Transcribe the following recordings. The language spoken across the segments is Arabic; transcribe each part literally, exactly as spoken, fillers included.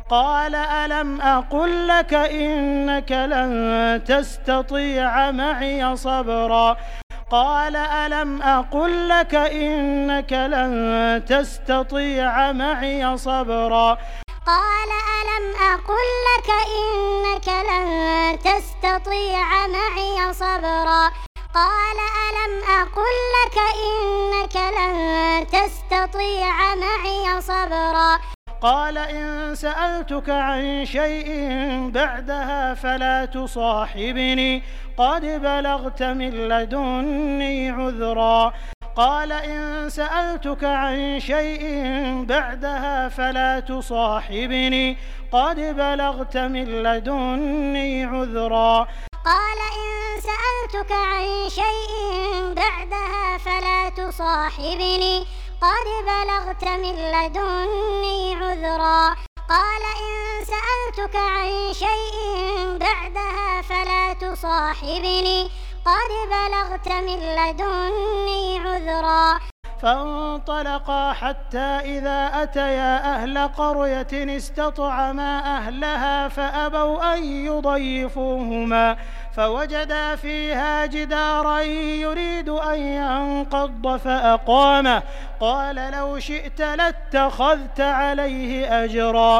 قال ألم أقل لك إنك لن تستطيع معي صبرا قال ألم أقل لك إنك لن تستطيع معي صبرا قال ألم أقل لك إنك لن تستطيع معي صبرا قال ألم أقل لك إنك لن تستطيع معي صبرا قال إن سألتك عن شيء بعدها فلا تصاحبني قد بلغت من لدني عذرا قال إن سألتك عن شيء بعدها فلا تصاحبني قد بلغت من لدني عذرا قال إن سألتك عن شيء بعدها فلا تصاحبني قد بلغت من لدني عذرا قال إن سألتك عن شيء بعدها فلا تصاحبني قد بلغت من لدني عذرا فانطلقا حتى إذا أتيا أهل قرية استطعما أهلها فأبوا أن يضيفوهما فوجدا فيها جدارا يريد أن ينقض فأقامه قال لو شئت لاتخذت عليه أجرا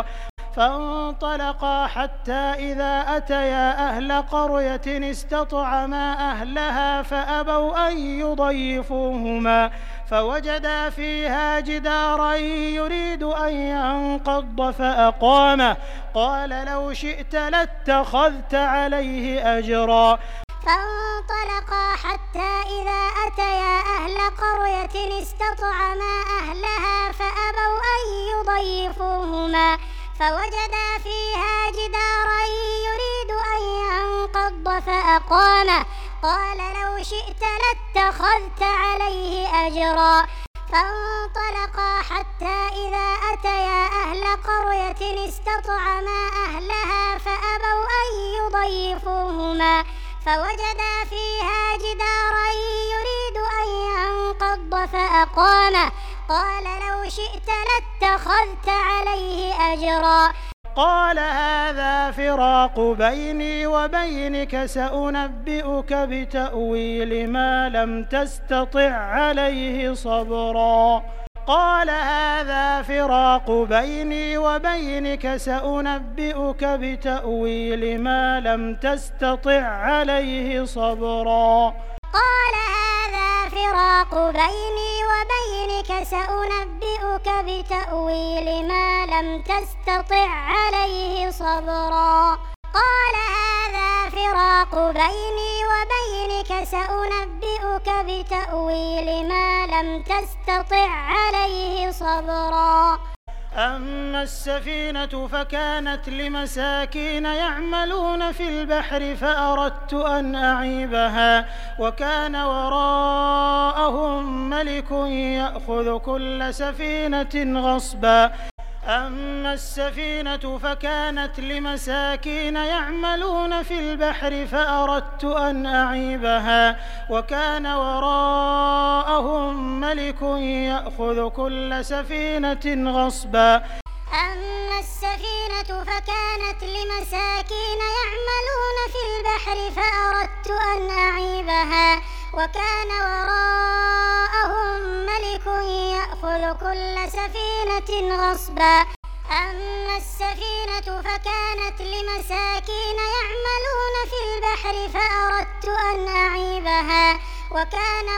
فانطلقا حتى إذا أتيا أهل قرية استطعما أهلها فأبوا أن يضيفوهما فوجدا فيها جدارا يريد أن ينقض فأقامه قال لو شئت لاتخذت عليه أجرا فانطلقا حتى إذا أتيا أهل قرية استطعما أهلها فأبوا أن يضيفوهما فوجدا فيها جدارا يريد أن ينقض فأقامه قال لو شئت لاتخذت عليه أجرا فانطلقا حتى إذا أتيا أهل قرية استطعما أهلها فأبوا أن يضيفوهما فوجدا فيها جدارا يريد أن ينقض فأقامه قال لو شئت لاتخذت عليه أجرا قال هذا فراق بيني وبينك سأنبئك بتأويل ما لم تستطع عليه صبرا قال هذا فراق بيني وبينك سأنبئك بتأويل ما لم تستطع عليه صبرا قال هذا فراق بيني وبينك سأنبئك بتأويل ما لم تستطع عليه صبرا قال هذا فراق بيني وبينك سأنبئك بتأويل ما لم تستطع عليه صبرا أما السفينة فكانت لمساكين يعملون في البحر فأردت أن أعيبها وكان وراءهم ملك يأخذ كل سفينة غصبا أما السفينة فكانت لمساكين يعملون في البحر فأردت أن أعيبها وكان وراءهم ملك يأخذ كل سفينة غصبا أما السفينة فكانت لمساكين يعملون في البحر فأردت أن أعيبها وكان وراءهم ملك يأخذ كل سفينة غصبا أما السفينة فكانت لمساكين يعملون في البحر فأردت أن أعيبها وكان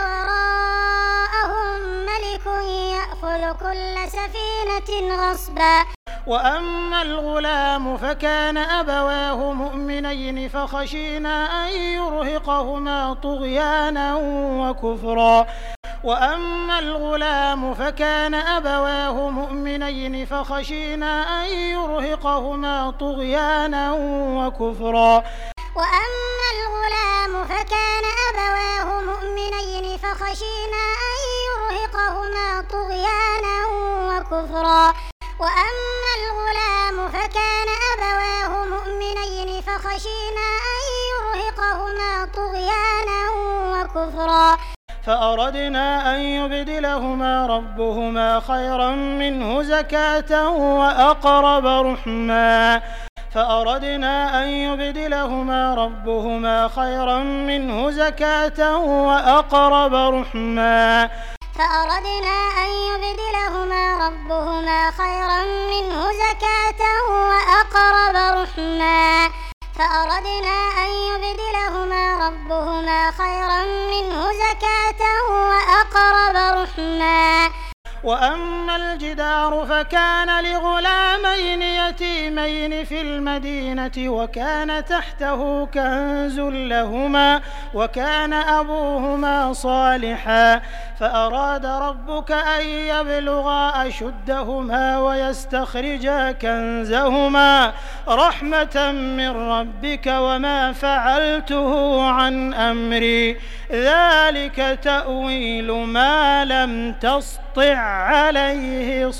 وراءهم ملك يأخذ كل سفينة غصبا وأما الغلام فكان أبواه مؤمنين فخشينا أن يرهقهما طغيانا وكفرا وأما الغلام فكان أبواه مؤمنين فخشينا أن يرهقهما طغيانا وكفرا وأما الغلام فكان أبواه مؤمنين فخشينا أن يرهقهما طغيانا وكفرا وأما الغلام فكان أبواه مؤمنين فخشينا أن يرهقهما طغيانا وكفرا فأردنا أن يبدلهما ربهما خيرا منه زكاة وأقرب رحما فأردنا أن يبدلهما ربهما خيرا منه زكاة وأقرب رحما فأردنا أن يبدلهما ربهما خيرا منه زكاة وأقرب رحما فأردنا أن يبدلهما ربهما خيرا منه زكاة وأقرب رحما وأما الجدار فكان لغلامين يتيمين في المدينة وكان تحته كنز لهما وكان أبوهما صالحا فأراد ربك أن يبلغا أشدهما ويستخرجا كنزهما رحمة من ربك وما فعلته عن أمري ذلك تأويل ما لم تسطع عليه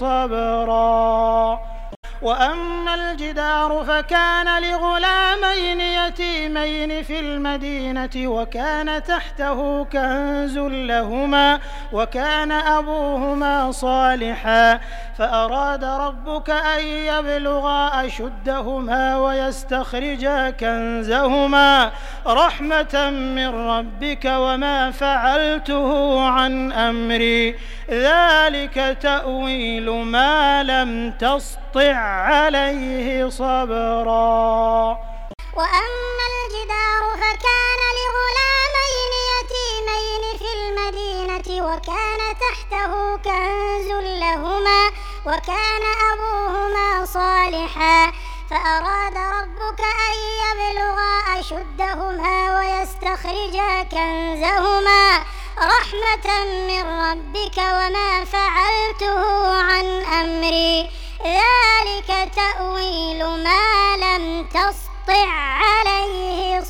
صبرا وأما الجدار فكان لغلامين يتيمين في المدينة وكان تحته كنز لهما وكان أبوهما صالحا فأراد ربك أن يبلغا أشدهما ويستخرجا كنزهما رحمة من ربك وما فعلته عن أمري ذلك تأويل ما لم تسطع عليه صبرا وأما الجدار فكان لغلامين يتيمين في المدينة وكان تحته كنز لهما وكان أبوهما صالحا فأراد ربك أن يبلغا أشدهما ويستخرجا كنزهما رحمة من ربك وما فعلته عن أمري ذلك تأويل ما لم تسطع عليه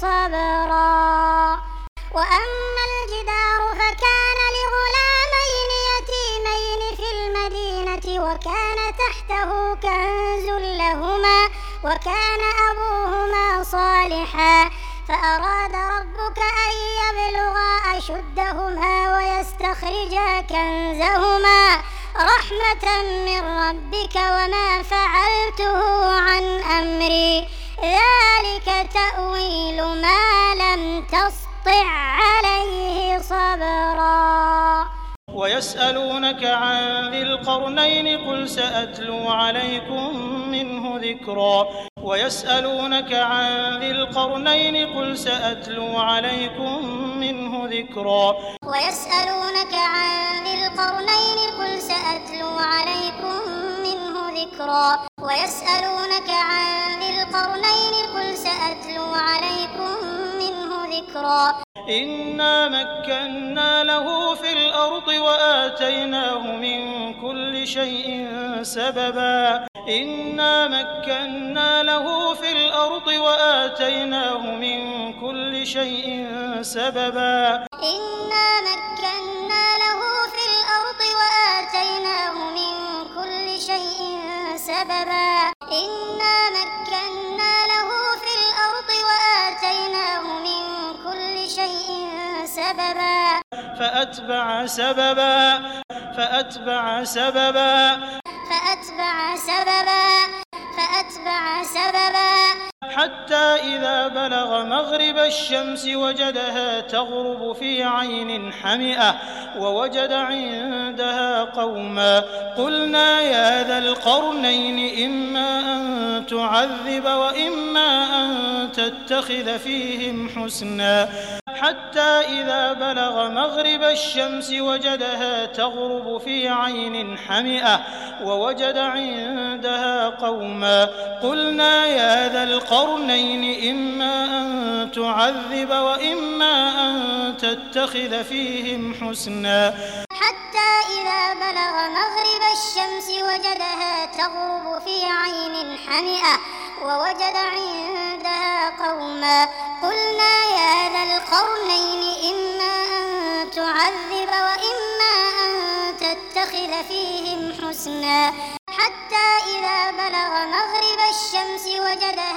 صبرا وأما الجدار فكان لغلامين يتيمين في المدينة وكان تحته كنز لهما وكان أبوهما صالحا فأراد ربك أن يبلغا أشدهما ويستخرجا كنزهما رحمة من ربك وما فعلته عن أمري ذلك تأويل ما لم تسطع عليه صبرا ويسألونك عن ذي القرنين قل سأتلو عليكم منه ذكرا ويسألونك عن ذي القرنين قل سأتلو عليكم منه ذكرا ويسألونك عن ذي القرنين قل سأتلو عليكم منه ذكرا ويسألونك عن ذي القرنين قل سأتلو عليكم منه ذكرا إنا مكنا له في الأرض وآتيناه من كل شيء سببا إنا مكنا له في الأرض وآتيناه من كل شيء سببا إنا مكنا له في الأرض وآتيناه من كل شيء سببا إنا مكنا له في الأرض وآتيناه من كل شيء سببا فأتبع سببا فأتبع سببا فأتبع سببا فأتبع سببا حتى إذا بلغ مغرب الشمس وجدها تغرب في عين حمئة ووجد عندها قوما قلنا يا ذا القرنين إما أن تعذب وإما أن تتخذ فيهم حسنا حتى إذا بلغ مغرب الشمس وجدها تغرب في عين حمئة ووجد عندها قوما قلنا يا ذا القرنين إما أن تعذب وإما أن تتخذ فيهم حسنا حتى إذا بلغ مغرب الشمس وجدها تغرب في عين حمئة ووجد عندها قوما قلنا يا ذا القرنين إما أن تعذب وإما أن تتخذ فيهم حسنا حتى إذا بلغ مغرب الشمس وجدها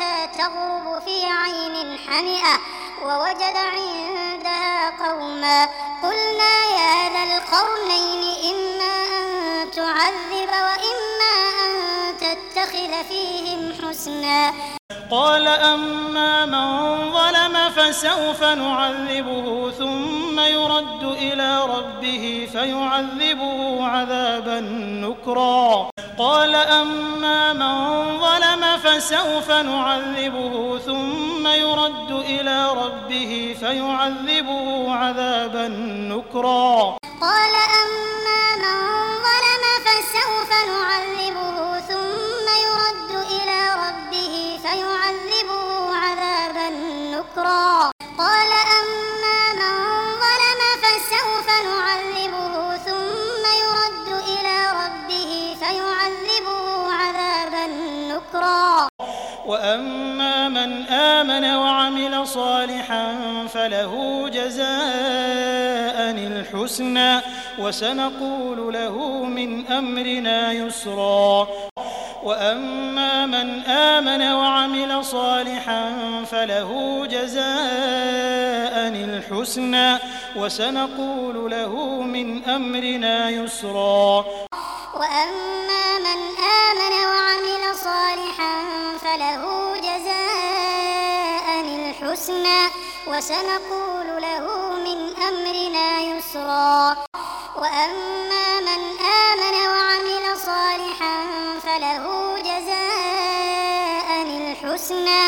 تغرب في عين حمئة ووجد عندها قوما قلنا يا ذا القرنين إما أن تعذب وإما أن تتخذ فيهم حسنا قال أما من ظلم فسوف نعذبه ثم يرد إلى ربه فيعذبه عذابا نكرا قال أما من ظلم فسوف نعذبه ثم يرد إلى ربه فيعذبه عذابا نكرا قال أما من ظلم فسوف نعذبه ثم يرد إلى ربه فيعذبه عذابا نكرا قال أما من ظلم فسوف نعذبه ثم يرد إلى ربه فيعذبه عذابا نكرا وأما من آمن وعمل صالحا فله جزاء الحسنى وسنقول له من أمرنا يسرا وأما من آمن وعمل صالحا فله جزاء الحسنى وسنقول له من أمرنا يسرا وأما من آمن وعمل صالحا فله جزاء الحسنى وسنقول له من أمرنا يسرا وأما من آمن وعمل صالحا فله جزاء الحسنى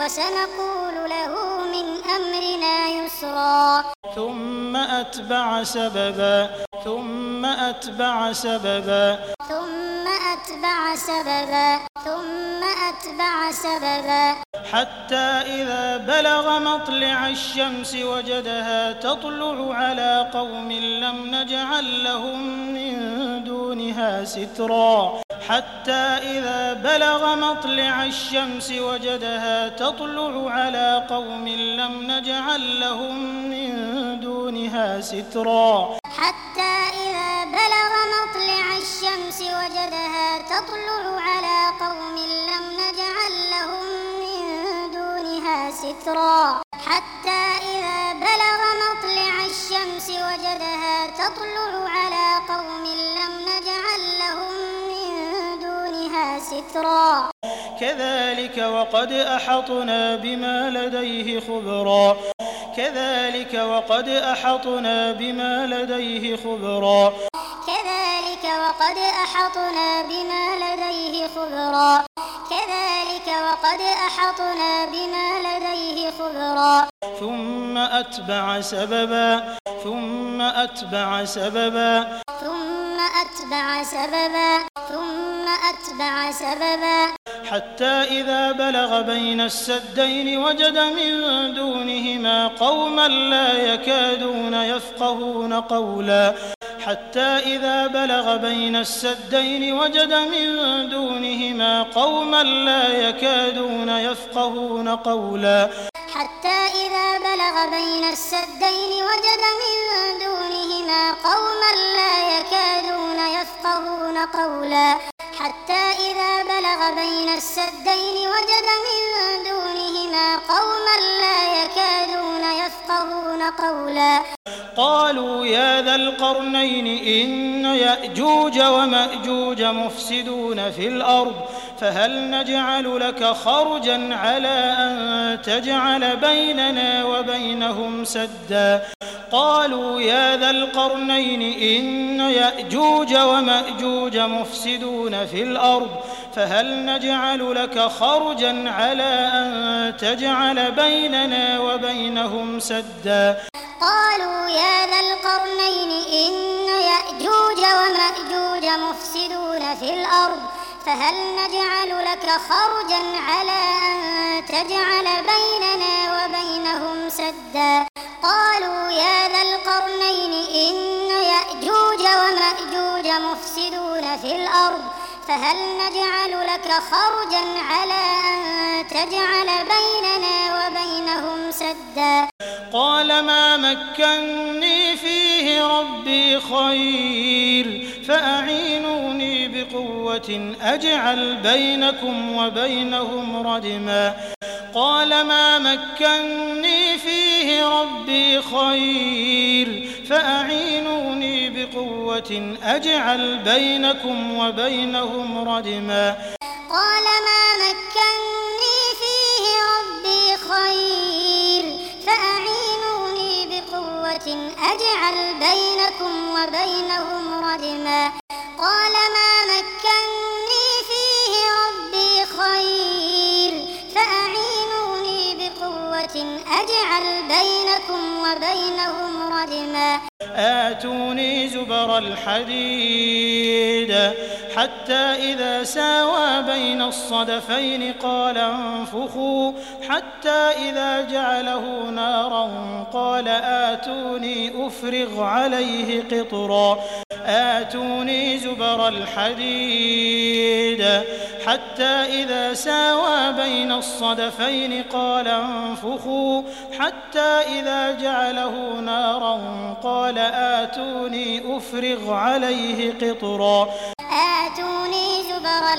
وسنقول له من أمرنا يسرا ثم أتبع سببا ثم أتبع سببا ثم أتبع سببا ثم أتبع سببا حتى إذا بلغ مطلع الشمس وجدها تطلع على قوم لم نجعل لهم من دونها سترا حتى إذا بلغ مطلع الشمس وجدها تطلع على قوم لم نجعل لهم من دونها سترا حتى إذا بلغ مطلع الشمس وجدها تطلع على قوم لم نجعل لهم من دونها سترا حتى إذا بلغ مطلع الشمس وجدها تطلع على قوم لم نجعل لهم من دونها سترا كذلك وقد أحطنا بما لديه خبرا كذلك وقد أحطنا بما لديه خبرا كذلك وقد أحطنا بما لديه خبرا كذلك وقد أحطنا بما لديه خبرا ثم أتبع سببا ثم أتبع سببا ثم أتبع سببا ثم أتبع سببا حتى إذا بلغ بين السدين وجد من دونهما قوما لا يكادون يفقهون قولا حتى إذا بلغ بين السدين وجد من دونهما قوما لا يكادون يفقهون قولا حتى إذا بلغ بين السدين وجد من دونهما قوما لا يكادون يفقهون قولا حتى إذا بلغ بين السدين وجد من دونهما قوما لا يكادون يفقهون قولا قالوا يا ذا القرنين إن يأجوج ومأجوج مفسدون في الأرض فهل نجعل لك خرجا على أن تجعل بيننا وبينهم سدا قالوا يا ذا القرنين إن يأجوج ومأجوج مفسدون في الأرض فهل نجعل لك خرجا على أن تجعل بيننا وبينهم سدا قالوا يا ذا القرنين إن يأجوج ومأجوج مفسدون في الأرض فهل نجعل لك خرجا على أن تجعل بيننا وبينهم سدا قالوا يا ذا القرنين إن يأجوج ومأجوج مفسدون في الأرض فهل نجعل لك خرجا على أن تجعل بيننا وبينهم سدا قال ما مكني فيه ربي خير فأعينوني بقوة أجعل بينكم وبينهم ردما قال ما مكني فيه ربي خير فأعينوني بقوة أجعل بينكم وبينهم ردما قال ما مكني فيه ربي خير فأعينوني بقوة أجعل بينكم وبينهم ردما قال ما مكني فيه ربي خير فأعينوني بقوة أجعل بينكم وبينهم ردما آتوني زبر الحديد حتى إذا ساوى بين الصدفين قال انفخوا حتى إذا جعله نارا قال آتوني أفرغ عليه قطرا آتوني زبر الحديد حتى إذا ساوى بين الصدفين قال انفخوا حتى إذا جعله نارا قال آتوني أفرغ عليه قطرا آتوني زبر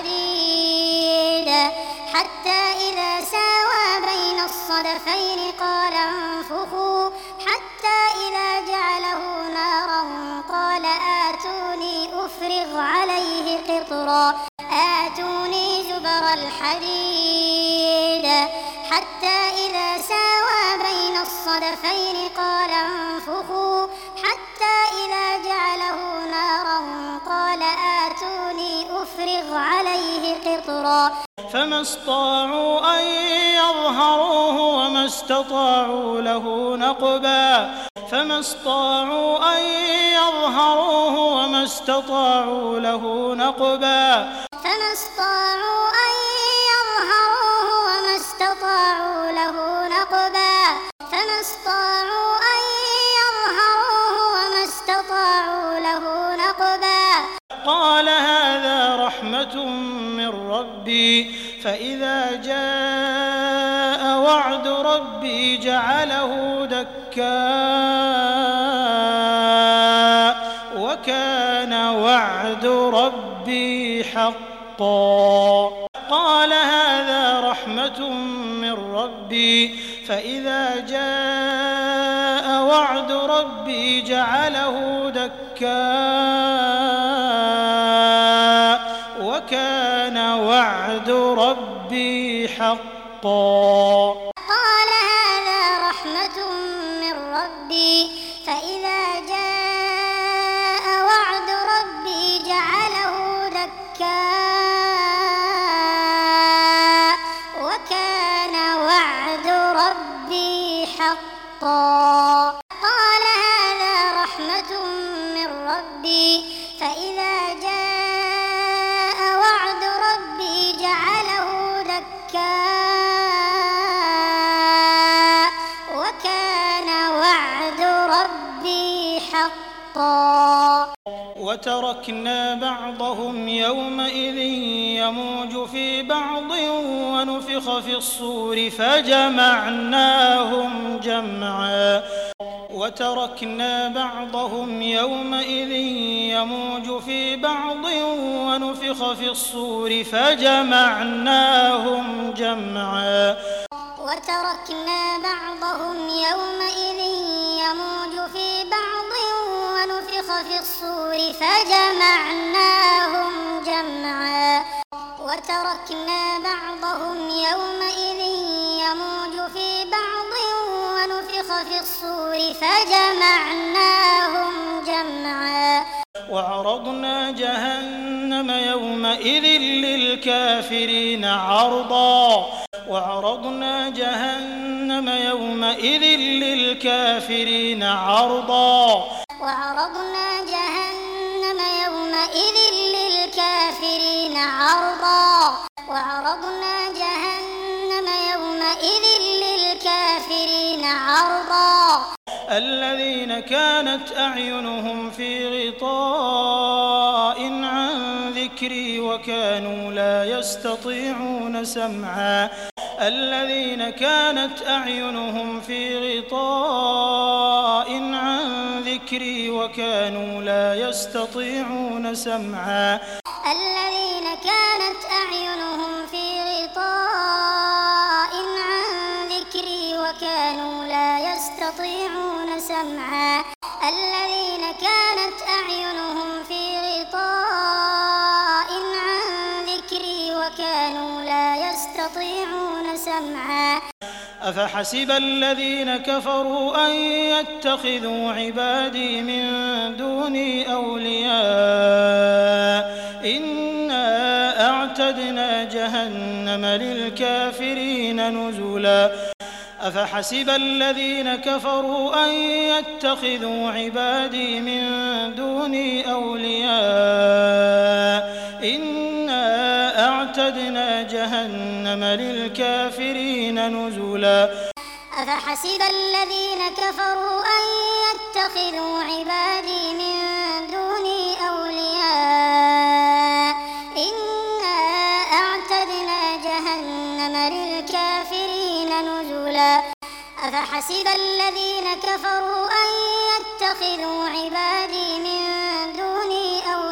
الحديد حتى إذا ساوى بين الصدفين قال انفخوا حتى إذا جعله نارا قال آتوني أفرغ عليه قطرا آتوني زبر الحديد حتى إذا ساوى بين الصدفين قال انفخوا حتى إذا جعله نارا قال آتوني أفرغ عليه قطرا فما استطاعوا أن يظهروه وما استطاعوا له نقبا فما استطاعوا أن يظهروه وما استطاعوا له نقبا فما استطاعوا أن يظهروه وما استطاعوا له نقبا فما استطاعوا أن يظهروه وما استطاعوا له نقبا قال هذا رحمة من ربي فإذا جاء وعد ربي جعله دكاء وكان وعد ربي حقا قال هذا رحمة من ربي فإذا جاء وعد ربي جعله دكاء وكان وعد ربي حقا قال هذا رحمة من ربي فإذا جاء وعد ربي جعله دكاء وكان وعد ربي حقا قال هذا رحمة من ربي فإذا جاء وعد ربي جعله دكاء وكان وعد ربي حقا وتركنا بعضهم يومئذ يموج في بعض ونفخ في الصور فجمعناهم جمعا وتركنا بعضهم يومئذ يموج في بعض ونفخ في الصور فجمعناهم جمعا وتركنا بعضهم يومئذ يموج في بعض ونفخ في الصور فجمعناهم جمعا وتركنا بعضهم يومئذ يموج في بعض ونفخ في الصور فجمعناهم جمعا وعرضنا جهنم يومئذ للكافرين عرضا وعرضنا جهنم يومئذ للكافرين عرضا وعرضنا جهنم يومئذ للكافرين عرضا وعرضنا جهنم يومئذ للكافرين عرضا الذين كانت أعينهم في غطاء عن ذكري وكانوا لا يستطيعون سمعا الذين كانت أعينهم في غطاء عن ذكري وكانوا لا يستطيعون سمعا الذين كانت أعينهم في غطاء وكانوا لا يستطيعون سمعا الذين كانت أعينهم في غطاء عن ذكري وكانوا لا يستطيعون سمعا أفحسب الذين كفروا أن يتخذوا عبادي من دوني أولياء إنا أعتدنا جهنم للكافرين نزلا أفحسب الذين كفروا أن يتخذوا عبادي من دوني أولياء إنا أعتدنا جهنم للكافرين نزلا أفحسب الذين كفروا أن يتخذوا عبادي من دوني أولياء إنا أعتدنا جهنم للكافرين نزلا أفحسب الذين كفروا أن يتخذوا عبادي من دوني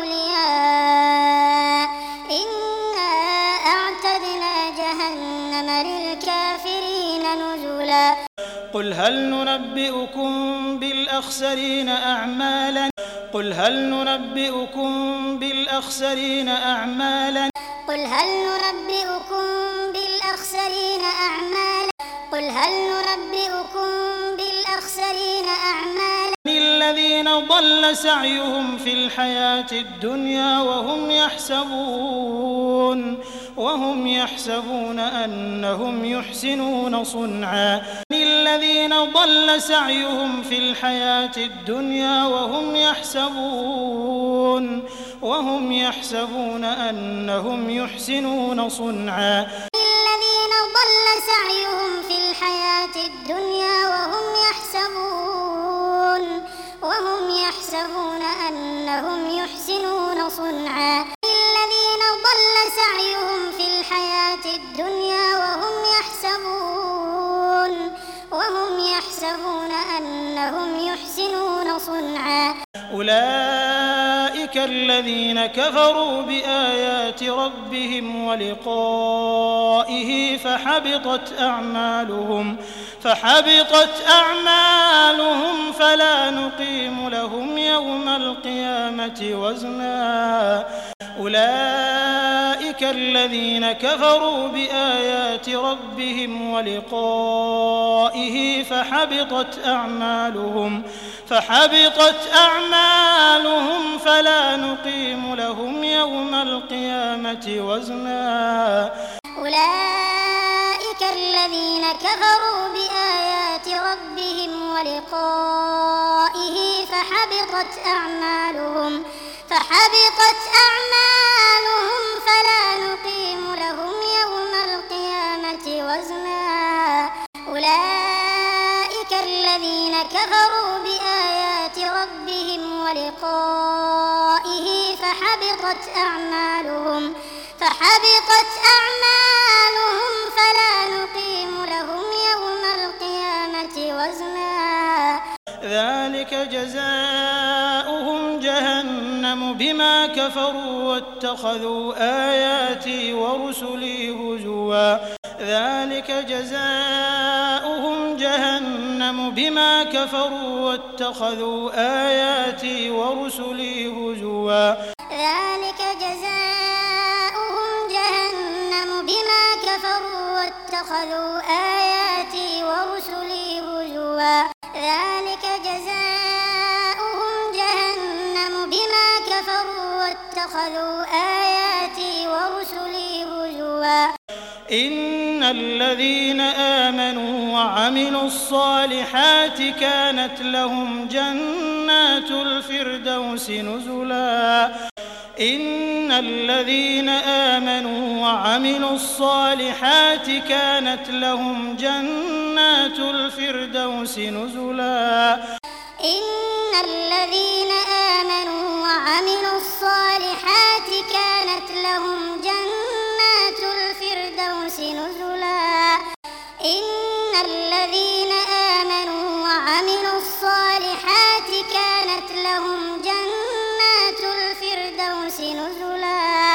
أولياء إنا أعتدنا جهنم للكافرين نزلا قل هل ننبئكم بالأخسرين أعمالا قل هل ننبئكم بالأخسرين أعمالا قل هل ننبئكم بالأخسرين أعمالا قل هل ننبئكم بالأخسرين أعمالا الذين ضل سعيهم في الحياة الدنيا وهم يحسبون وهم يحسبون أنهم يحسنون صنعا الذين ضل سعيهم في الحياة الدنيا وهم يحسبون وهم يحسبون أنهم يحسنون صنعا الذين ضل سعيهم في الحياة الدنيا وهم يحسبون وهم يحسبون أنهم يحسنون صنعا الذين ضل سعيهم في الحياة الدنيا وهم يحسبون وهم يحسبون أنهم يحسنون صنعا أولئك الذين كفروا بآيات ربهم ولقائه فحبطت أعمالهم فحبطت أعمالهم فلا نقيم لهم يوم القيامة وزنا أولئك الذين كفروا بآيات ربهم ولقائه فحبطت أعمالهم فحبطت أعمالهم فلا نقيم لهم يوم القيامة وزنا أولئك الذين كفروا بآيات ربهم ولقائه فحبطت أعمالهم فحبطت أعمالهم فلا نقيم لهم يوم القيامة وزنا أولئك الذين كفروا بآيات ربهم ولقائه فحبطت أعمالهم فحبطت أعمالهم فلا نقيم لهم يوم القيامة وزنا ذلك جزاؤهم جهنم بما كفروا واتخذوا آياتي ورسلي هزوا ذلك جزاؤهم جهنم بما كفروا واتخذوا آياتي ورسلي هزوا ذلك جزاؤهم جهنم بما كفروا واتخذوا آياتي ورسلي هزوا ذلك جزاؤهم جهنم بما كفروا واتخذوا آياتي ورسلي هزوا إن الذين آمنوا وعملوا الصالحات كانت لهم جنات الفردوس نزلا إن الذين آمنوا وعملوا الصالحات كانت لهم جنات الفردوس نزلا إن الذين آمنوا وعملوا الصالحات كانت لهم جنات الفردوس نزلا إن الذين آمنوا وعملوا الصالحات كانت لهم جنات الفردوس نزلا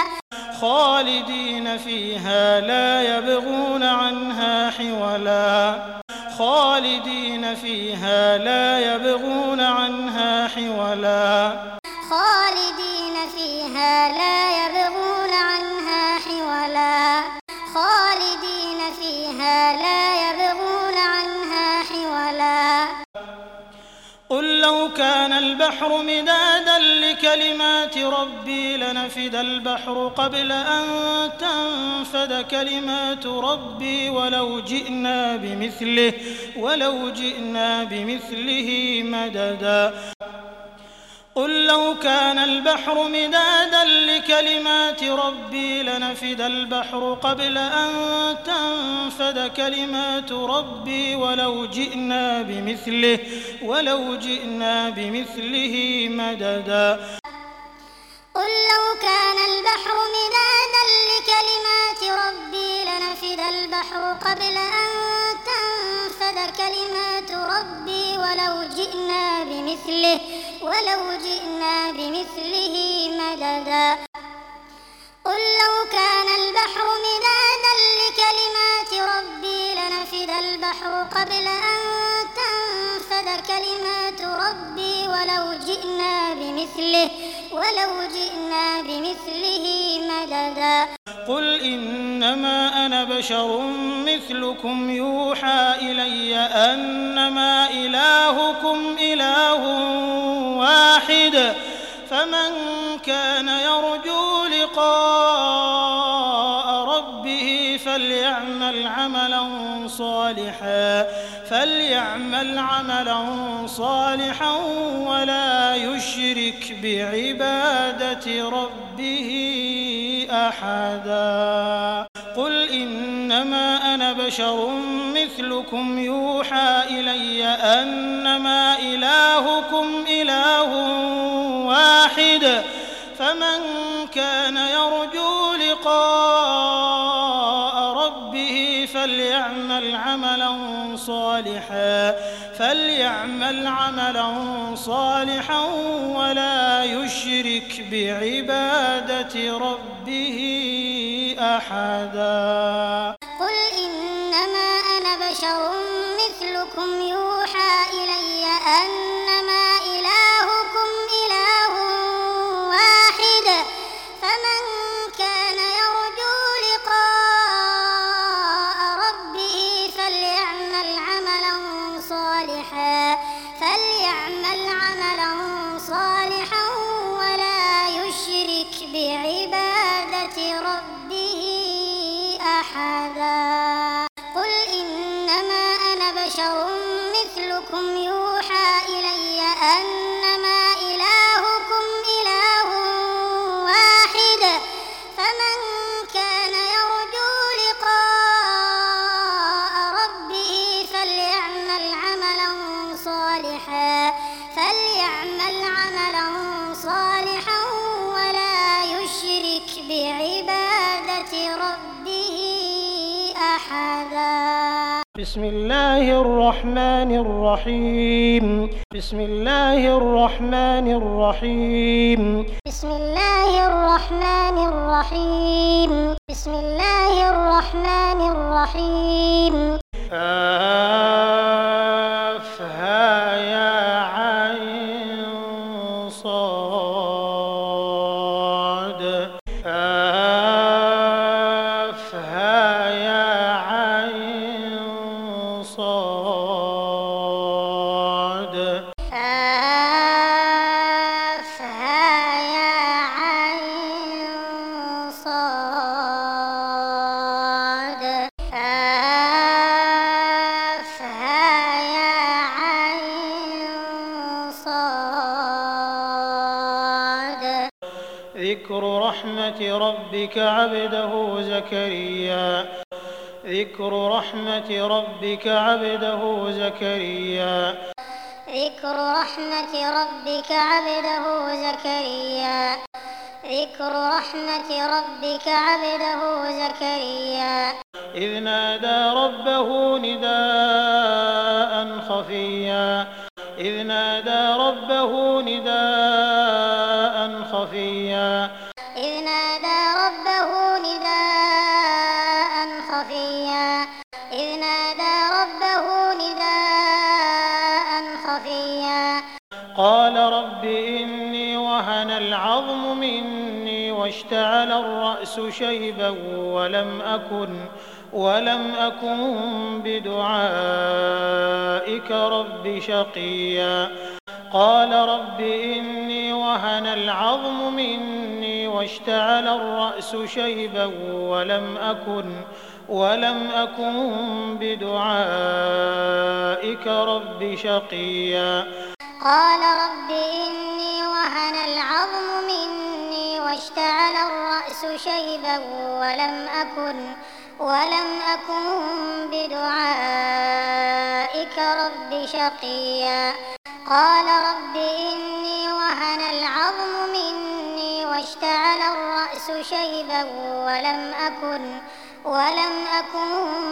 خالدين فيها لا يبغون عنها حولا خالدين فيها لا يبغون عنها حولا خالدين فيها لا يبغون عنها حولا خالدين فيها لا يبغون عنها حولا قل لو كان البحر مدادا لكلمات ربي لنفد البحر قبل أن تنفد كلمات ربي ولو جئنا بمثله ولو جئنا بمثله مددا قل لو كان البحر مدادا لكلمات ربي لنفد البحر قبل أن تنفد كلمات ربي ولو جئنا بمثله ولو جئنا بمثله مددا قل لو كان البحر مدادا لكلمات ربي لنفد البحر قبل أن تنفد كلمات ربي ولو جئنا بمثله ولو جئنا بمثله مددا قل لو كان البحر مدادا لكلمات ربي لنفد البحر قبل أن تنفد كلمات ربي ولو جئنا بمثله ولو جئنا بمثله مددا قل إنما أنا بشر مثلكم يوحى إلي أنما إلهكم إله واحد فمن كان يرجو لقاء ربه فليعمل عملا صالحا فليعمل عملا صالحا ولا يشرك بعبادة ربه أحدا قل إنما أنا بشر مثلكم يوحى إلي أنما إلهكم إله واحد فمن كان يرجو لقاء ربه فليعمل عملا صالحا فليعمل عملا صالحا ولا يشرك بعبادة ربه أحدا قل إنما أنا بشر مثلكم يوحى إلي أنما إلهكم إله واحد فمن كان يرجو لقاء ربه فليعمل عملا صالحا فليعمل عملا صالحا ولا يشرك بعبادة ربه أحدا قل إنما أنا بشر مثلكم يوحى إلي أنما إلهكم إله واحد فمن كان يرجو لقاء ربه فليعمل عملا صالحا فليعمل عملا صالحا ولا يشرك بعبادة ربه أحدا بسم الله الرحمن الرحيم بسم الله الرحمن الرحيم بسم الله الرحمن الرحيم بسم الله الرحمن الرحيم كافها يا عين صاد كافها يا عين صاد كافها يا عين صاد كافها يا عين صاد ذكر رحمة ربك عبده زكريا ذكر رحمة ربك عبده زكريا ذكر رحمة ربك عبده زكريا ذكر رحمة ربك عبده زكريا إذ نادى ربه نداء خفيا إذ نادى ربه نداء خفيا إذ نادى ربه نداء خفيا إذ نادى ربه نداء واشتعل الرأس شيبا ولم أكن ولم أكن بدعائك رب شقيا قال رب إني وهن العظم مني واشتعل الرأس شيبا ولم أكن ولم أكن بدعائك رب شقيا قال رب إني وهن العظم مني واشتعل الرأس شيبا ولم أكن ولم أكن بدعائك رب شقيا قال رب إني وهن العظم مني واشتعل الرأس شيبا ولم أكن ولم أكن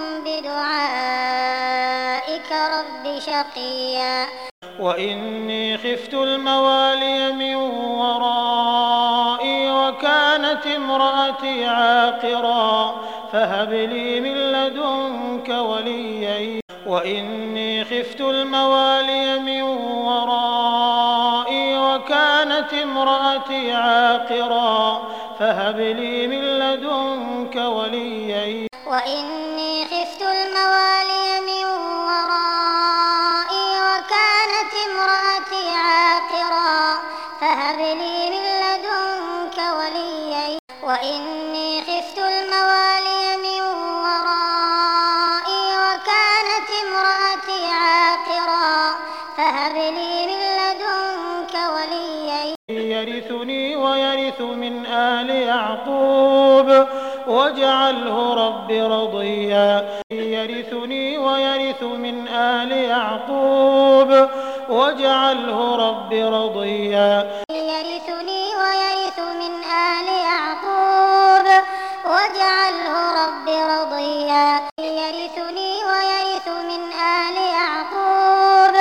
بدعائك رب شقيا وإني خفت الموالي من ورائي وكانت امرأتي عاقرا فهب لي من لدنك وليا وإني خفت الموالي من ورائي وكانت امرأتي عاقرا فهب لي من لدنك وليا وإني خفت الموالي من ورائي وكانت امرأتي عاقرا فهب لي من لدنك وليا وإني خفت الموالي من ورائي وكانت امرأتي عاقرا فهب لي من لدنك وليا يرثني ويرث من آل يعقوب واجعله رب رضيا يرثني ويرث من آل يعقوب واجعله رب رضيا يرثني ويرث من آل يعقوب واجعله رب رضيا يرثني ويرث من آل يعقوب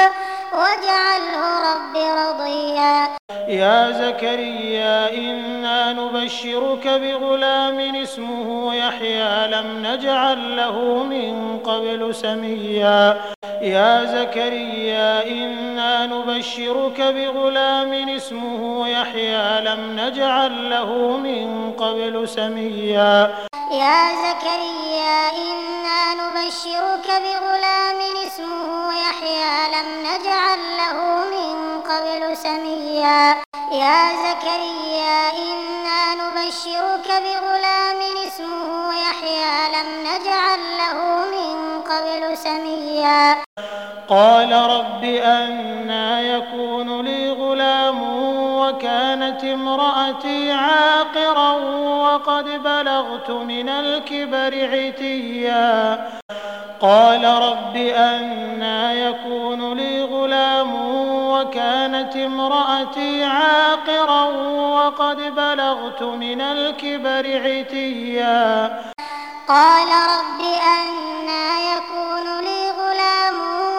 واجعله رب رضيا يا زكريا إنا نبشرك بغلام اسمه يحيى لم نجعل له من قبل سميا يا زكريا إنا نبشرك بغلام اسمه يحيى لم نجعل له من قبل سميا يا زكريا إنا نبشرك بغلام اسمه يحيى لم نجعل له من قبل سميا يا زكريا إنا نبشرك بغلام اسمه يحيى لم نجعل له من قبل سميا قال رب أنى يكون لي غلام وكانت امرأتي عاقرا وقد بلغت من الكبر عتيا قال رب أنى يكون لي غلام وكانت امرأتي عاقرا وقد بلغت من الكبر عتيا قال رب أنى يكون لي غلام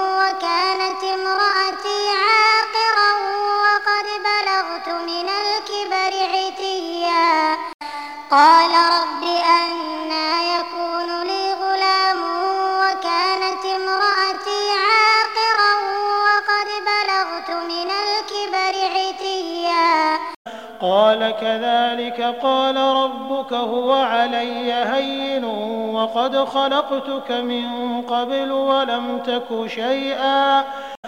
وكانت امرأتي عاقرا وقد بلغت من الكبر عتيا قال رب أنى يكون لي غلام وكانت امرأتي عاقرا وقد بلغت من الكبر عتيا قال كذلك قال ربك هو علي هين وقد خلقتك من قبل ولم تك شيئا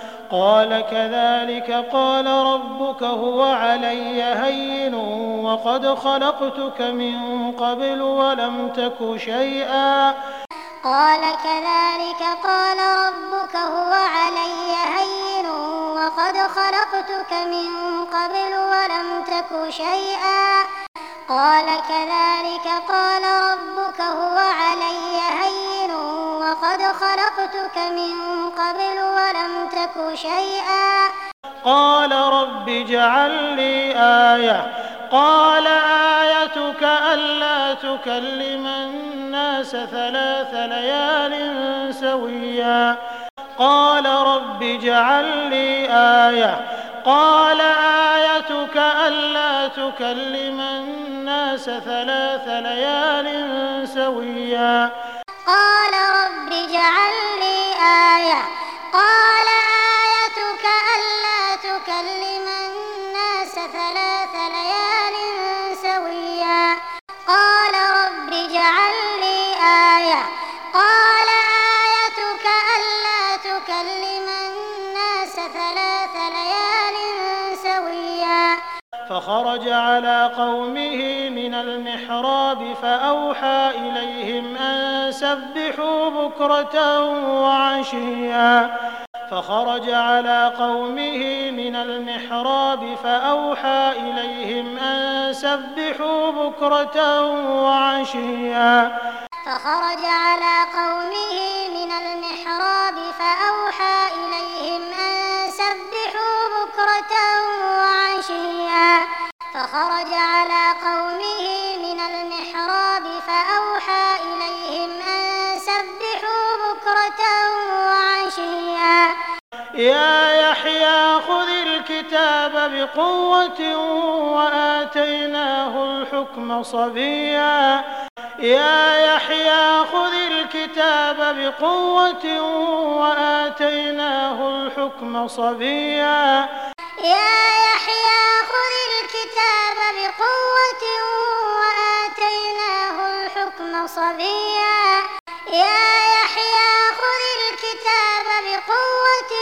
قال كذلك قال ربك هو علي هين وقد خلقتك من قبل ولم تك شيئا قال كذلك قال ربك هو علي هين وقد خلقتك من قبل ولم تك شيئا قال كذلك قال ربك هو علي هين وقد خلقتك من قبل ولم تك شيئا قال رب اجعل لي آية قال آيتك ألا تكلم الناس ثلاث ليال سويا قال رب اجعل لي آية قال آيتك ألا تكلم الناس ثلاث ليال سويا قال رب اجعل لي آية قال آيتك ألا تكلم الناس ثلاث ليال سويا فخرج على قومه من المحراب فأوحى إليهم أن سبحوا بكرة وعشيا فخرج على قومه من المحراب فأوحى إليهم أن سبحوا بكرة وعشيا فخرج على قومه من المحراب فأوحى إليهم أن سبحوا بكرة وعشيا فخرج على قومه من المحراب فأوحى إليهم أن سبحوا بكرة وعشيا يا يحيى خذ الكتاب بقوة وآتيناه الحكم صبيا يا يحيى خذ الكتاب بقوة وآتيناه الحكم صبيا يا يحيى خذ الكتاب بقوة وآتيناه الحكم صبيا يا يحيى خذ الكتاب بقوة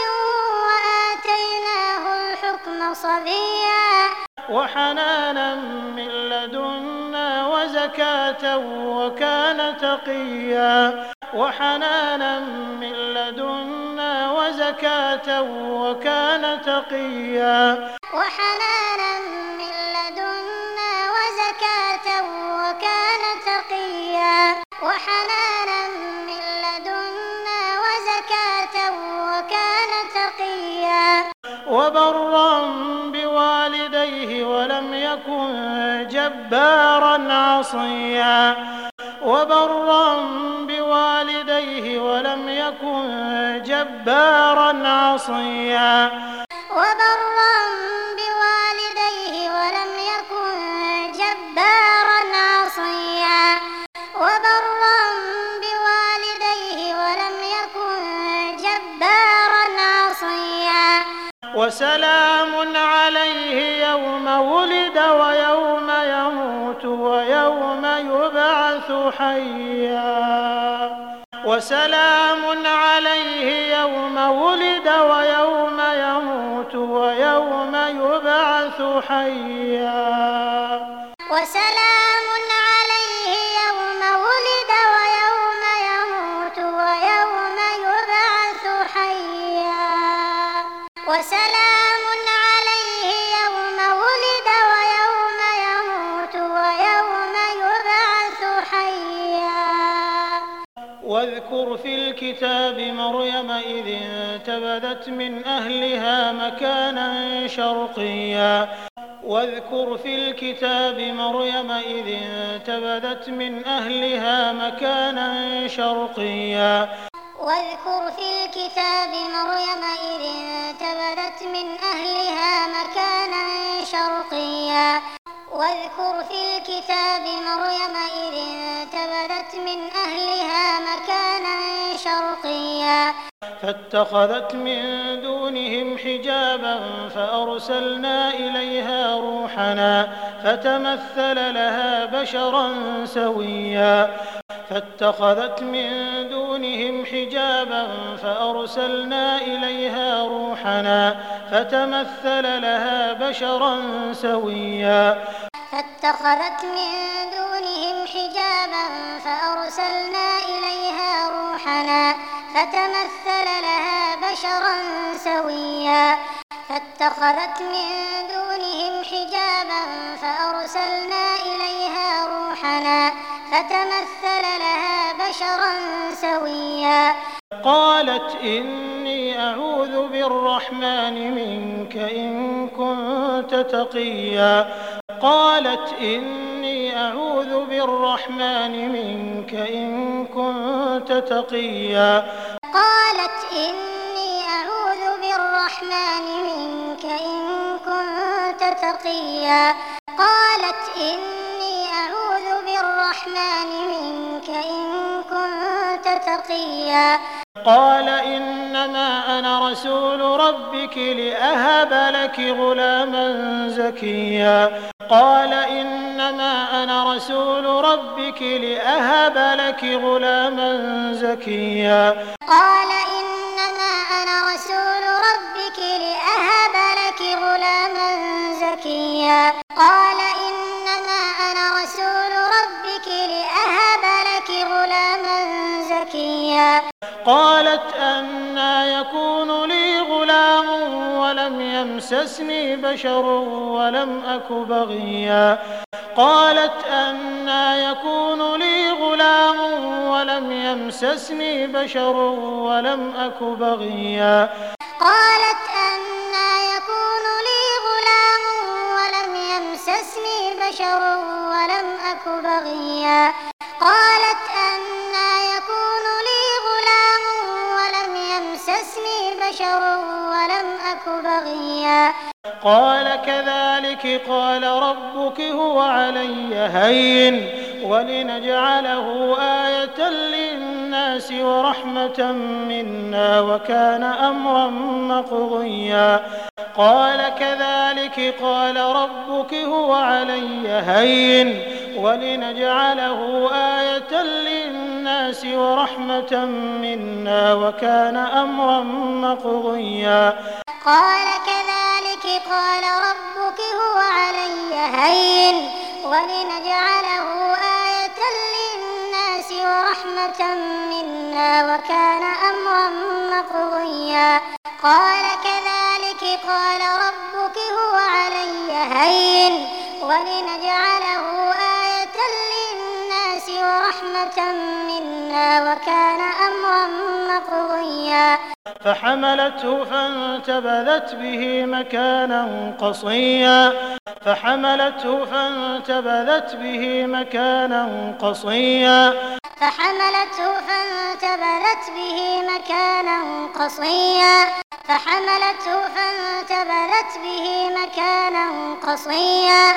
وآتيناه الحكم صبيا وحنانا من لدنا وزكاة وكان تقيا وحنانا من لدنا وزكاة وكان تقيا وحنانا من لدنا وزكاة وكان تقيا وحنانا من لدنا وزكاة وكان تقيا وبرا بوالديه ولم يكن جبارا عصيا وبرا بوالديه ولم يكن جبارا عصيا وبرا بوالديه ولم يكن جبارا عصيا وبرا بوالديه ولم يكن جبارا عصيا وسلام عليه يوم ولد ويوم يموت ويوم يبعث حيا وسلام عليه يوم ولد ويوم يموت ويوم يبعث حيا وسلام عليه يوم ولد ويوم يموت ويوم يبعث حيا وسلام عليه يوم ولد ويوم يموت ويوم يبعث حيا واذكر في الكتاب مريم إذ انتبذت من أهلها مكانا شرقيا واذكر في الكتاب مريم إذ انتبذت من أهلها مكانا شرقيا واذكر في الكتاب مريم إذ انتبذت من أهلها مكانا شرقيا واذكر في الكتاب مريم إذ انتبذت من أهلها مكانا شرقيا فاتخذت من دونهم حجابا فأرسلنا إليها روحنا فتمثل لها بشرا سويا فاتخذت من دونهم حجابا فأرسلنا إليها روحنا فتمثل لها بشرا سويا فاتخذت من دونهم حجابا فأرسلنا إليها روحنا فتمثل لها بشرا سويا فاتخذت من دونهم حجابا فأرسلنا إليها روحنا فتمثل لها بشرا سويا قالت إني أعوذ بالرحمن منك إن كنت تقيا قالت إني أعوذ بالرحمن منك إن كنت تقيا قالت إني أعوذ بالرحمن منك إن كنت تقيا قالت إني أعوذ بالرحمن منك إن كنت تقيا قال إنما أنا رسول ربك لأهب لك غلاما زكيا قال إنما أنا رسول ربك لأهب لك غلاما زكيا قال إنما أنا رسول ربك لأهب لك غلاما زكيا زكيا قالت أنى يكون لي غلام ولم يمسسني بشر ولم أك بغيا قالت أنى يكون لي غلام ولم يمسسني بشر ولم أك بغيا قالت أنى يكون لي غلام ولم يمسسني بشر ولم أك بغيا قالت أنى يكون لي غلام ولم يمسسني بشر ولم أك بغيا قال كذلك قال ربك هو علي هين ولنجعله آية للناس ورحمة منا وكان أمرا مقضيا قال كذلك قال ربك هو علي هين ولنجعله آية للناس ورحمة منا وكان أمرا مقضيا قال كذلك قال ربك هو علي هين ولنجعله آية للناس ورحمة منا وكان أمرا مقضيا قال كذلك قال ربك هو علي هين ولنجعله آية للناس ورحمة منا وكان أمرا مقضيا فحملته فانتبذت به مكانا قصيا فحملته فانتبذت به مكانا قصيا فحملته فانتبذت به مكانا قصيا فحملته فانتبذت به مكانا قصيا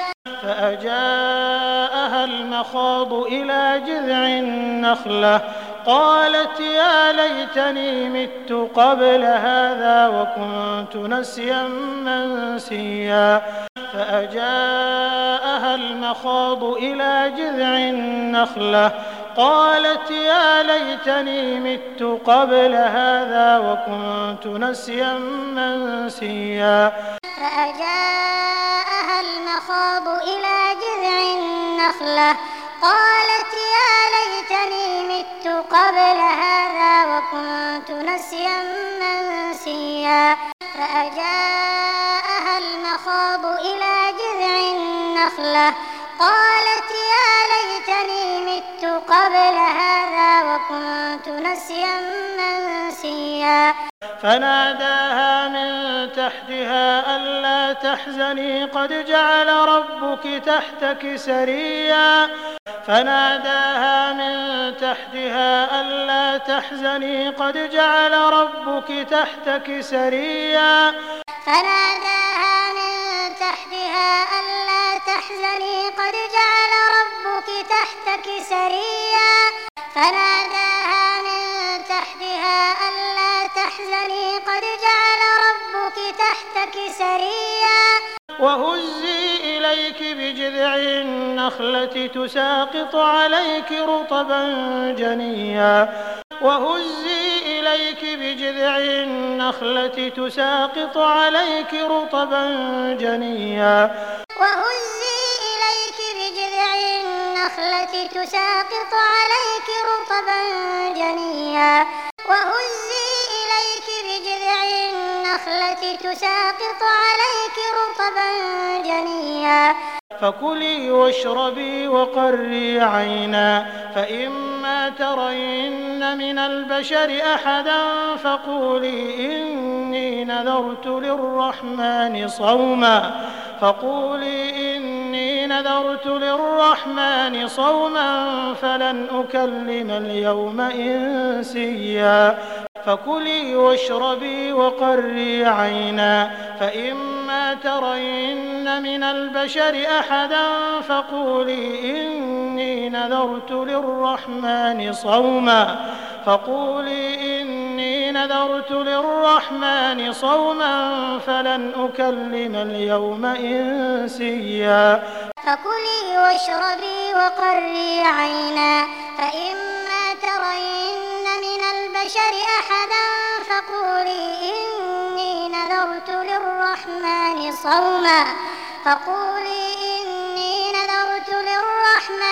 فأجاءها المخاض إلى جذع النخلة قالت يا ليتني مت قبل هذا وكنت نسيا منسيا فأجاءها المخاض إلى جذع النخلة قالت يا ليتني مت قبل هذا وكنت نسيا منسيا فأجاءها المخاض إلى جذع النخلة قالت يا ليتني مت قبل هذا وكنت نسيا منسيا فأجاءها المخاض إلى جذع النخلة قالت يا ليتني مت قبل هذا وكنت نسيا منسيا فناداها من تحتها ألا تحزني قد جعل ربك تحتك سريا فناداها من تحتها ألا تحزني قد جعل ربك تحتك سريا فناداها من تحتها ألا تحزني قد جعل ربك تحتك سريا فناداها من تحتها ألا تحزني قد جعل ربك تحتك سريا وهزي إليك بجذع النخلة تساقط عليك رطبا جنيا وهزي إليك بجذع النخلة تساقط عليك رطبا جنيا وهزي إليك بجذع النخلة تساقط عليك رطبا جنيا وهزي إليك بجذع النخلة تساقط عليك رطبا جنيا فكلي واشربي وقري عينا فإما ترين من البشر أحدا فقولي إني نذرت للرحمن صوما فقولي إني نذرت للرحمن صوما فلن أكلم اليوم إنسيا فكلي واشربي وقري عينا فإما ترين من البشر أحدا فقولي إني نذرت للرحمن صوما فقولي إني نذرت للرحمن صوما فلن أكلم اليوم إنسيا فكلي واشربي وقري عينا فإما ترين من البشر أحدا فقولي إني نذرت للرحمن صوما فقولي إني نذرت للرحمن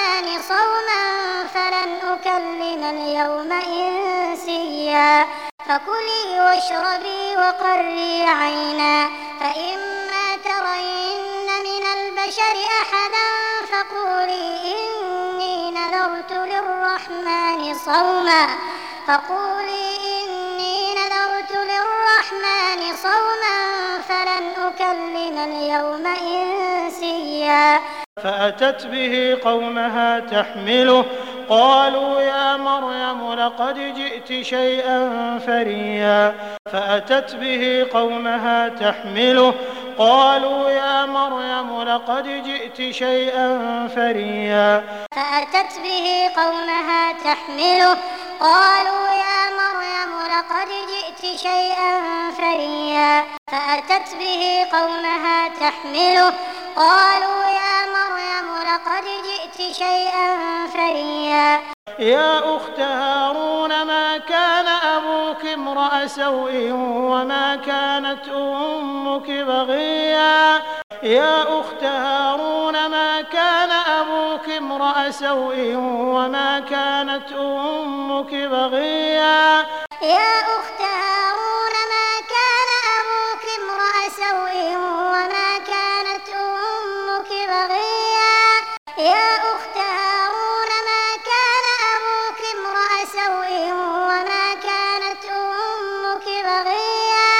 صوما فلن أكلم اليوم إنسيا فكلي واشربي وقري عينا فإما ترين من البشر أحدا فقولي إني نذرت للرحمن صوما فقولي إني نذرت للرحمن صوما فلن أكلم اليوم إنسيا فأتت به قومها تحمله قالوا يا مريم لقد جئت شيئا فريا فأتت به قومها تحمله قالوا يا مريم لقد جئت شيئا فريا فأتت به قومها تحمله قالوا يا مريم لقد جئت شيئا فريا فأتت به قومها تحمله قالوا يا مريم لقد جئت شيئا فريا يا أخت هارون ما كان أبوك امرأ سوء وما كانت أمك بغيا يا أخت هارون ما كان أبوك امرأ سوء وما كانت أمك بغيا يا أخت هارون ما كان أبوك امرأ سوء وما كانت أمك بغيا يا أخت هارون ما كان أبوك امرأ سوء وما كانت أمك بغيا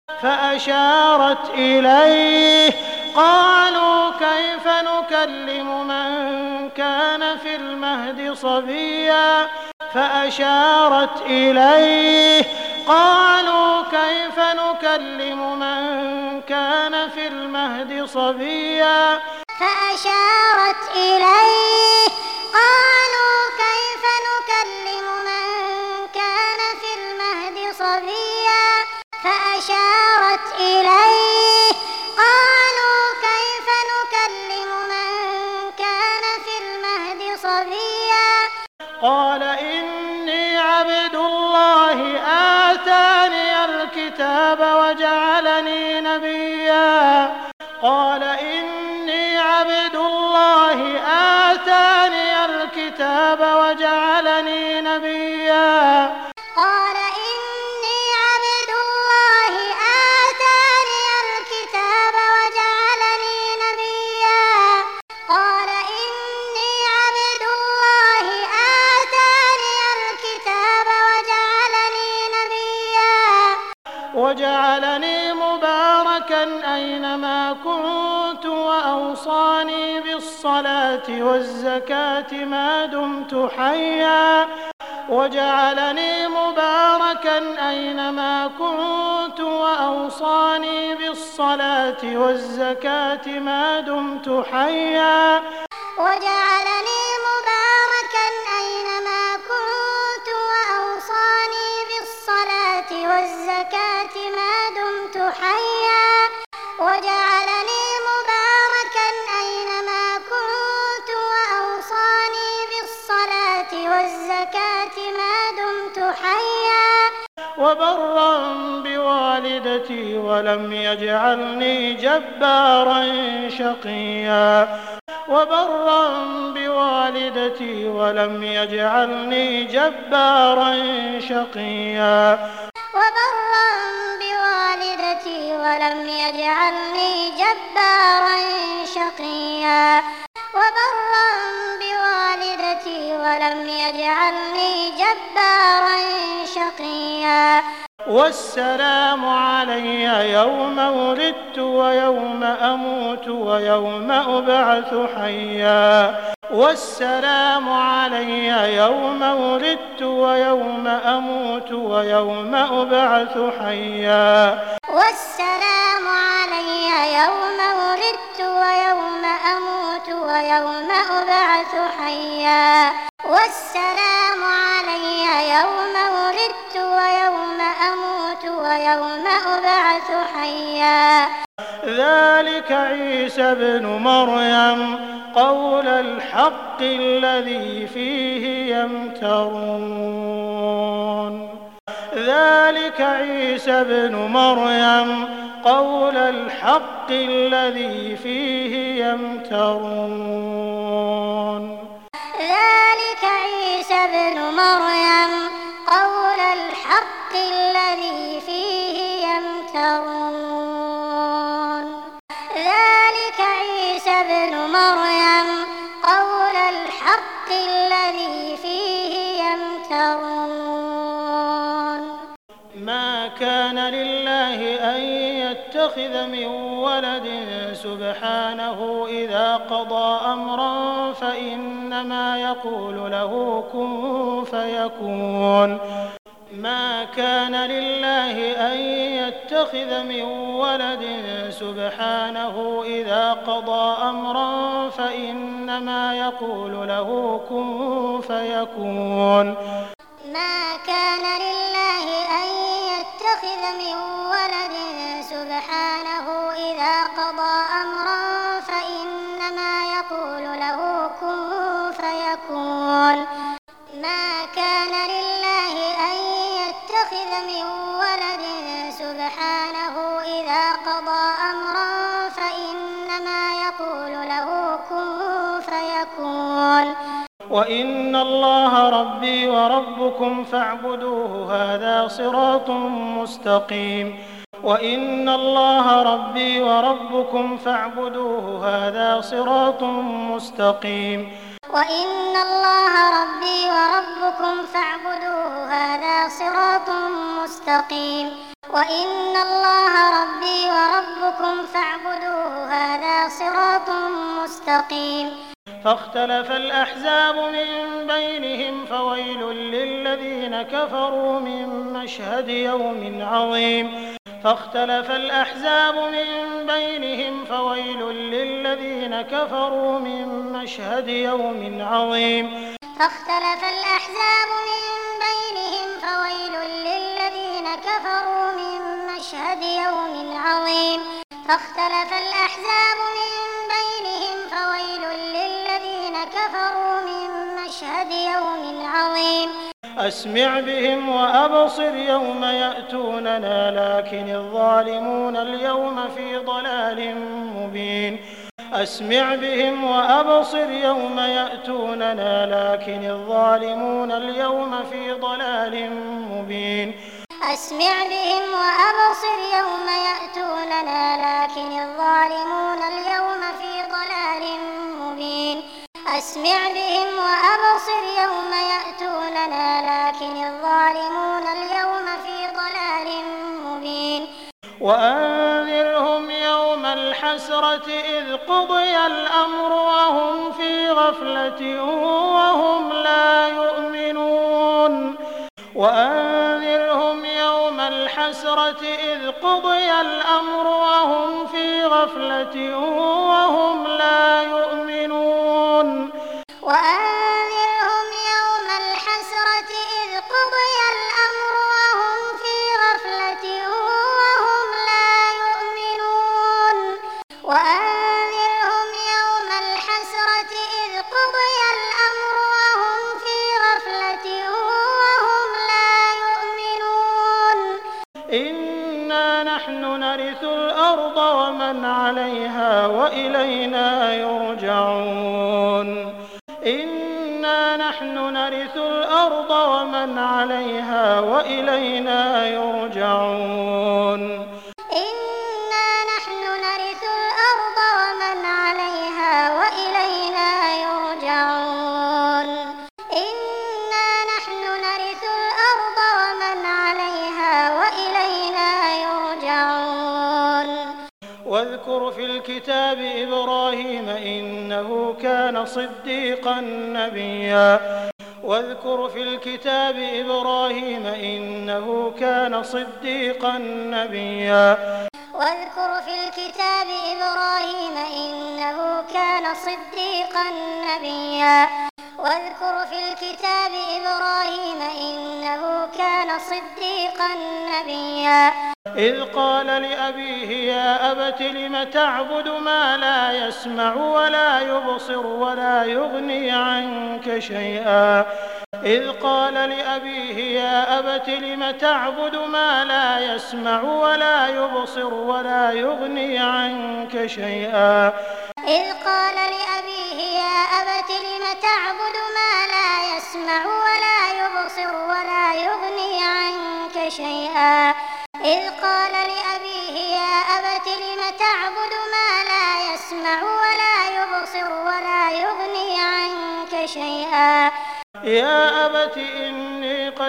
فأشارت إليه قالوا كيف نكلم من كان في المهد صبيا فأشارت إليه قالوا كيف نكلم من كان في المهد صبيا فأشارت إليه قالوا كيف نكلم من كان في المهد صبيا فأشارت إليه قالوا كيف نكلم من كان في المهد صبيا قال إني عبد الله آتاني الكتاب وجعلني نبيا قال إني عبد الله آتاني الكتاب وجعلني نبيا قال إني عبد الله آتاني الكتاب وجعلني نبيا قال إني عبد الله آتاني الكتاب وجعلني نبيا وجعلني مباركا أينما كنت وأوصاني بالصلاة والزكاة ما دمت حيا وجعلني مباركا أينما كنت وأوصاني بالصلاة والزكاة ما دمت حيا وجعلني مباركا أينما كنت وأوصاني بالصلاة والزكاة ما دمت حيا وجعلني مباركا أينما كنت وأوصاني بالصلاة والزكاة ما دمت حيا وبرا بوالدتي ولم يجعلني جبارا شقيا وبرا بوالدتي ولم يجعلني جبارا شقيا وبرا بوالدتي ولم يجعلني جبارا شقيا وبرا بوالدتي ولم يجعلني جبارا شقيا والسلام علي يوم ولدت ويوم أموت ويوم أبعث حيا والسلام علي يوم ولدت ويوم أموت ويوم أبعث حيا والسلام علي يوم ولدت ويوم أموت ويوم أبعث حيا والسلام علي يوم ولدت ويوم أموت ويوم أبعث حيا ذلك عيسى ابن مريم قول الحق الذي فيه يمترون ذلك عيسى ابن مريم قول الحق الذي فيه يمترون ابن مريم قول الحق الذي فيه يمترون ذلك عيسى ابن مريم قول الحق الذي فيه يمترون ما كان لله أن يتخذ من ولد سبحانه إذا قضى أمرا فإنما يقول له كن فيكون ما كان لله أن يتخذ من ولد سبحانه إذا قضى أمرا فإنما يقول له كن فيكون ما كان لله أن يتخذ من ولد سبحانه إذا قضى أمرا فإنما يقول له كن فيكون ما كان لله أن يتخذ من ولد سبحانه إذا قضى أمرا فإنما يقول له كن فيكون وإن الله ربي وربكم فاعبدوه هذا صراط مستقيم وإن الله ربي وربكم فاعبدوه هذا صراط مستقيم وإن الله ربي وربكم فاعبدوه هذا صراط مستقيم وإن الله ربي وربكم فاعبدوه هذا صراط مستقيم فاختلف الأحزاب من بينهم فويل للذين كفروا من مشهد يوم عظيم فاختلف الأحزاب من بينهم فويل للذين كفروا من مشهد يوم عظيم فاختلف الأحزاب من بينهم فويل للذين كفروا من مشهد يوم عظيم فاختلف الأحزاب من بينهم فويل للذين كفروا من مشهد يوم عظيم أسمع بهم وأبصر يوم يأتوننا لكن الظالمون اليوم في ضلال مبين أسمع بهم وأبصر يوم يأتوننا لكن الظالمون اليوم في ضلال مبين أسمع بهم وأبصر يوم يأتوننا لكن الظالمون اليوم في ضلال مبين أسمع بهم وأبصر يوم يأتوننا لكن الظالمون اليوم في ضلال مبين وأنذرهم يوم الحسرة إذ قضي الأمر وهم في غفلة وهم لا يؤمنون وأنذرهم يوم الحسرة إذ قضي الأمر وهم في غفلة وهم لا يؤمنون وأنذرهم يوم الحسرة إذ قضي الأمر وهم في غفلة وهم لا يؤمنون وأنذرهم يوم الحسرة إذ قضي الأمر وهم في غفلة وهم لا يؤمنون إنا نحن نرث الأرض ومن عليها وإلينا يرجعون إنا نحن نرث الأرض ومن عليها وإلينا يرجعون إنا نحن نرث الأرض ومن عليها وإلينا يرجعون إنا نحن نرث الأرض ومن عليها وإلينا يرجعون واذكر في الكتاب إبراهيم إنه كان صديقا نبيا واذكر في الكتاب إبراهيم إنه كان صديقا نبيا واذكر في الكتاب إبراهيم إنه كان صديقا نبيا واذكر في الكتاب إبراهيم إنه كان صديقا نبيا إذ قال لأبيه يا أبت لم تعبد ما لا يسمع ولا يبصر ولا يغني عنك شيئا إذ قال لأبيه يا أبت لم تعبد ما لا يسمع ولا يبصر ولا يغني عنك شيئا إذ قال لأبيه يا أبت لم تعبد ما لا يسمع يسمع ولا يبصر ولا يغني عنك شيئا إذ قال لأبيه يا أبت لم تعبد ما لا يسمع ولا يبصر ولا يغني عنك شيئا يا أبت إني قد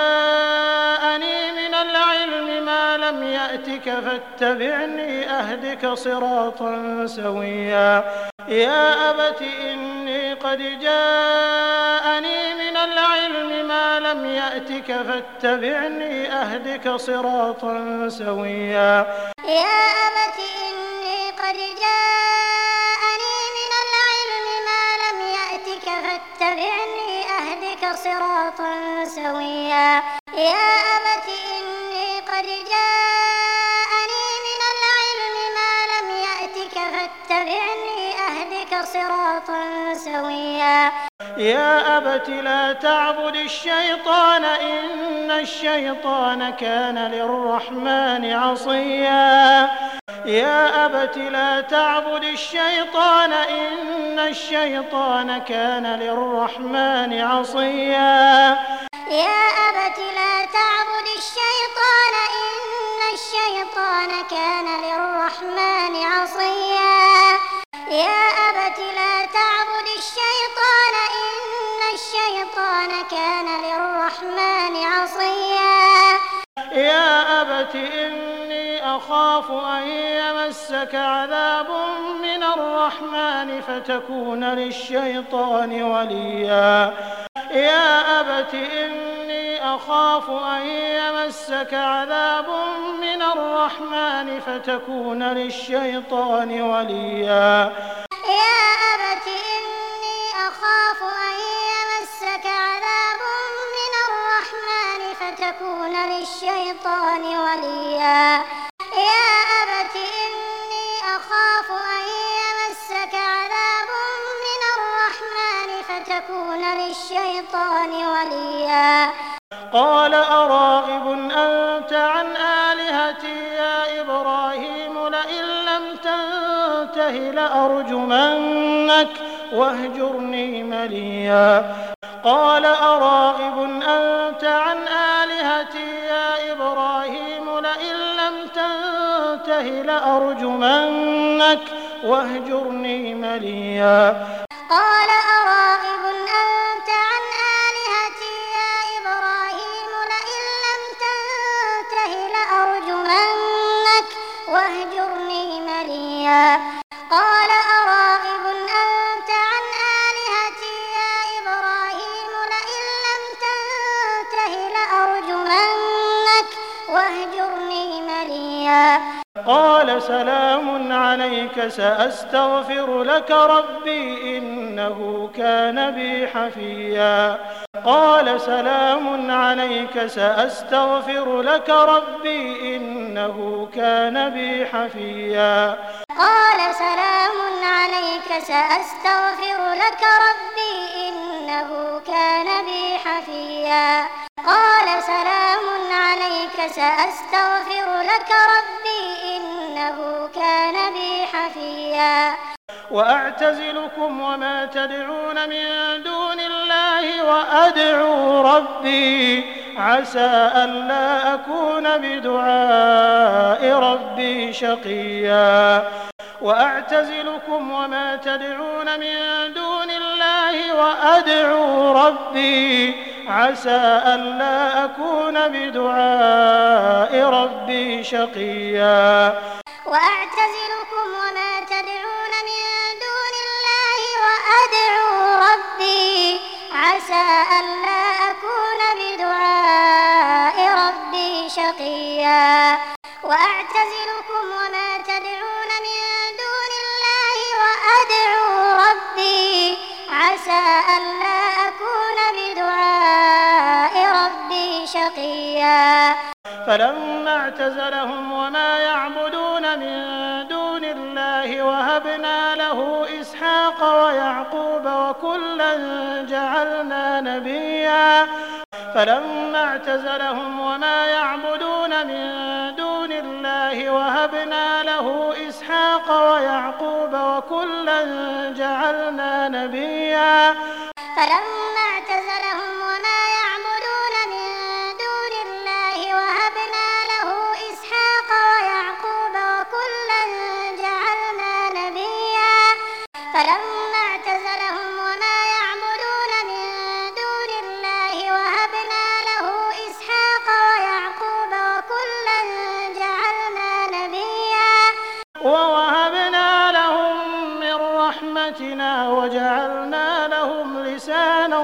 جاءني من العلم ما لم يأتك فاتبعني أهدك صراطا سويا يا أبت إني قد جاءني من العلم ما لم يأتك فاتبعني أهدك صراطا سويا يا أبت إني قد جاءني من العلم ما لم يأتك فاتبعني أهدك صراطا سويا يا أبت إني قد جاءني من العلم ما لم يأتك فاتبعني أهدك صراطا سويا يا أبت لا تعبد الشيطان إن الشيطان كان للرحمن عصيا يا أبت لا تعبد الشيطان إن الشيطان كان للرحمن عصيا يا أبت لا تعبد الشيطان إن الشيطان كان للرحمن عصيا يا أبت لا تعبد الشيطان إن الشيطان كان للرحمن عصيا يا أبت إني أخاف أن يمسك عذاب من الرحمن فتكون للشيطان وليا يا أبت إني أخاف أن يمسك عذاب من الرحمن فتكون للشيطان وليا يا أبت إني أخاف أن يمسك عذاب من الرحمن فتكون للشيطان وليا يا أبت إني أخاف أن يمسك عذاب من الرحمن فتكون للشيطان وليا قال أراغب أنت عن آلهتي يا إبراهيم لئن لم تنته لأرجمنك واهجرني مليا قال أراغب أنت عن آلهتي يا إبراهيم لئن لم تنته لأرجمنك واهجرني مليا قال أراغب أنت عن آلهتي يا إبراهيم لئن لم تنته لأرجمنك واهجرني مليا قال أراغب أنت عن آلهتي يا إبراهيم لئن لم تنته لأرجمنك واهجرني مليا قال سلام عليك سأستغفر لك ربي إنه كان بي حفيا قال سلام عليك سأستغفر لك ربي إنه كان بي حفيا قال سلام عليك سأستغفر لك ربي إنه كان بي حفيا قال سلام عليك سأستغفر لك ربي إنه كان بي حفيا وأعتزلكم وما تدعون من دون الله وأدعو ربي عسى ألا أكون بدعاء ربي شقيا وأعتزلكم وما تدعون من دون الله وأدعو ربي عسى ألا أكون بدعاء ربي شقيا وأعتزلكم وما تدعون من دون الله وأدعو ربي عسى ألا أكون بدعاء ربي شقيا وأعتزلكم وما تدعون من دون الله وأدعو ربي عسى ألا أكون بدعاء ربي شقيا فلما اعتزلهم وما يعبدون من دون الله وهبنا له إسحاق ويعقوب وكلا جعلنا نبيا فلما اعتزلهم وما يعبدون من دون الله وهبنا له إسحاق ويعقوب وكلا جعلنا نبيا فلما اعتزلهم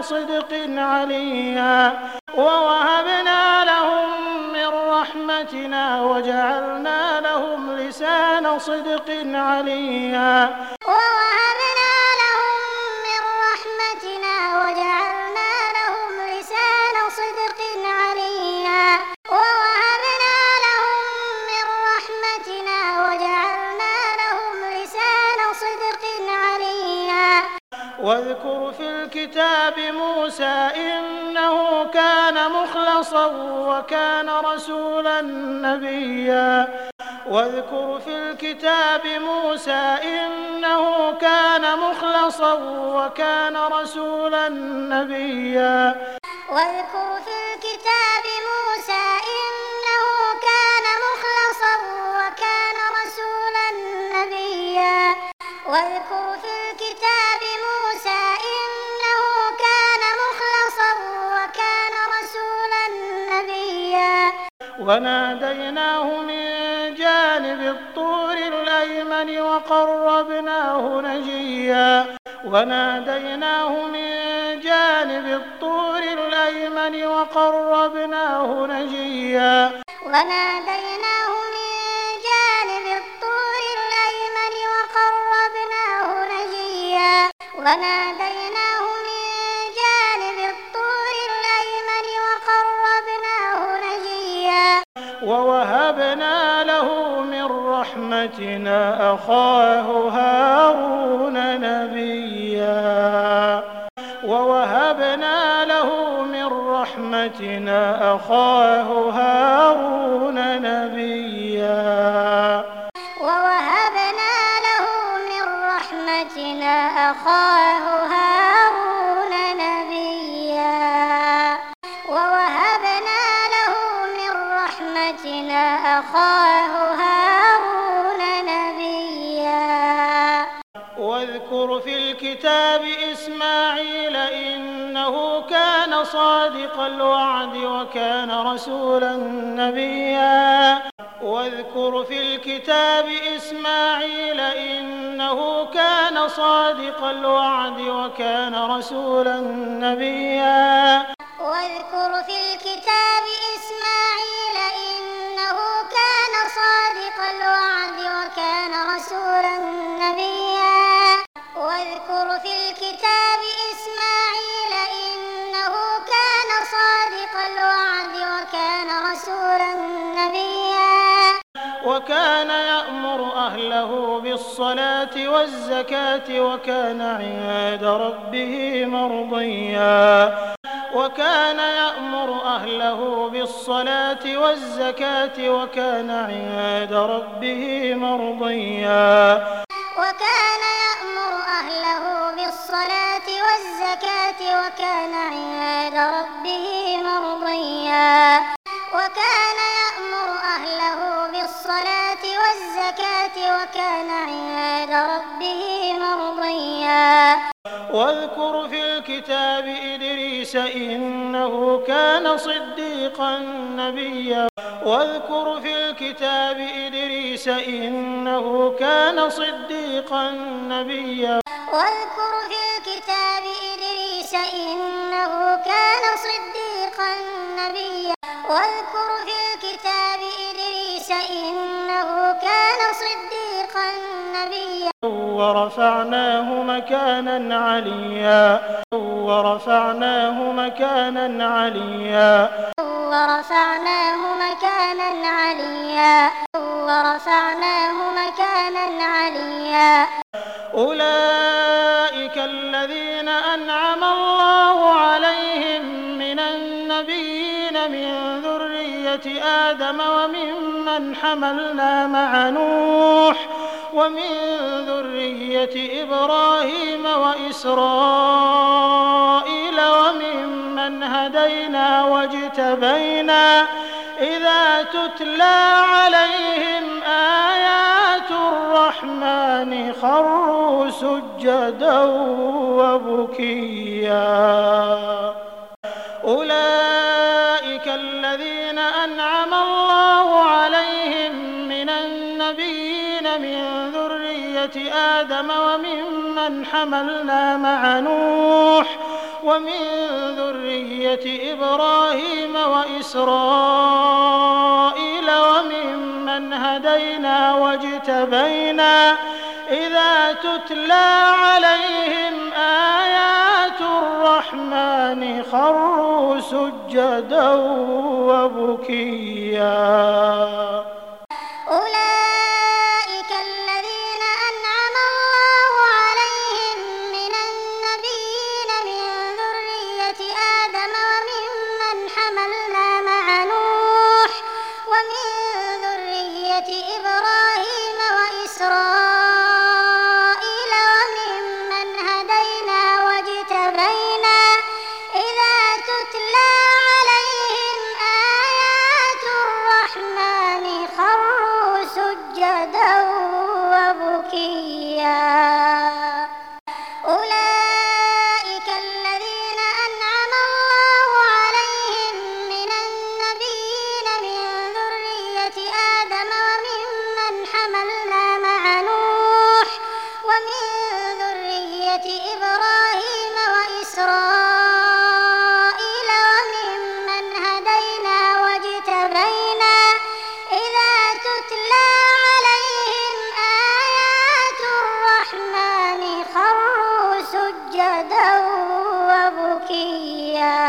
صدق عليا ووهبنا لهم من رحمتنا وجعلنا لهم لسان صدق عليا ووهبنا لهم من رحمتنا وجعلنا لهم لسان صدق عليا ووهبنا لهم من رحمتنا وجعلنا لهم لسان صدق عليا واذكر في الكتاب موسى إنه كان مخلصا وكان رسولا نبيا واذكر في الكتاب موسى إنه كان مخلصا وكان رسولا نبيا واذكر في الكتاب موسى إنه كان مخلصا وكان رسولا نبيا واذكر في الكتاب موسى إنه كان مخلصا وكان رسولا نبيا وناديناه من جانب الطور الأيمن وقربناه نجيا وناديناه من جانب الطور الأيمن وقربناه نجيا وناديناه من جانب الطور الأيمن وقربناه نجيا وناديناه من جانب الطور الأيمن وقربناه نجيا ووهبنا له من رحمتنا أخاه هارون نبيا ووهبنا له من رحمتنا أخاه هارون نبيا ووهبنا له من رحمتنا أخاه هارون نبيا ووهبنا له من رحمتنا أخاه هارون نبيا واذكر في الكتاب إسماعيل إنه كان صادق الوعد وكان رسولا نبيا واذكر في الكتاب إسماعيل إنه كان صادق الوعد وكان رسولا نبيا واذكر في الكتاب إسماعيل إنه كان صادق الوعد وكان رسولا نبيا واذكر في الكتاب إسماعيل إنه كان صادق الوعد وكان رسولا نبيا وكان يأمر أهله بالصلاة والزكاة وكان عند ربه مرضيا وكان يأمر أهله بالصلاة والزكاة وكان عند ربه مرضيا وكان يأمر أهله بالصلاة والزكاة وكان عند ربه مرضيا وكان يأمر أهله بالصلاة والزكاة وكان عند ربه مرضيا واذكر في الكتاب إدريس إنه كان صديقا نبيا واذكر في الكتاب إدريس إنه كان صديقا نبيا واذكر في الكتاب إدريس إنه كان صديقا نبيا واذكر في الكتاب إدريس إنه كان صديقا نبيا ورفعناه مكانا عليا ورفعناه مكانا عليا ورفعناه مكانا عليا ورفعناه مكانا عليا أولئك الذين أنعم الله عليهم من النبيين من ذرية آدم وممن حملنا مع نوح ومن ذرية إبراهيم وإسرائيل وممن هدينا واجتبينا إذا تتلى عليهم آيات الرحمن خروا سجدا وبكيا أولئك الذين أنعم الله عليهم من النبيين من ذرية آدم وممن حملنا مع نوح ومن ذرية إبراهيم وإسرائيل وممن هدينا واجتبينا إذا تتلى عليهم آيات الرحمن خروا سجدا وبكيا. أولئك الذين أنعم الله عليهم من النبيين من ذرية آدم وممن حملنا مع نوح ومن ذرية إبراهيم وإسرائيل وممن هدينا واجتبينا إذا تتلى عليهم آيات الرحمن خروا سجدا وبكيا. أولئك الذين أنعم الله عليهم من النبيين من ذرية آدم وممن حملنا مع نوح ومن ذرية إبراهيم وإسرائيل وممن هدينا واجتبينا إذا تتلى عليهم آيات الرحمن خروا سجدا وبكيا.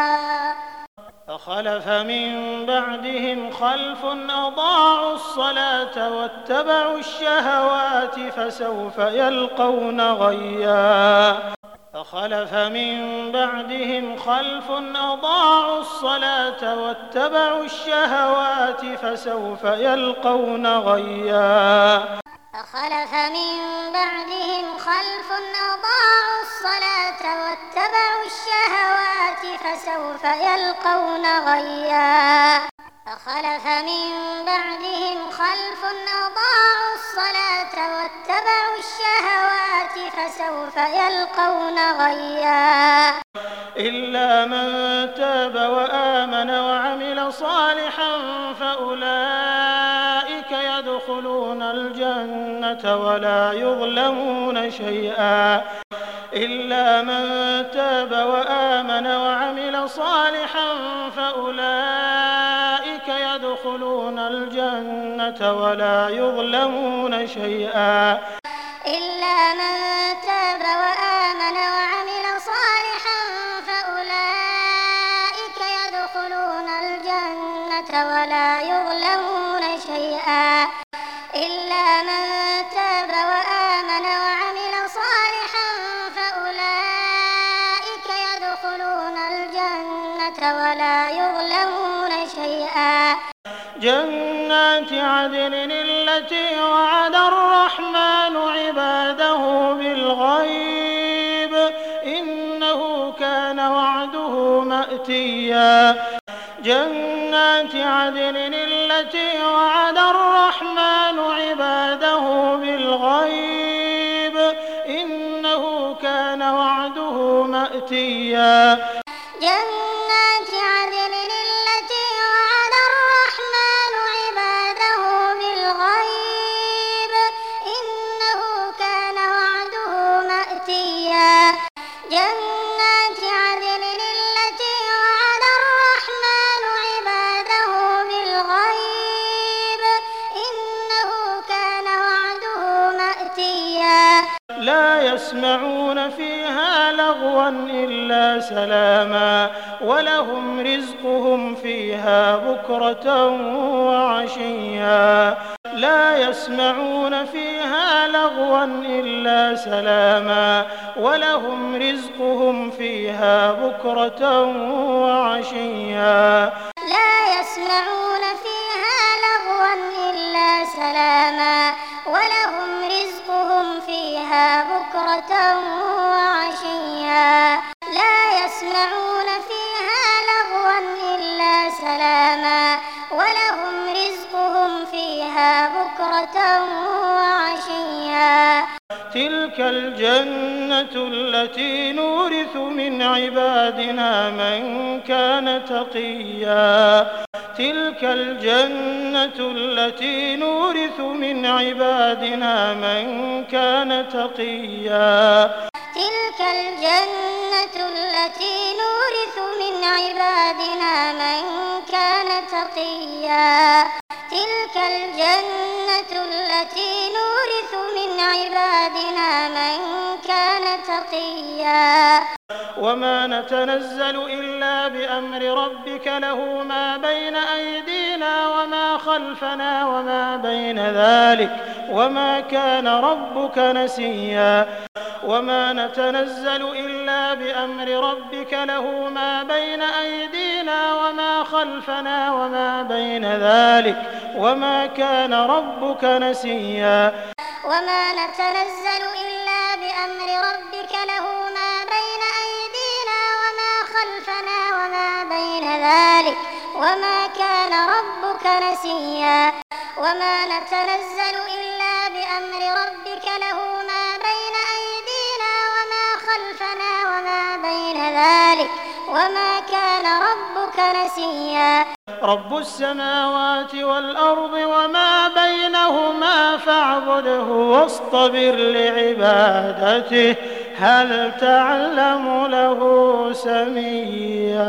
فخلف من بعدهم خلف أضاعوا الصلاة واتبعوا الشهوات فسوف يلقون غيا. فخلف من بعدهم خلف أضاعوا الصلاة واتبعوا الشهوات فسوف يلقون غيا. فخلف من بعدهم خلف أضاعوا الصلاة واتبعوا الشهوات فسوف يلقون غيا. فخلف من بعدهم خلف أضاعوا الصلاة واتبعوا الشهوات فسوف يلقون غيا. إلا من تاب وآمن وعمل صالحا فأولئك يدخلون الجنة ولا يظلمون شيئا. إلا من تاب وآمن وعمل صالحا فأولئك يدخلون الجنة ولا يظلمون شيئا. إلا من تاب وآمن وعمل صالحا فأولئك يدخلون الجنة ولا يظلمون شيئا. إلا من تاب وآمن وعمل صالحا فأولئك يدخلون الجنة ولا يظلمون شيئا. جنات عدن التي وعد الرحمن عباده بالغيب إنه كان وعده مأتيا. جنات عدن التي وعد الرحمن عباده بالغيب إنه كان وعده مأتيا. جنات عدن التي وعد الرحمن عباده بالغيب إنه كان وعده مأتيا. جنات عدن التي وعد الرحمن عباده بالغيب إنه كان وعده مأتيا. لا يسمعون فيها لغوا إلا سلاما ولهم رزقهم فيها بكرة وعشيا. لا يسمعون فيها لغوا إلا سلاما ولهم رزقهم فيها بكرة وعشيا. لا يسمعون فيها لغوا إلا سلاما ولهم رزقهم فيها بكرة وعشيا. لا يسمعون فيها لغوا إلا سلاما ولهم رزقهم فيها بكرة وعشيا. تلك الجنة التي نورث من عبادنا من كان تقيا. تلك الجنة التي نورث من عبادنا من كان تقيا. تلك الجنة التي نورث من عبادنا من كان تقيا تلك الجنة التي نورث من عبادنا من كان تقيا وما نتنزل إلا بأمر ربك له ما بين أيدينا وما خلفنا وما بين ذلك وما كان ربك نسيا وما نتنزل إلا بأمر ربك له ما بين أيدينا وما خلفنا وما بين ذلك وما كان ربك نسيا وما نتنزل إلا بأمر ربك له ما بين أيدينا وما خلفنا وما بين ذلك وما كان ربك نسيا وما نتنزل إلا بأمر ربك له ما بين أيدينا وما خلفنا وما بين ذلك وما كان ربك نسيا رب السماوات والأرض وما بينهما فاعبده واصطبر لعبادته هل تعلم له سميا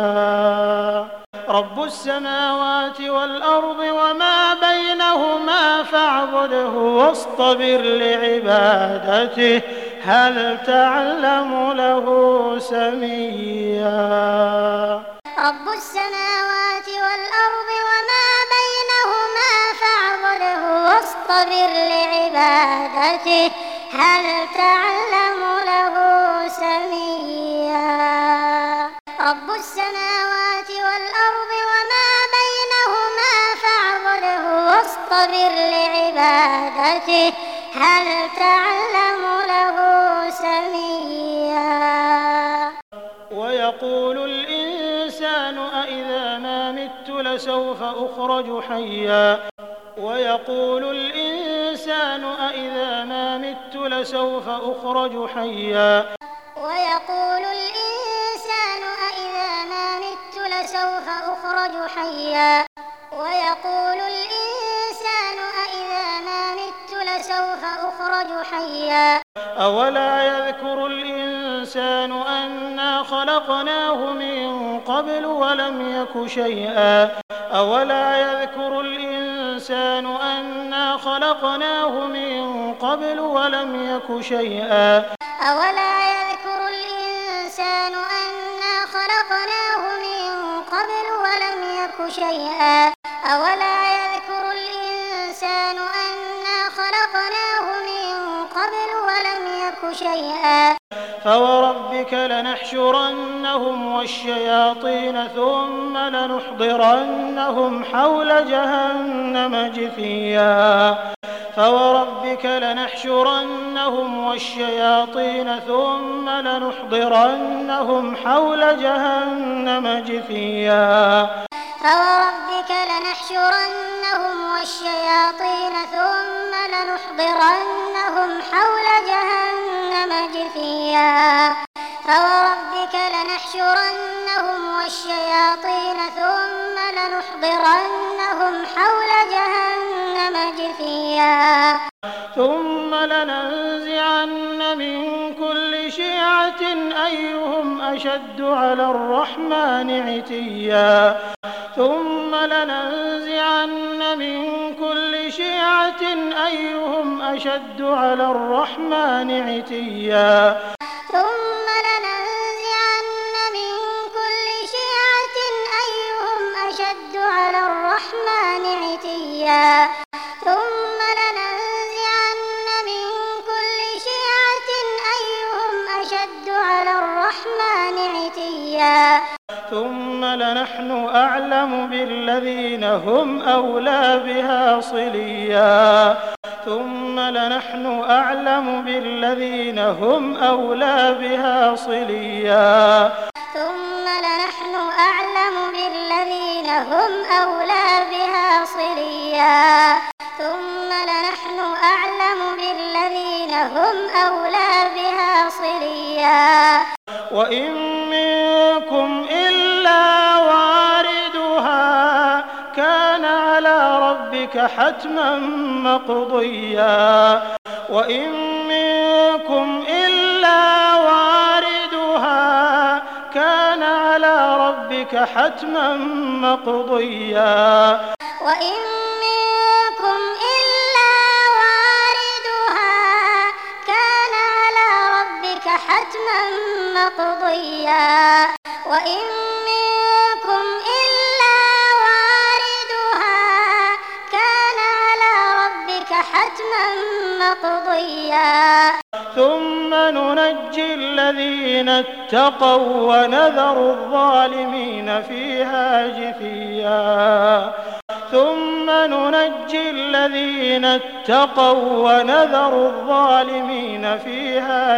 رب السماوات والأرض وما بينهما فاعبده واصطبر لعبادته هل تعلم له سميا رب السماوات والأرض وما بينهما فاعبده واصطبر لعبادته هل تعلم له سميا رب السماوات والأرض وما بينهما فاعبده واصطبر لعبادته هل تعلم له سميا ويقول الإنسان أإذا ما مت لسوف أخرج حيا ويقول الإنسان أإذا ما مت لسوف أخرج حيا ويقول الإنسان أإذا ما مت لسوف أخرج حيا ويقول الإنسان أإذا ما مت لسوف أخرج حيا أولا يذكر الإنسان أنا خلقناه من قبل ولم يك شيئا أولا يذكر الإنسان أنا خلقناه من قبل ولم يك شيئا أولا يذكر الإنسان أنا خلقناه من قبل ولم يك شيئا أولا يذكر الإنسان أنا خلقناه من قبل ولم يك شيئا فوربك لنحشرنهم والشياطين ثم لنحضرنهم حول جهنم جثيا فوربك لنحشرنهم والشياطين ثم لنحضرنهم حول جهنم جثيا فوربك لنحشرنهم والشياطين ثم لنحضرنهم حول جهنم جثيا فوربك لنحشرنهم والشياطين ثم لنحضرنهم حول جهنم جثيا ثم لننزعن من كل شيعة أيهم أشد على الرحمن عتيا ثم لننزعن من كل شيعة أيهم أشد على الرحمن عتيا ثم لننزعن من كل شيعة أيهم أشد على الرحمن عتيا ثم لننزعن من كل شيعة أيهم أشد على الرحمن عتيا ثم لنحن أعلم بالذين هم أولى بها صليا ثم لنحن أعلم بالذين هم أولى بها صليا ثم لنحن أعلم بالذين هم أولى بها صليا ثم لنحن أعلم بالذين هم أولى بها صليا وإن منكم إلا واردها كان على ربك حتما مقضيا وإن منكم إلا واردها حتما مقضيا وإن منكم إلا واردها كان على ربك حتما مقضيا وإن منكم إلا واردها كان على ربك حتما مقضيا ثم ننجي الذين اتقوا ونذر الظالمين فيها جثيا ثم ننجي الذين اتقوا ونذر الظالمين فيها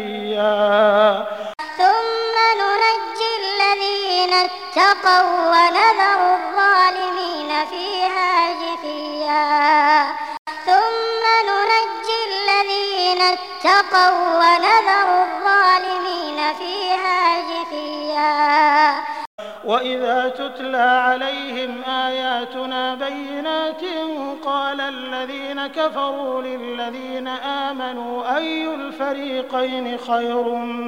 جثيا ثم ننجي الذين اتقوا ونذر الظالمين فيها جثيا ثم ننجي الذين اتقوا ونذر الظالمين فيها جثيا وإذا تتلى عليهم آياتنا بينات قال الذين كفروا للذين آمنوا أي الفريقين خير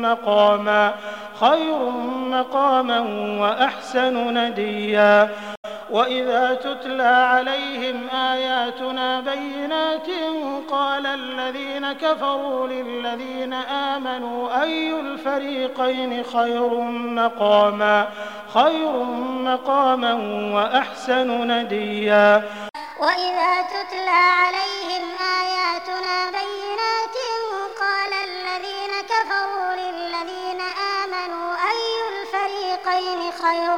مقاما خير مقاما وأحسن نديا وإذا تتلى عليهم آياتنا بينات قال الذين كفروا للذين آمنوا أي الفريقين خير مقاما خير مقاما وأحسن نديا وإذا تتلى عليهم آياتنا بينات قال الذين كفروا للذين آمنوا أي الفريقين خير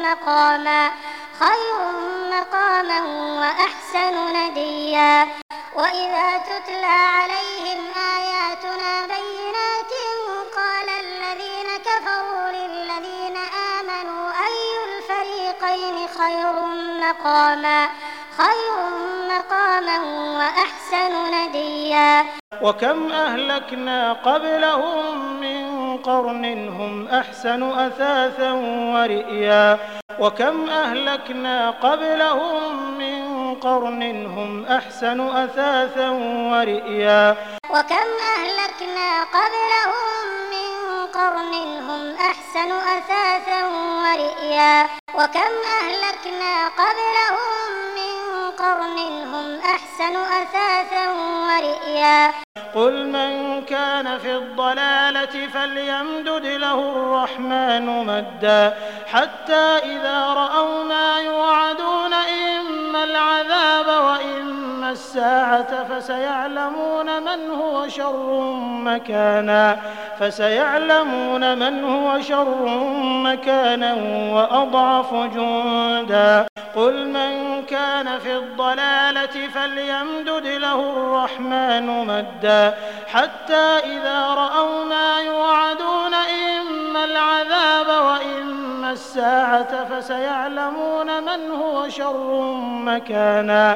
مقاما خير مقاما وأحسن نديا وإذا تتلى عليهم آياتنا بينات قال الذين كفروا للذين آمنوا أي الفريقين خير مقاما خير مقاما وأحسن نديا وكم أهلكنا قبلهم من قرن هم أحسن أثاثا ورئيا وكم أهلكنا قبلهم من قرن هم أحسن أثاثا ورئيا وكم أهلكنا قبلهم من قرن هم أحسن أثاثا ورئيا وكم أهلكنا قبلهم من قرن هم أحسن أثاثا ورئيا قل من كان في الضلالة فليمدد له الرحمن مدا حتى إذا رأوا ما يوعدون إما العذاب وإما الساعة فسيعلمون من هو شر مكانا فسيعلمون من هو شر مكانا وأضعف جندا قل من كان في الضلالة فليمدد له الرحمن مدا حتى إذا رأوا ما يوعدون إما العذاب وإما الساعة فسيعلمون من هو شر مكانا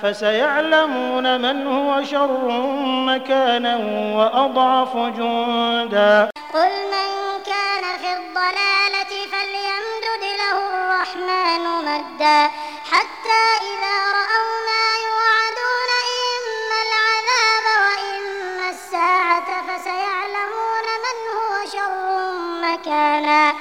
فسيعلمون من هو شر مكانا وأضعف جندا قل من كان في الضلالة فليمدد له الرحمن مدا حتى إذا رأوا ما يوعدون إما العذاب وإما الساعة فسيعلمون من هو شر مكانا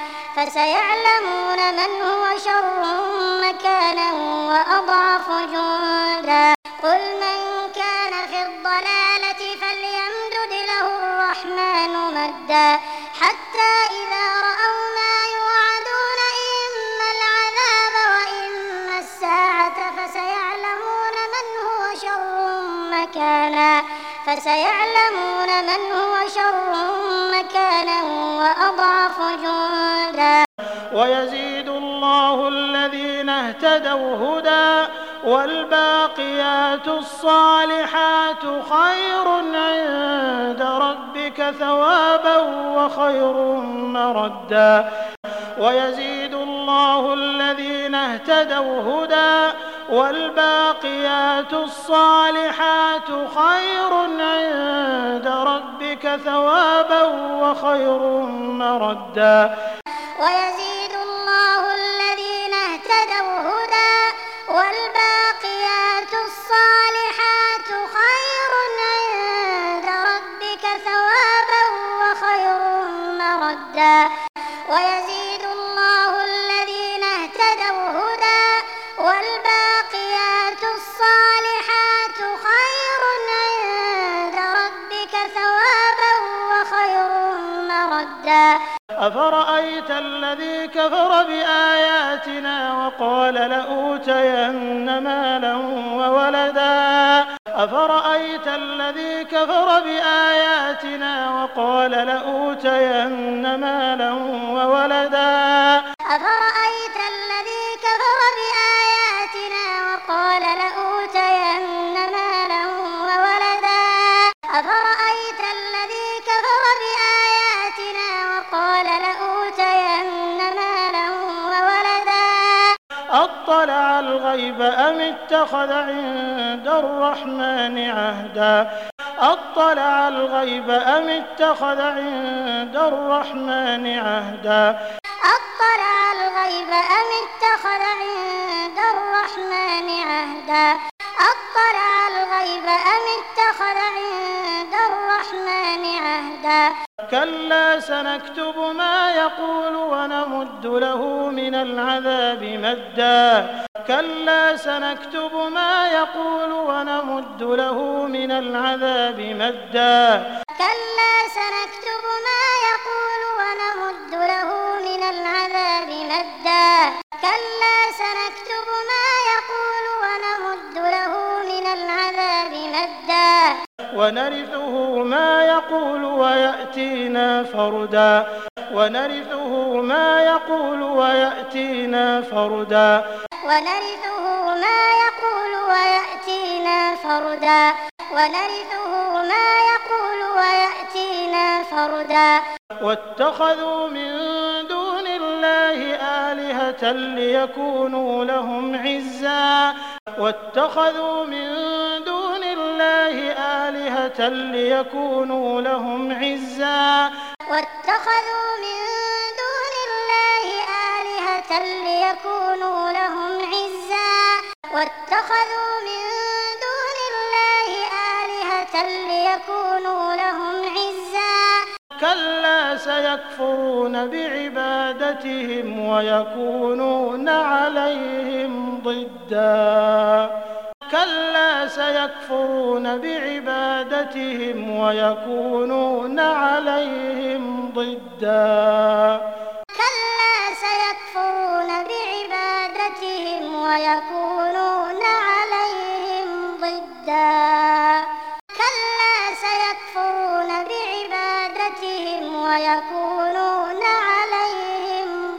فسيعلمون من هو شر مكانا وأضعف جندا قل من كان في الضلالة فليمدد له الرحمن مدا حتى إذا رأوا ما يوعدون إما العذاب وإما الساعة فسيعلمون من هو شر مكانا فسيعلمون من هو شر مكانا وأضعف جندا ويزيد الله الذين اهتدوا هدى والباقيات الصالحات خير عند ربك ثوابا وخير مردا ويزيد الله الذين اهتدوا هدى والباقيات الصالحات خير عند ربك ثوابا وخير مردا ويزيد الله الذين اهتدوا هدى والباقيات الصالحات خير عند ربك ثوابا وخير مردا ويزيد الله الذين مردا أفرأيت الذي كفر بآياتنا وقال لأوتين مالا وولدا أفرأيت الذي كفر بآياتنا وقال لأوتين مالا وولدا أفرأيت الذي كفر بآياتنا وقال لأوتين مالا وولدا أفرأيت الذي كفر بآياتنا وقال لأوتين مالا وولدا أطلع الغيب أم اتخذ عند الرحمن عهدا أطلع الغيب أم اتخذ عند الرحمن عهدا أطلع الغيب أم اتخذ عند الرحمن عهدا أطلع الغيب أم اتخذ عند الرحمن عهدا كلا سنكتب ما يقول ونمد له من العذاب مدا كلا سنكتب ما يقول ونمد له من العذاب مدا كلا سنكتب ما يقول ونمد له من العذاب مدا كلا سنكتب ما يقول ونمد له من العذاب مدا ونرثه ما يقول ويأتينا فردا ونرثه ما يقول ويأتينا فردا ونرثه ما يقول ويأتينا فردا ونرثه ما يقول ويأتينا فردا واتخذوا من دون الله آلهة ليكونوا لهم عزا واتخذوا من دون الله آلهة ليكونوا لهم عزا واتخذوا من دون الله آلهة ليكونوا لهم عزا واتخذوا من دون الله آلهة ليكونوا لهم عزا كلا سيكفرون بعبادتهم ويكونون عليهم ضدا كلا سيكفرون بعبادتهم ويكونون عليهم ضدا كلا سيكفرون بعبادتهم ويكونون عليهم ضدا كلا سيكفرون بعبادتهم ويكونون عليهم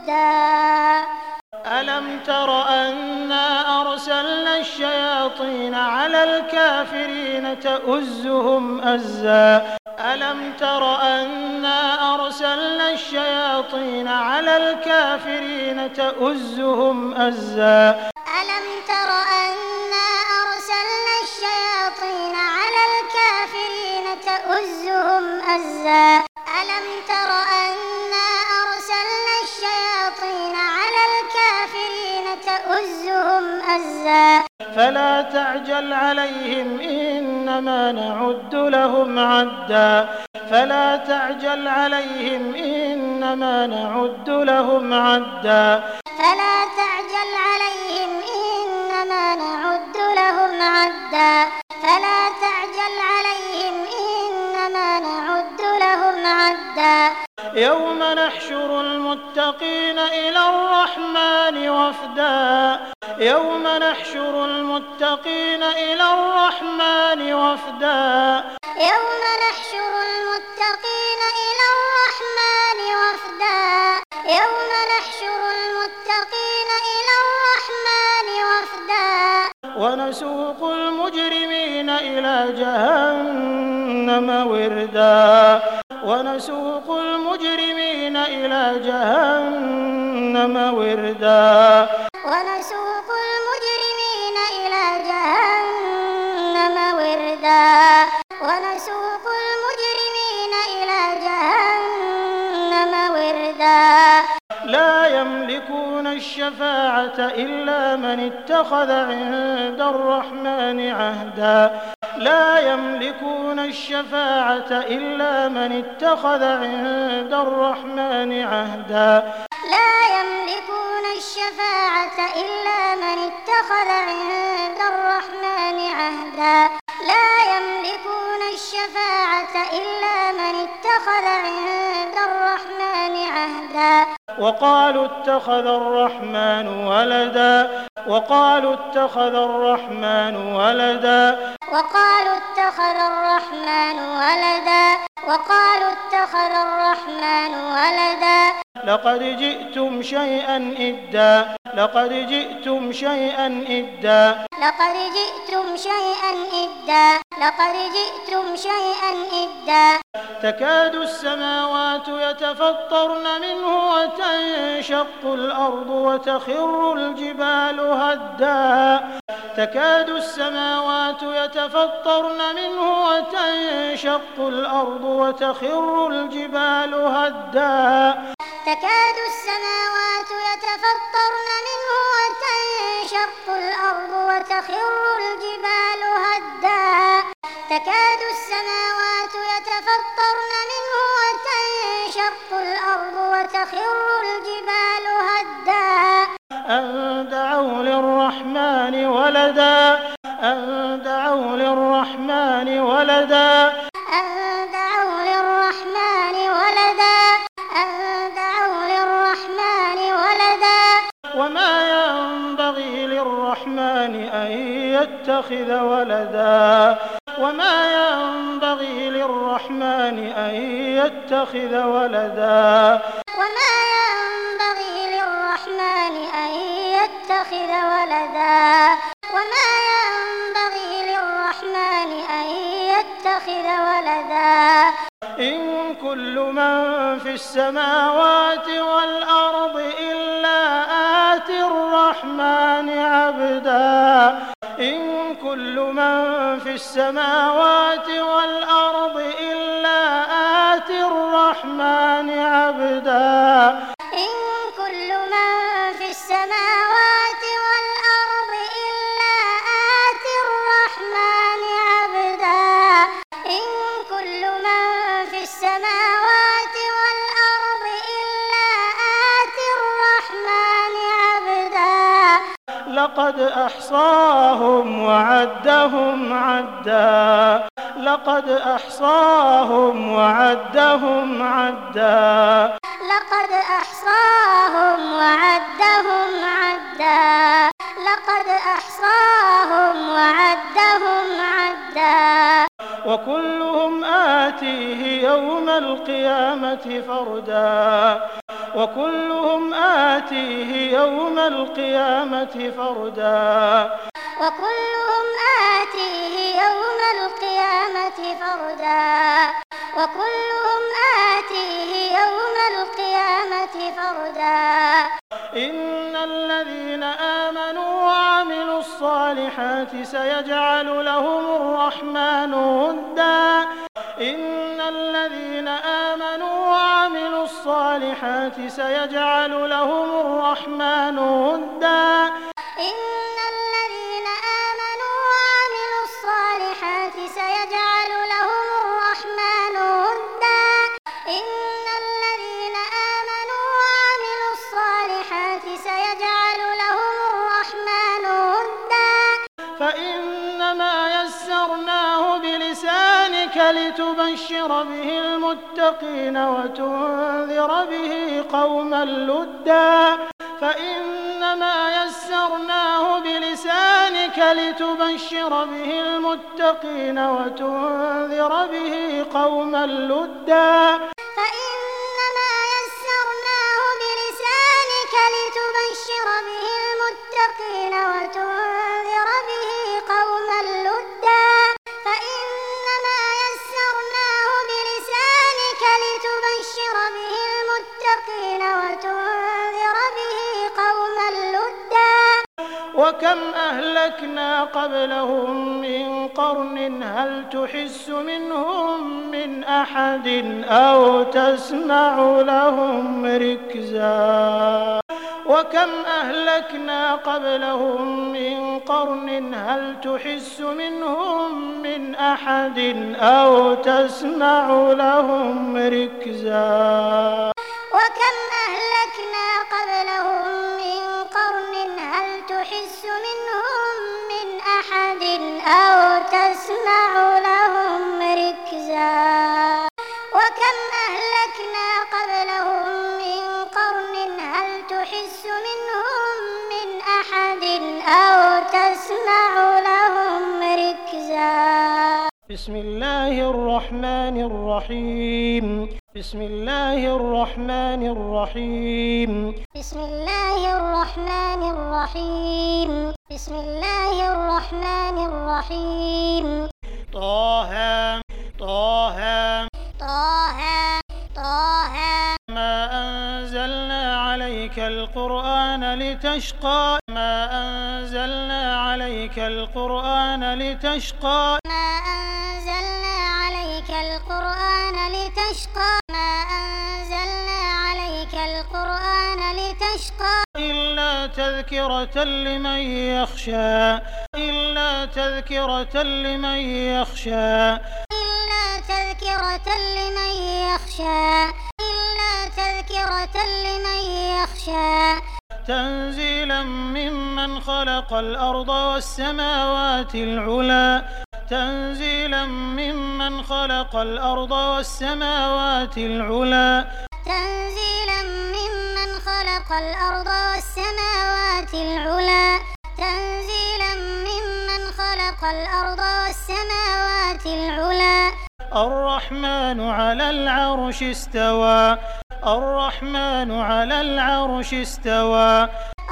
ضدا ألم تر أنا أرسلنا الشياطين على الكافرين تؤزهم أزا ألم تر أنا أرسلنا الشياطين على الكافرين تؤزهم أزا ألم تر أنا أرسلنا الشياطين على الكافرين تؤزهم أزا ألم تر أنا أرسلنا الشياطين على الكافرين تؤزهم أزا فلا تعجل عليهم إنما نعد لهم عدا فلا تعجل عليهم إنما نعد لهم عدا فلا تعجل عليهم إنما نعد لهم عدا فلا تعجل عليهم إنما نعد لهم عدا يوم نحشر المتقين إلى الرحمن وفدا يوم نحشر المتقين إلى الرحمن وفدا يوم نحشر المتقين إلى الرحمن وفدا يوم نحشر المتقين إلى الرحمن وفدا ونسوق المجرمين إلى جهنم وردا ونسوق المجرمين إلى جهنم وردا ونسوق المجرمين إلى جهنم وردا ونسوق المجرمين إلى جهنم وردا لا يملكون الشفاعة إلا من اتخذ عند الرحمن عهدا لا يملكون الشفاعة إلا من اتخذ عند الرحمن عهدا لا يملكون الشفاعة إلا من اتخذ عند الرحمن عهدا لا يملكون الشفاعة إلا من اتخذ عند الرحمن عهدا وقالوا اتخذ الرحمن ولدا وقالوا اتخذ الرحمن ولدا وقالوا اتخذ الرحمن ولدا وقالوا اتخذ الرحمن ولدا لقد جئتم شيئا إدا لقد جئتم شيئا إدا لقد جئتم شيئا إدا لقد جئتم شيئا إدا تكاد السماوات يتفطرن منه وتنشق الأرض وتخر الجبال هدا تكاد السماوات يتفطرن منه وتنشق الأرض وتخر الجبال هدا تكاد السماوات يتفطرن منه وتنشق الأرض وتخر الجبال هدا تكاد السماوات يتفطرن منه وتنشق الأرض وتخر الجبال هدا أن دعوا للرحمن ولدا أن دعوا للرحمن ولدا أن دعوا للرحمن ولدا أن دعوا للرحمن ولدا وما ينبغي للرحمن أن يتخذ ولدا وما ينبغي للرحمن أن يتخذ ولدا وما ينبغي للرحمن أن يتخذ ولدا وما ينبغي للرحمن أن يتخذ ولدا إن كل من في السماوات والأرض إلا آتي الرحمن عبدا إن كل من في السماوات والأرض إلا آتي الرحمن عبدا إن كل من في السماوات والأرض إلا آتي الرحمن عبدا إن كل من في السماوات والأرض إلا آتي الرحمن عبدا لقد أحصاهم وعدهم عدا لقد أحصاهم وعدهم عدا لقد أحصاهم وعدهم عدا لقد أحصاهم وعدهم عدا وكلهم آتيه يوم القيامة فردا وكلهم آتيه يوم القيامة فردا وكلهم آتيه يوم القيامة فردا وكلهم آتيه يوم القيامة فردا إن الذين آمنوا وعملوا الصالحات سيجعل لهم الرحمن ودا إن الذين آمنوا وعملوا الصالحات سيجعل لهم الرحمن ودا إن الذين آمنوا وعملوا الصالحات سيجعل لهم الرحمن ودا إن الذين آمنوا وعملوا الصالحات سيجعل لهم الرحمن ودا فإنما يسرناه بلسانك لتبشر به المتقين وتنذر به قوما لدا فإنما يسرناه بلسانك لتبشر به المتقين وتنذر به قوما لدا فإنما يسرناه بلسانك لتبشر به المتقين وتنذر به قوما لدا فإنما يسرناه بلسانك لتبشر به المتقين وتنذر به قوما لدا وكم أهلكنا قبلهم من قرن هل تحس منهم من أحد أو تسمع لهم ركزا وكم أهلكنا قبلهم من قرن هل تحس منهم من أحد أو تسمع لهم ركزا وكم أهلكنا قبلهم من قرن هل تحس منهم من أحد أو تسمع لهم ركزا بسم الله الرحمن الرحيم بسم الله الرحمن الرحيم بسم الله الرحمن الرحيم بسم الله الرحمن الرحيم طه طه طه طه ما أنزلنا عليك القرآن لتشقى ما أنزلنا عليك القرآن لتشقى ما أنزلنا عليك القرآن لتشقى ما أنزلنا عليك القرآن لتشقى إلا تذكرة لمن يخشى إلا تذكرة لمن يخشى إلا تذكرة لمن يخشى إلا تذكرة لمن يخشى تنزيلا ممن خلق الأرض والسماوات العلى تنزيلا ممن خلق الأرض والسماوات العلى تنزيلا ممن خلق الأرض والسماوات العلى تنزيلا ممن خلق الأرض والسماوات العلى الرحمن على العرش استوى الرحمن على العرش استوى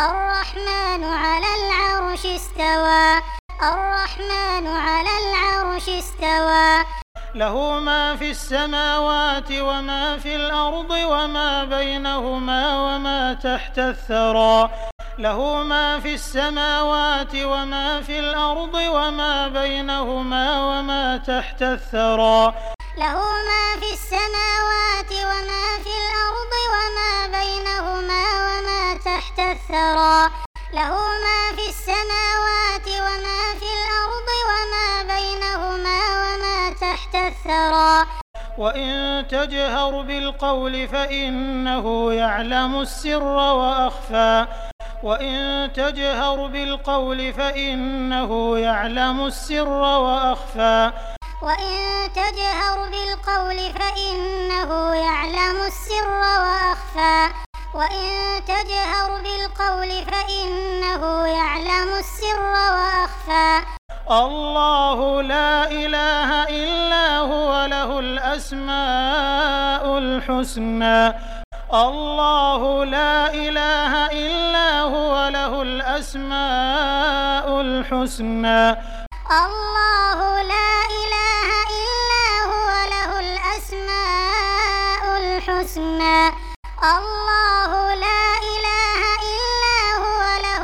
الرحمن على العرش استوى الرحمن على العرش استوى له ما في السماوات وما في الأرض وما بينهما وما تحت الثرى له ما في السماوات وما في الأرض وما بينهما وما تحت الثرى له ما في السماوات وما في الأرض وما بينهما وما تحت الثرى له ما في السماوات وما في الأرض وما بينهما وما تحت الثرى وإن تجهر بالقول فإنه يعلم السر وأخفى وإن تجهر بالقول فإنه يعلم السر وأخفى وإن تجهر بالقول فإنه يعلم السر وأخفى وإن تجهر بالقول فإنه يعلم السر وأخفى الله لا إله إلا هو له الأسماء الحسنى الله لا إله إلا هو له الأسماء الحسنى الله لا إله إلا هو له الأسماء الحسنى الله لا إله إلا هو له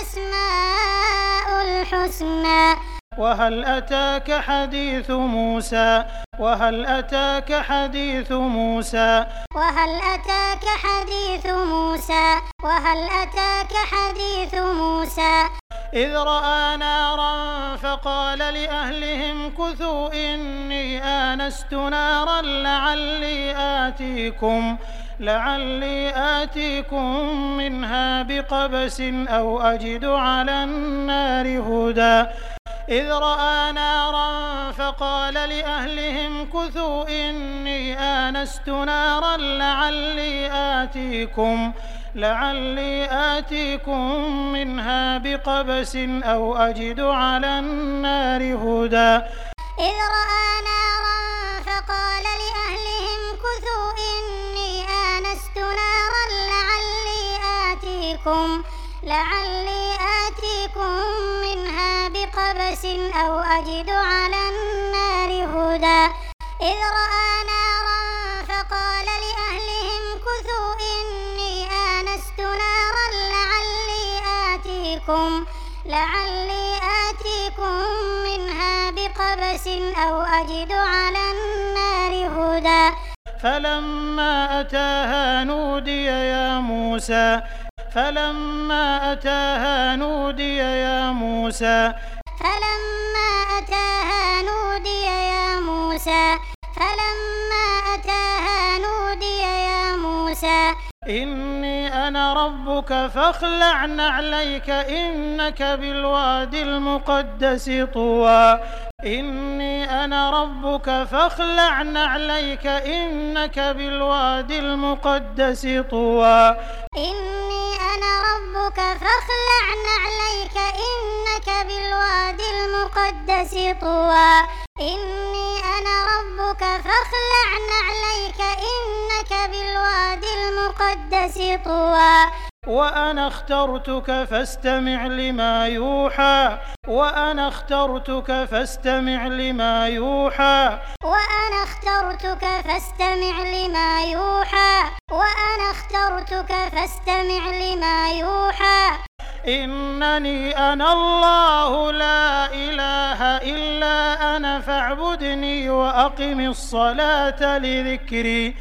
الأسماء الحسنى وهل أتاك حديث موسى وهل أتاك حديث موسى وهل أتاك حديث موسى وهل أتاك حديث موسى إذ رأى نارا فقال لأهلهم كثوا إني آنست نارا لعلي آتيكم لعلي آتيكم منها بقبس أو أجد على النار هدى إذ رأى نارا فقال لأهلهم كثوا إني آنست نارا لعلي آتيكم لعلي آتيكم منها بقبس أو أجد على النار هدى إذ رأى نارا فقال لأهلهم كثوا إني آنست نارا لعلي آتيكم لعلي آتيكم منها بقبس أو أجد على النار هدى إذ رأى نارا فقال لأهلهم كثوا إني آنست نارا لعلي آتيكم لعلي آتيكم منها بقبس أو أجد على النار هدى فلما أتاها نودي يا موسى فلما أتاها نودي يا موسى فلما أتاها نودي يا موسى فلما أتاها نودي يا موسى إني أنا ربك فاخلع نعليك إنك بالوادي المقدس طوى إني أنا ربك فاخلع نعليك إنك بالوادي المقدس طوى إني أنا ربك فاخلع نعليك إنك بالوادي المقدس طوى إني ربك فاخلع نعليك إنك بالوادي المقدس طوى وأنا اخترتك فاستمع لما يوحى وأنا اخترتك فاستمع لما يوحى وأنا اخترتك فاستمع لما يوحى وأنا اخترتك فاستمع لما يوحى إنني أنا الله لا إله إلا أنا فاعبدني وأقم الصلاة لذكري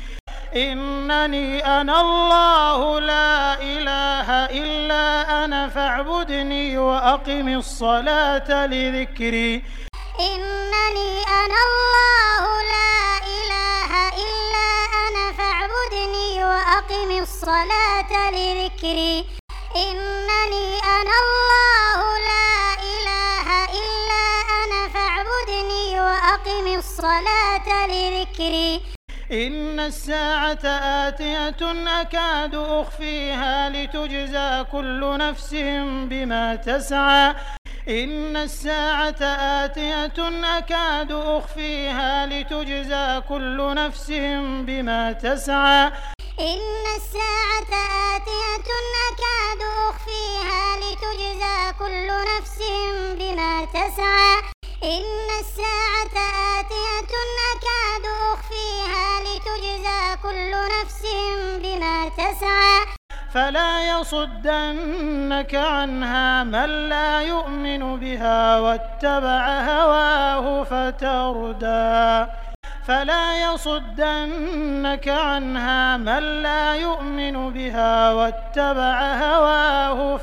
إنني أنا الله لا إله إلا أنا فاعبدني وأقم الصلاة لذكري إنني أنا الله لا إله إلا أنا فاعبدني وأقم الصلاة لذكري إنني أنا الله لا إله إلا أنا فاعبدني وأقم الصلاة لذكري إن الساعة آتية أكاد أخفيها لتجزى كل نفس بما تسعى إن الساعة آتية أكاد أخفيها لتجزى كل نفس بما تسعى إن الساعة آتية أكاد أخفيها لتجزى كل نفس بما تسعى إن الساعة آتية أكاد أخفيها لتجزى كل نفس بما تسعى فلا يصدنك عنها من لا يؤمن بها واتبع هواه فتردى فلا يصدنك عنها من لا يؤمن بها واتبع هواه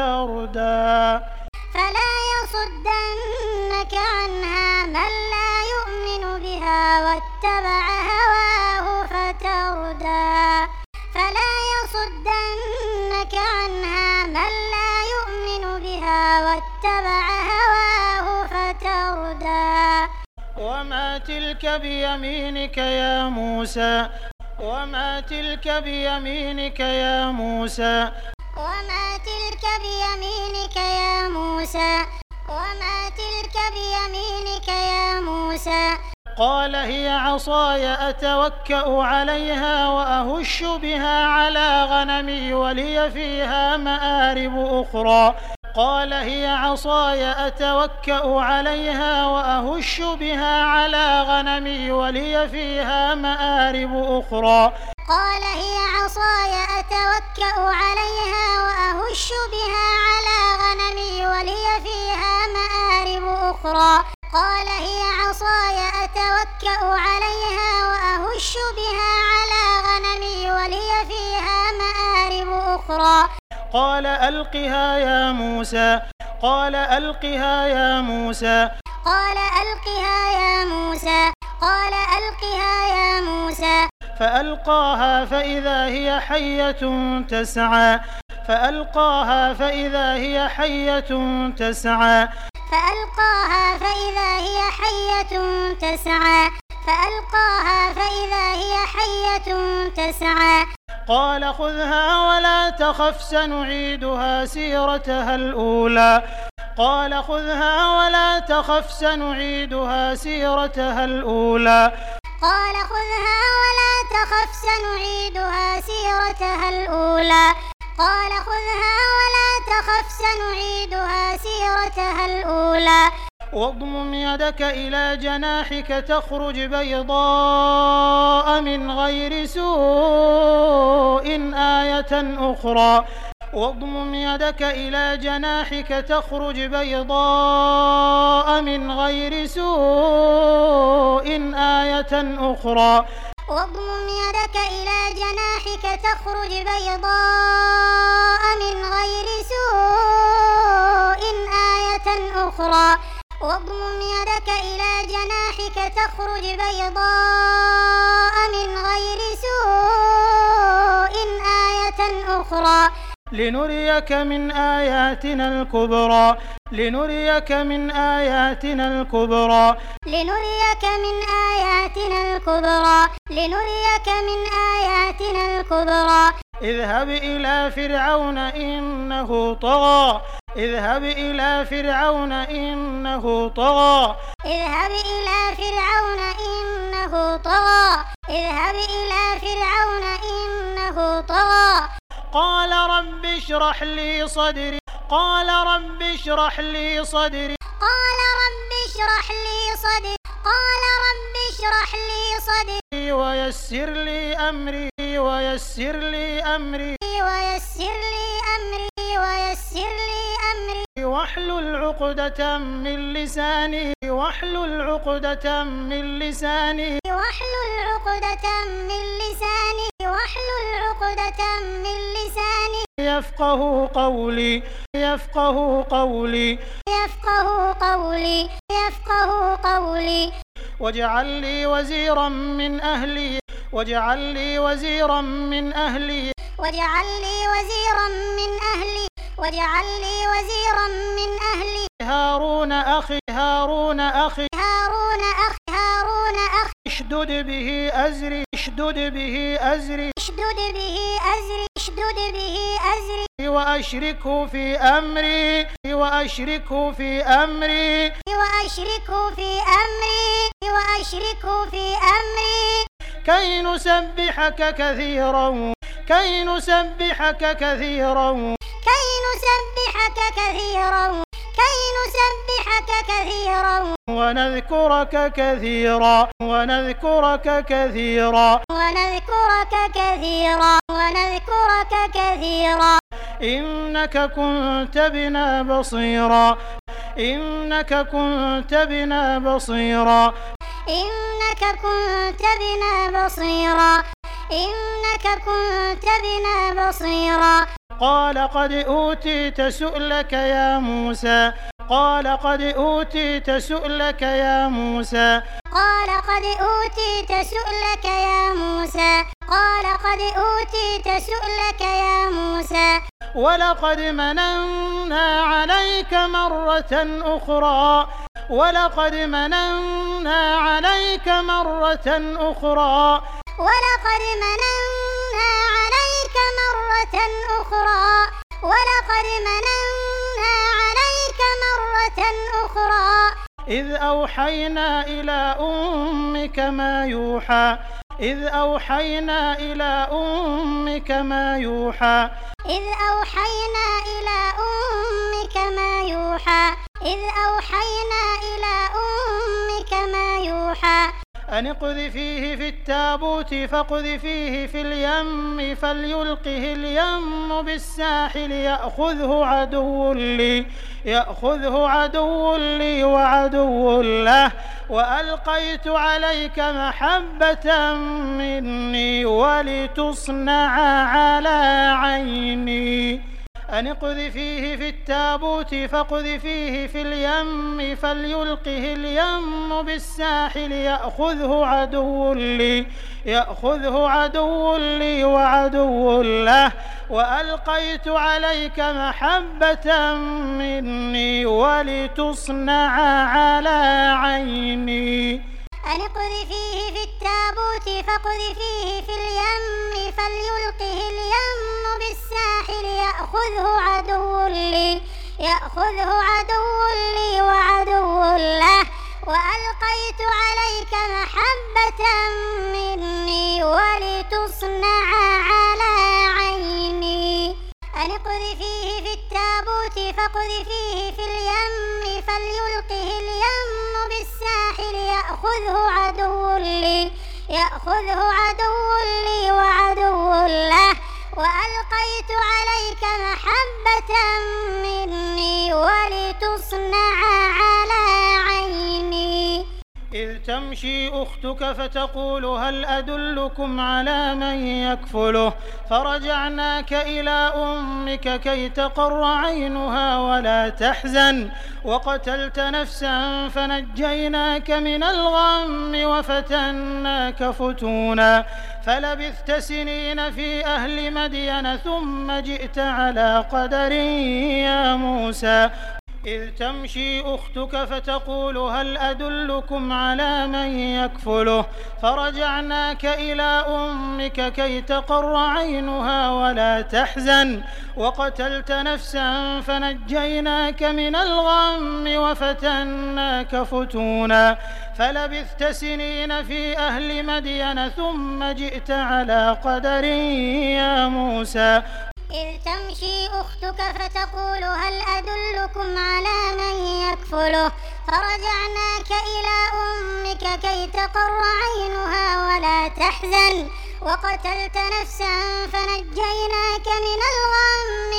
فتردى فلا يصدنك عنها من لا يؤمن بها واتبع هواه فتردى فلا يصدنك عنها من لا يؤمن بها واتبع هواه فتردى وما تلك بيمينك يا موسى وما تلك بيمينك يا موسى وما تلك بيمينك يا موسى وما تلك بيمينك يا موسى قال هي عصاي أتوكأ عليها وأهش بها على غنمي ولي فيها مآرب أخرى قال هي عصاي أتوكأ عليها وأهش بها على غنمي ولي فيها مآرب أخرى قال هي عصاي أتوكأ عليها وأهش بها على غنمي ولي فيها مآرب أخرى قال هي عصاي أتوكأ عليها وأهش بها على غنمي ولي فيها مآرب أخرى قال ألقها يا موسى قال ألقها يا موسى قال ألقها يا موسى قال ألقها يا موسى فألقاها فإذا هي حية تسعى فألقاها فإذا هي حية تسعى فألقاها فإذا هي حية تسعى فألقاها فإذا هي حية تسعى قال خذها ولا تخف سنعيدها سيرتها الأولى قال خذها ولا تخف سنعيدها سيرتها الأولى قال خذها ولا تخف سنعيدها سيرتها الأولى قال خذها ولا تخف سنعيدها سيرتها الأولى واضمم يدك إلى جناحك تخرج بيضاء من غير سوء آية أخرى واضمم يدك إلى جناحك تخرج بيضاء من غير سوء آية أخرى واضمم يدك إلى جناحك تخرج بيضاء من غير سوء آية أخرى واضمم يدك إلى جناحك تخرج بيضاء من غير سوء آية أخرى لنريك من آياتنا الكبرى لنريك من آياتنا الكبرى لنريك من آياتنا الكبرى لنريك من آياتنا الكبرى اذهب إلى فرعون إنه طغى اذهب إلى فرعون إنه طغى اذهب إلى فرعون إنه طغى اذهب إلى فرعون إنه طغى قال رب اشرح لي صدري قال رب اشرح لي صدري قال رب اشرح لي صدري قال رب اشرح لي صدري ويسر لي أمري ويسر لي أمري ويسر لي أمري ويسر لي أمري واحلل عقدة من لساني واحلل عقدة من لساني واحلل عقدة من لساني واحلل عقدة من لساني يفقه قولي يفقه قولي يفقه قولي يفقه قولي واجعل لي وزيرا من أهلي واجعل لي وزيرا من أهلي واجعل لي وزيرا من أهلي واجعل لي وزيرا من أهلي هارون أخي هارون أخي هارون أخي هارون أخي اشدد به أزري اشدد به أزري اشدد به أزري اشدد به أزري وأشركه في أمري وأشركه في أمري وأشركه في أمري وأشركه في أمري كي نسبحك كثيرا كي نسبحك كثيرا كي نسبحك كثيرا كي نسبحك كثيرا ونذكرك كثيرا ونذكرك كثيرا ونذكرك كثيرا ونذكرك كثيرا إنك كنت بنا بصيرا إنك كنت بنا بصيرا إنك كنت بنا بصيرا إنك كنت بنا بصيرا قال قد أوتيت سؤلك يا موسى قال قد أوتيت سؤلك يا موسى قال قد أوتيت سؤلك يا موسى قال قد أوتيت سؤلك يا موسى ولقد مننا عليك مرة أخرى ولقد مننا عليك مرة أخرى ولقد مننا عليك مرة أخرى ولقد مننا عليك مرة أخرى إذ أوحينا إلى أمك ما يوحى إذ أوحينا إلى أمك ما يوحى إذ أوحينا إلى أمك ما يوحى إذ أوحينا إلى أمك ما يوحى أن اقذفيه في التابوت فاقذفيه في اليم فليلقه اليم بالساحل يأخذه عدو لي يأخذه عدو لي وعدو له وألقيت عليك محبة مني ولتصنع على عيني أن اقذفيه في التابوت فاقذفيه في اليم فليلقه اليم بالساحل يأخذه عدو لي يأخذه عدو لي وعدو له وألقيت عليك محبة مني ولتصنع على عيني أن اقذفيه في التابوت فاقذفيه في اليم فليلقه اليم بالساحل يأخذه عدو لي يأخذه عدو لي وعدو له وألقيت عليك محبة مني ولتصنع على عيني أن اقذفيه في التابوت فاقذفيه في اليم فليلقه اليم بالساحل يأخذه عدو لي يأخذه عدو لي وعدو له وألقيت عليك محبة مني ولتصنع على عيني إذ تمشي أختك فتقول هل أدلكم على من يكفله فرجعناك إلى أمك كي تقر عينها ولا تحزن وقتلت نفسا فنجيناك من الغم وفتناك فتونا فلبثت سنين في أهل مدين ثم جئت على قدر يا موسى إذ تمشي أختك فتقول هل أدلكم على من يكفله فرجعناك إلى أمك كي تقر عينها ولا تحزن وقتلت نفسا فنجيناك من الغم وفتناك فتونا فلبثت سنين في أهل مدين ثم جئت على قدر يا موسى. إذ تمشي أختك فتقول هل أدلكم على من يكفله فرجعناك إلى أمك كي تقر عينها ولا تحزن وقتلت نفسا فنجيناك من الغم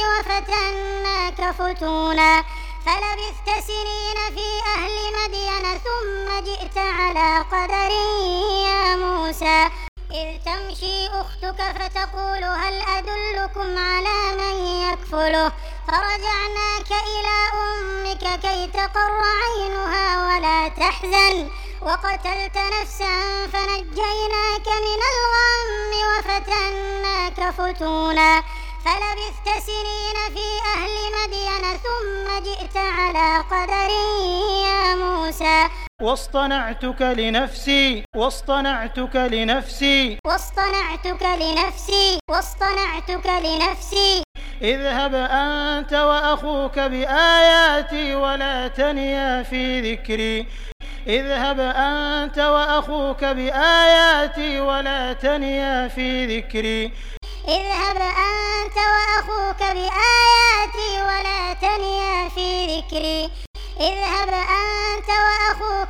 وفتناك فتونا فلبثت سنين في أهل مدين ثم جئت على قدر يا موسى. إذ تمشي أختك فتقول هل أدلكم على من يكفله فرجعناك إلى أمك كي تقر عينها ولا تحزن وقتلت نفسا فنجيناك من الغم وفتناك فتونا فلبثت سنين في أهل مدين ثم جئت على قدر يا موسى. واصطنعتك لنفسي واصطنعتك لنفسي واصطنعتك لنفسي واصطنعتك لنفسي اذهب أنت وأخوك بآياتي ولا تنيا في ذكري اذهب أنت وأخوك بآياتي ولا تنيا في ذكري اذهب أنت وأخوك بآياتي ولا تنيا في ذكري اذهب أنت وأخوك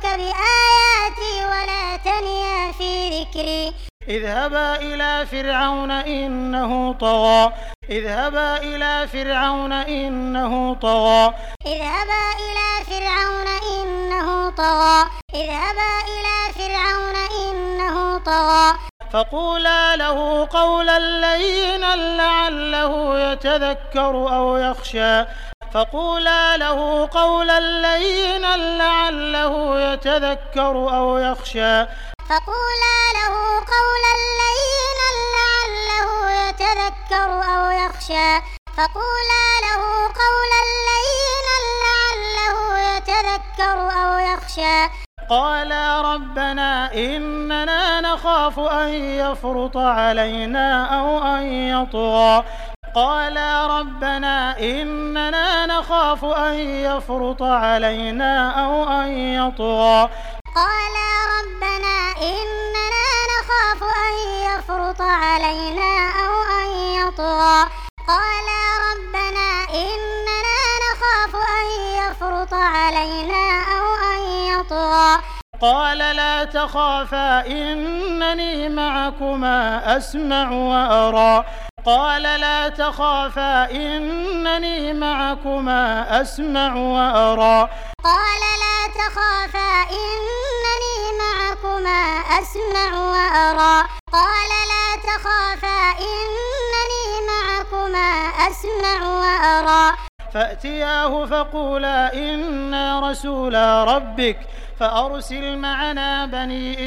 بآياتي ولا تنيا في ذكري اذهبا إلى فرعون إنه طغى اذهبا إلى فرعون إنه طغى اذهبا إلى فرعون إنه طغى اذهبا إلى فرعون إنه طغى فقولا له قولا لينا لعله يتذكر أو يخشى فقولا له قولا لينا لعله يتذكر أو يخشى فقولا له قولا لينا لعله يتذكر أو يخشى فقولا له قولا لينا لعله يتذكر أو يخشى قالا ربنا إننا نخاف أن يفرط علينا أو أن يطغى قالا ربنا إننا نخاف أن يفرط علينا أو أن يطغى قالا ربنا إننا نخاف أن يفرط علينا أو أن يطغى قالا ربنا إننا نخاف أن يفرط علينا أو أن يطغى قال لا تخافا إنني معكما أسمع وأرى قال لا تخافا إنني معكما أسمع وأرى قال لا تخافا إنني معكما أسمع وأرى قال لا تخافا إنني معكما أسمع وأرى فأتياه فقولا إنا رسولا ربك فأرسل معنا بني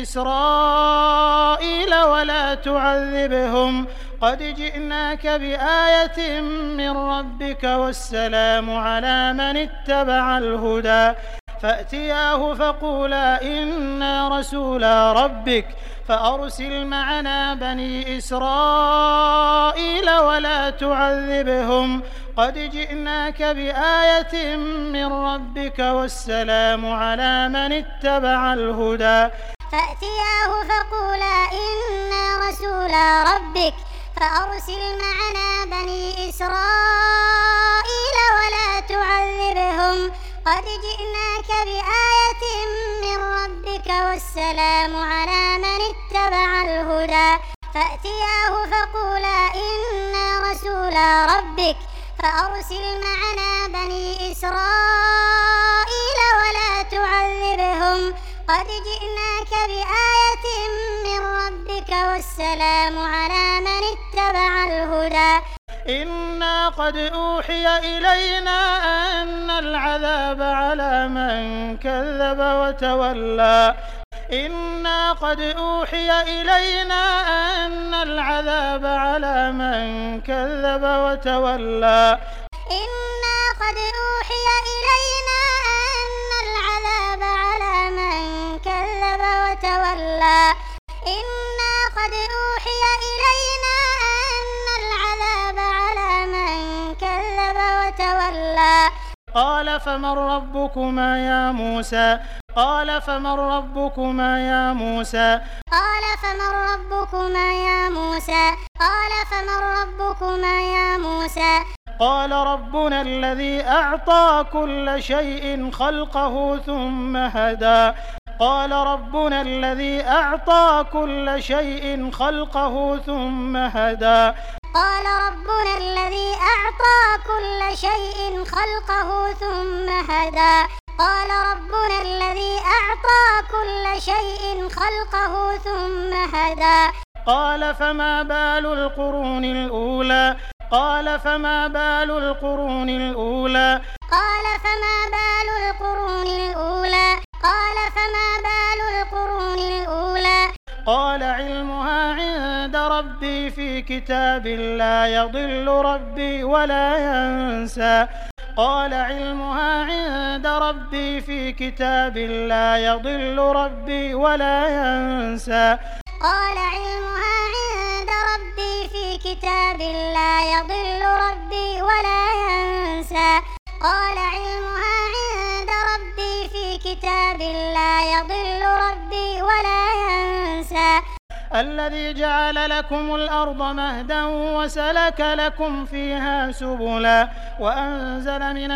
إسرائيل ولا تعذبهم قد جئناك بآية من ربك والسلام على من اتبع الهدى فأتياه فقولا إنا رسولا ربك فأرسل معنا بني إسرائيل ولا تعذبهم قد جئناك بآية من ربك والسلام على من اتبع الهدى فأتياه فقولا إنا رسولا ربك فأرسل معنا بني إسرائيل ولا تعذبهم قد جئناك بآية من ربك والسلام على من اتبع الهدى فأتياه فقولا إنا رسولا ربك فأرسل معنا بني إسرائيل ولا تعذبهم قد جئناك بآية من ربك والسلام على من اتبع الهدى إنا قد أوحي إلينا أن العذاب على من كذب وتولى إنا قد أوحي إلينا أن العذاب على من كذب وتولى إنا قد أوحي إلينا إنا قد أوحي إلينا أن العذاب على من كذب وتولى قال فمن ربكما يا موسى قال فمن ربكما يا موسى قال فمن ربكما يا موسى قال فمن ربكما يا موسى قال ربنا الذي أعطى كل شيء خلقه ثم هدى قال ربنا الذي أعطى كل شيء خلقه ثم هدى قال ربنا الذي أعطى كل شيء خلقه ثم هدى قال ربنا الذي أعطى كل شيء خلقه ثم هدى قال فما بال القرون الأولى قال فما بال القرون الأولى قال فما بال القرون الأولى قال فما بال القرون الأولى قال علمها عند ربي في كتاب لا يضل ربي ولا ينسى قال علمها عند ربي في كتاب لا يضل ربي ولا ينسى قال علمها عند ربي في كتاب لا يضل ربي ولا ينسى قال علمها عند ربي في كتاب لا يضل ربي ولا ينسى الذي جعل لكم الأرض مهدا وسلك لكم فيها سبلا وأنزل من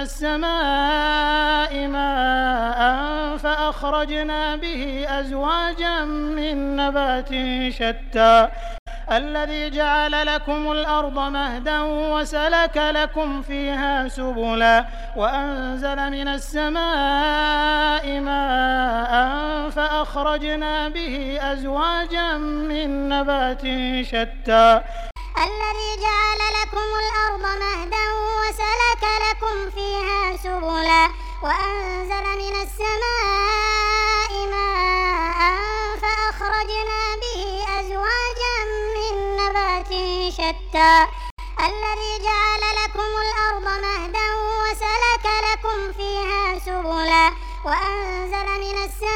السماء ماء فأخرجنا به أزواجا من نبات شتى الذي جعل لكم الأرض مهدا وسلك لكم فيها سبلا وأنزل من السماء ماء فأخرجنا به أزواجا من نبات شتى الذي جعل لكم الأرض مهدا وسلك لكم فيها سبلا وأنزل من السماء ماء فأخرجنا به أزواجا من نبات شتى الذي جعل لكم الأرض مهدا وسلك لكم فيها سبلا وأنزل من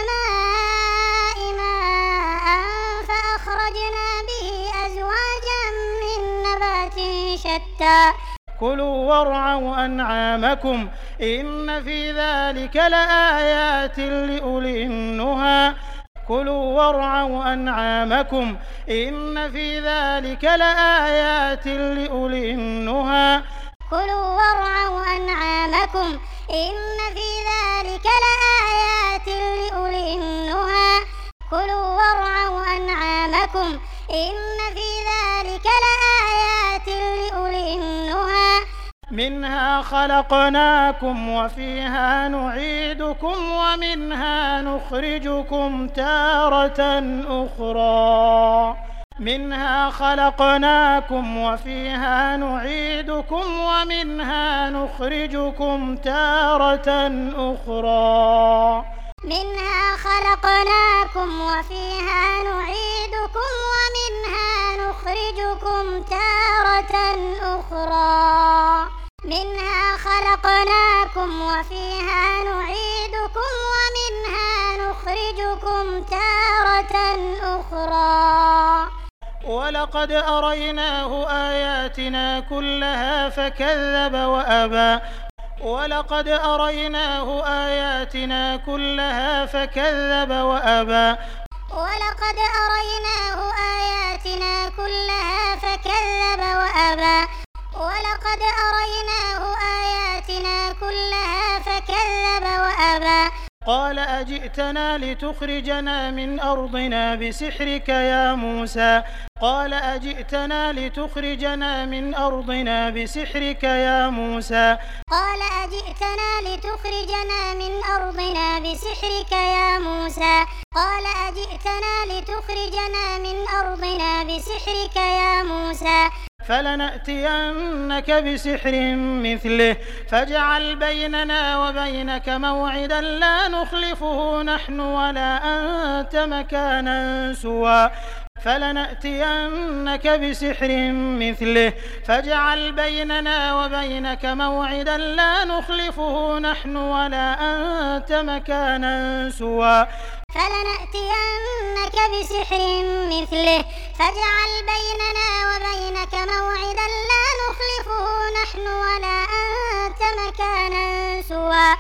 السماء ماء فأخرجنا به أزواجا من نبات شتى كلوا وارعوا أنعامكم إن في ذلك لآيات لأولي النهى كلوا وارعوا أنعامكم إن في ذلك لآيات لأولي النهى كلوا وارعوا أنعامكم إن في ذلك لآيات لأولي النهى كلوا وارعوا أنعامكم إن في ذلك لآيات لأولي النهى منها خلقناكم وفيها نعيدكم ومنها نخرجكم تارة أخرى منها خلقناكم وفيها نعيدكم ومنها نخرجكم تارة أخرى منها خلقناكم وفيها نعيدكم ومنها نخرجكم تارة أخرى منها خلقناكم وفيها نعيدكم ومنها نخرجكم تارة أخرى ولقد أريناه آياتنا كلها فكذب وأبى ولقد أريناه آياتنا كلها فكذب وأبى ولقد أريناه آياتنا كلها فكذب وأبى ولقد أريناه آياتنا كلها فكذب وأبى قال أجئتنا لتخرجنا من أرضنا بسحرك يا موسى قال أجئتنا لتخرجنا من أرضنا بسحرك يا موسى قال أجئتنا لتخرجنا من أرضنا بسحرك يا موسى قال أجئتنا لتخرجنا من أرضنا بسحرك يا موسى فلنأتينك بسحر مثله فاجعل بيننا وبينك موعدا لا نخلفه نحن ولا أنت مكانا سوى فلنأتينك بسحر مثله فاجعل بيننا وبينك موعدا لا نخلفه نحن ولا أنت مكانا سوى فلنأتينك بسحر مثله فاجعل بيننا وبينك موعدا لا نخلفه نحن ولا أنت مكانا سوى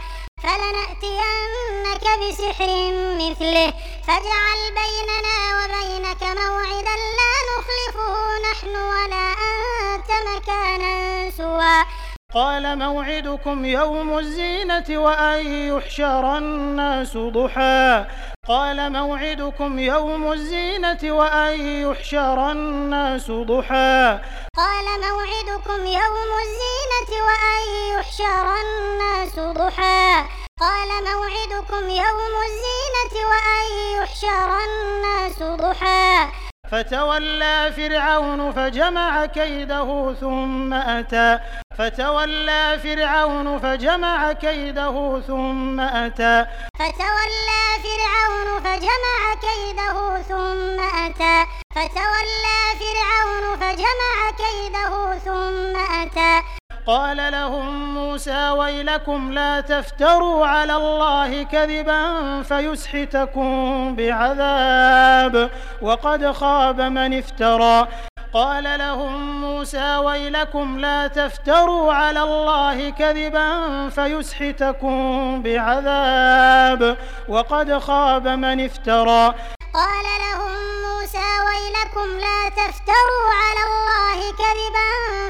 فلنأتينك بسحر مثله فاجعل بيننا وبينك موعدا لا نخلفه نحن ولا أنت مكانا سوى قال موعدكم يوم الزينة وأن يحشر الناس ضحى قال موعدكم يوم الزينة وأن يحشر الناس ضحى قال موعدكم يوم الزينة وأن يحشر الناس ضحى قال موعدكم يوم الزينة وأن يحشر الناس ضحى فتولى فرعون فجمع كيده ثم أتى فتولى فرعون فجمع كيده ثم أتى فتولى فرعون فجمع كيده ثم أتى فتولى فرعون فجمع كيده ثم أتى قال لهم موسى ويلكم لا تفتروا على الله كذبا فيسحتكم بعذاب وقد خاب من افترى قال لهم موسى ويلكم لا تفتروا على الله كذبا فيسحتكم بعذاب وقد خاب من افترى قال لهم موسى ويلكم لا تفتروا على الله كذبا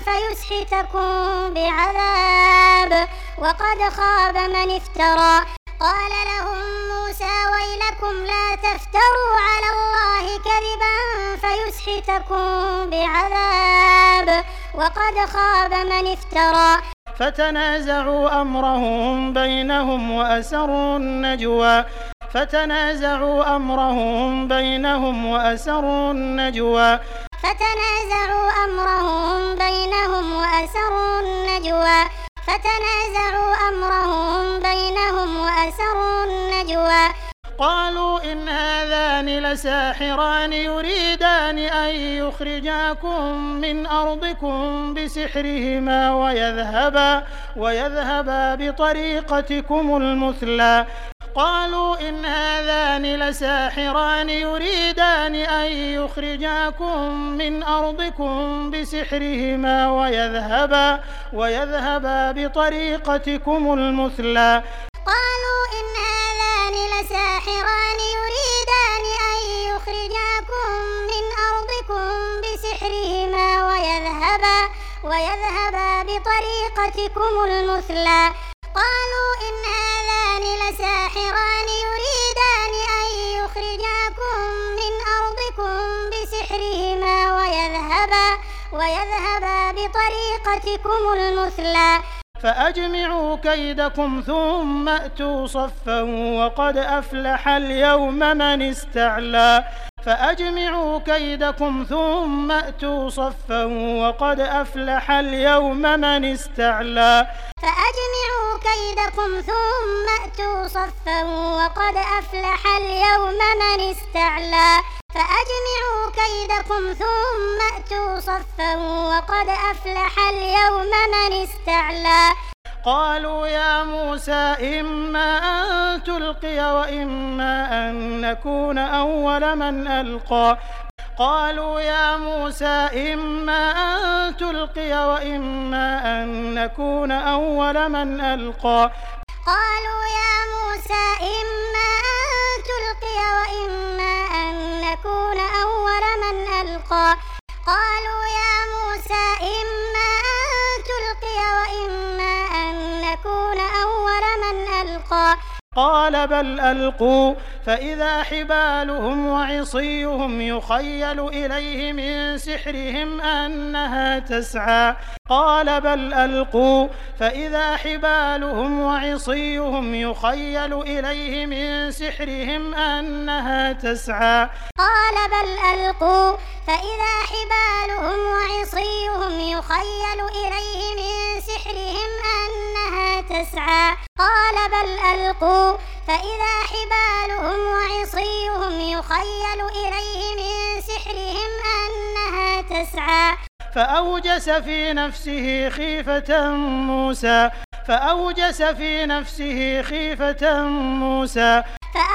فيسحتكم بعذاب وقد خاب من افترى قال لهم موسى ويلكم لا تفتروا على الله كذبا فيسحتكم بعذاب وقد خاب من افترى فتنازعوا أمرهم بينهم وأسروا النجوى فتنازعوا أمرهم بينهم وأسروا النجوى فتنازعوا أمرهم بينهم وأسروا النجوى فتنازعوا أمرهم بينهم وأسروا النجوى قالوا إن هذان لساحران يريدان أن يخرجاكم من أرضكم بسحرهما ويذهبا ويذهبا بطريقتكم المثلى قالوا إن هذان لساحران يريدان أن يخرجاكم من أرضكم بسحرهما ويذهبا ويذهبا بطريقتكم المثلى قالوا إن هذان لساحران يريدان أن يخرجاكم من أرضكم بسحرهما ويذهبا ويذهبا بطريقتكم المثلى قالوا إن هذان لساحران يريدان أن يخرجاكم من أرضكم بسحرهما ويذهبا ويذهبا بطريقتكم المثلى فأجمعوا كيدكم ثم أتوا صفا وقد أفلح اليوم من استعلى فأجمعوا كيدكم ثم أتوا صفا وقد أفلح اليوم من استعلى فأجمعوا كيدكم ثم أتوا صفا وقد أفلح اليوم من استعلى فأجمعوا كيدكم ثم أتوا صفا وقد أفلح اليوم من استعلى قالوا يا موسى إما أن تلقي وإما أن نكون أول من ألقى قالوا يا موسى إما أن تلقي وإما أن نكون أول من ألقى قالوا يا موسى إما أن تلقي وإما أن نكون أول من ألقى قالوا يا موسى إما أن تلقي وإما أن نكون أول من ألقى قال بل ألقوا فإذا حبالهم وعصيهم يخيل إليه من سحرهم أنها تسعى قال بل ألقوا فإذا حبالهم وعصيهم يخيل إليه من سحرهم أنها تسعى قال بل ألقوا فإذا حبالهم وعصيهم يخيل إليه من سحرهم أنها تسعى قال بل ألقوا فإذا حبالهم وعصيهم يخيل إليه من سحرهم أنها تسعى فأوجس في نفسه خيفة موسى فأوجس في نفسه خيفة موسى فأوجس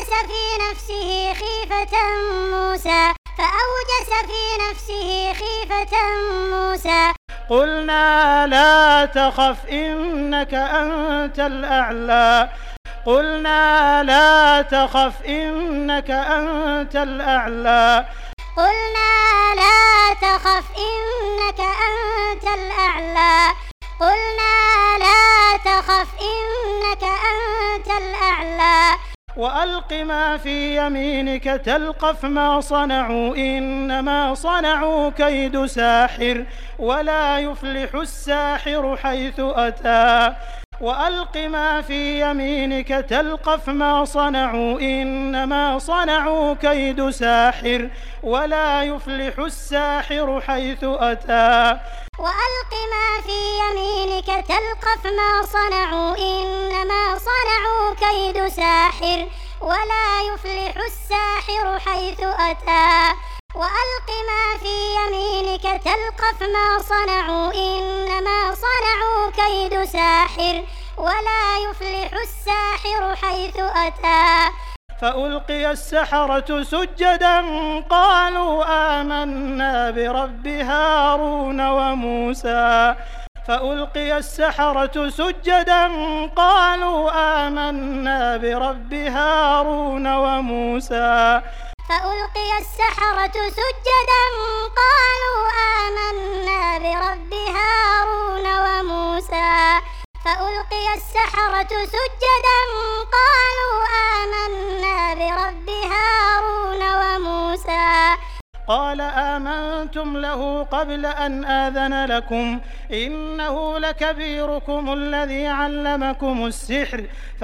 فأوجس في نفسه خيفة موسى فأوجس في نفسه خيفة موسى قلنا لا تخف إنك أنت الأعلى قلنا لا تخف إنك أنت الأعلى قلنا لا تخف إنك أنت الأعلى قلنا لا تخف إنك أنت الأعلى وألق ما في يمينك تلقف ما صنعوا إنما صنعوا كيد ساحر ولا يفلح الساحر حيث أتى وألق ما في يمينك تلقف ما صنعوا إنما صنعوا كيد ساحر ولا يفلح الساحر حيث أتى وألق ما في يمينك تلقف ما صنعوا إنما صنعوا كيد ساحر ولا يفلح الساحر حيث أتى وألق ما في يمينك تلقف ما صنعوا إنما صنعوا كيد ساحر ولا يفلح الساحر حيث أتى فألقي السحرة سجدا قالوا آمنا برب هارون وموسى فألقي السحرة سجدا قالوا آمنا برب هارون وموسى فألقي السحرة سجدا قالوا آمنا برب هارون وموسى فألقي السحرة سجدا قالوا آمنا برب هارون وموسى قال آمنتم له قبل أن آذن لكم إنه لكبيركم الذي علمكم السحر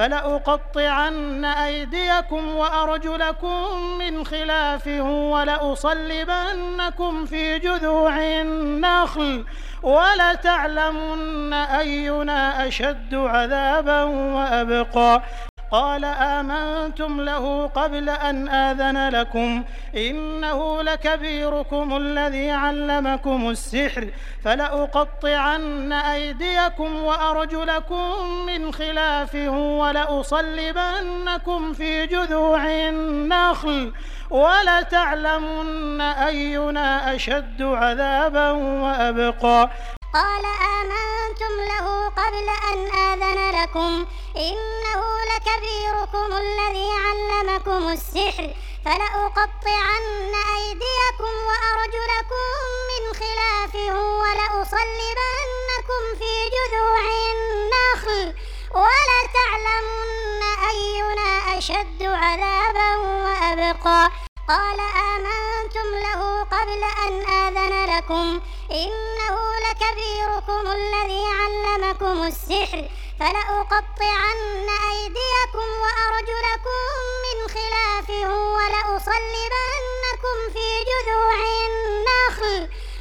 فلأقطعن أيديكم وأرجلكم من خلاف ولأصلبنكم في جذوع النخل ولتعلمن أينا أشد عذابا وأبقى قال آمنتم له قبل أن آذن لكم إنه لكبيركم الذي علمكم السحر فلأقطعن أيديكم وأرجلكم من خلاف ولأصلبنكم في جذوع النخل ولتعلمن أينا أشد عذابا وأبقى قال آمنتم له قبل أن آذن لكم إنه لكبيركم الذي علمكم السحر فلأقطعن أيديكم وأرجلكم من خلاف ولأصلبنكم في جذوع النخل ولتعلمن أينا أشد عذابا وأبقى قال آمنتم له قبل أن آذن لكم إنه لكبيركم الذي علمكم السحر فلأقطعن أيديكم وأرجلكم من خلاف ولأصلبنكم في جذوع النخل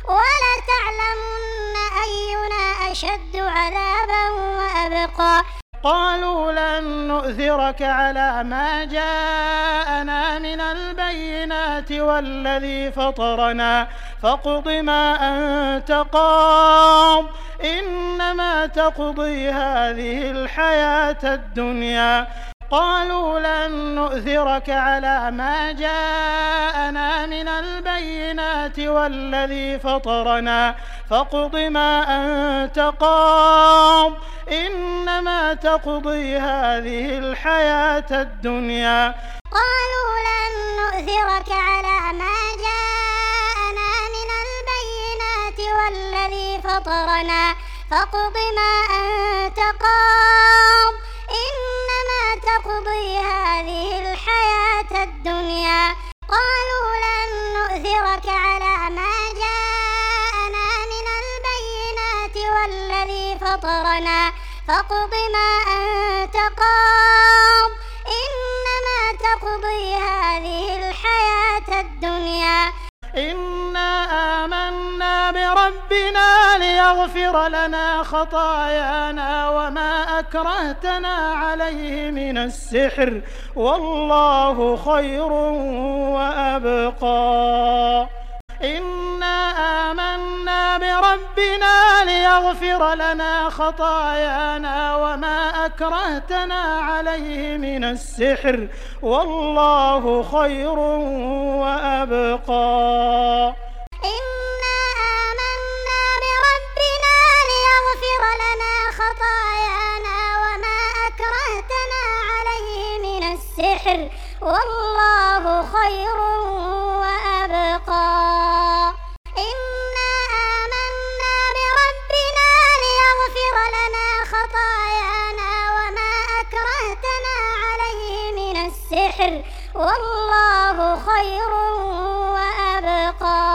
ولتعلمن أينا أشد عذابا وأبقى قالوا لن نؤثرك على ما جاءنا من البينات والذي فطرنا فاقض ما أنت قاض إنما تقضي هذه الحياة الدنيا قالوا لن نؤثرك على ما جاءنا من البينات والذي فطرنا فاقض ما أنت قاض إنما تقضي هذه الحياة الدنيا قالوا لن نؤثرك على ما جاءنا من البينات والذي فطرنا فاقض ما أنت قاض إنما تقضي هذه الحياة الدنيا قالوا لن نؤثرك على ما جاءنا من البينات والذي فطرنا فاقض ما أنت قاض إنما تقضي هذه الحياة الدنيا إنا آمنا بربنا ليغفر لنا خطايانا وما أكرهتنا عليه من السحر والله خير وأبقى إنا آمنا بربنا ربنا ليغفر لنا خطايانا وما أكرهتنا عليه من السحر والله خير وأبقى. إنا آمنا بربنا ليغفر لنا خطايانا وما أكرهتنا عليه من السحر والله خير وأبقى. إنا آمنا بربنا ليغفر لنا خطايانا وما أكرهتنا عليه من السحر والله خير وأبقى.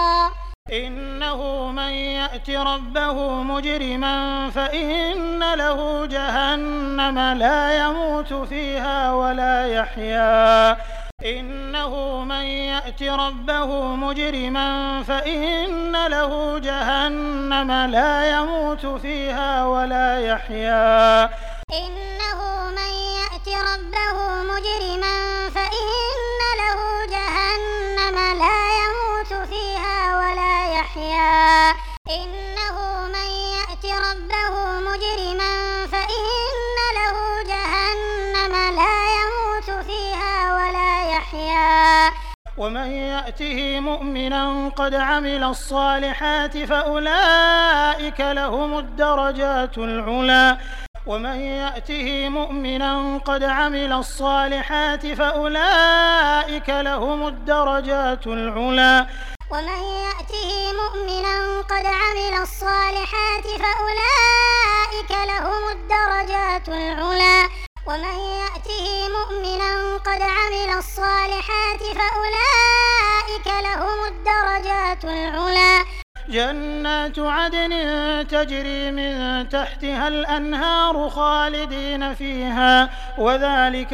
إنه من يأت ربه مجرما فإن له جهنم لا يموت فيها ولا يحيا. إنه من يأت ربه مجرما فإن له جهنم لا يموت فيها ولا يحيا. إنه من يأت ربه مجرما فإن له جهنم لا يموت فيها ولا يحيا. إنه من يأت ربه مجرما فإن له جهنم لا يموت فيها ولا يحيا. ومن يأته مؤمنا قد عمل الصالحات فأولئك لهم الدرجات العلى. ومن يأته مؤمنا قد عمل الصالحات فأولئك لهم الدرجات العلى. ومن يأته مؤمنا قد عمل الصالحات فأولئك لهم الدرجات العلى. ومن يأته مؤمنا قد عمل الصالحات فأولئك لهم الدرجات العلى. جنات عدن تجري من تحتها الأنهار خالدين فيها وذلك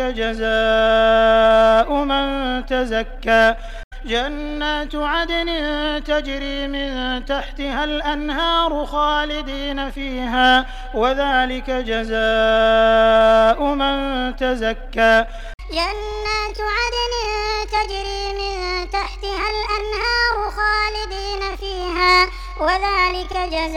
جزاء من تزكى. جنات عدن تجري من تحتها الأنهار خالدين فيها وذلك جزاء من تزكى. جنات عدن تجري من تحتها الأنهار خالدين فيها وذلك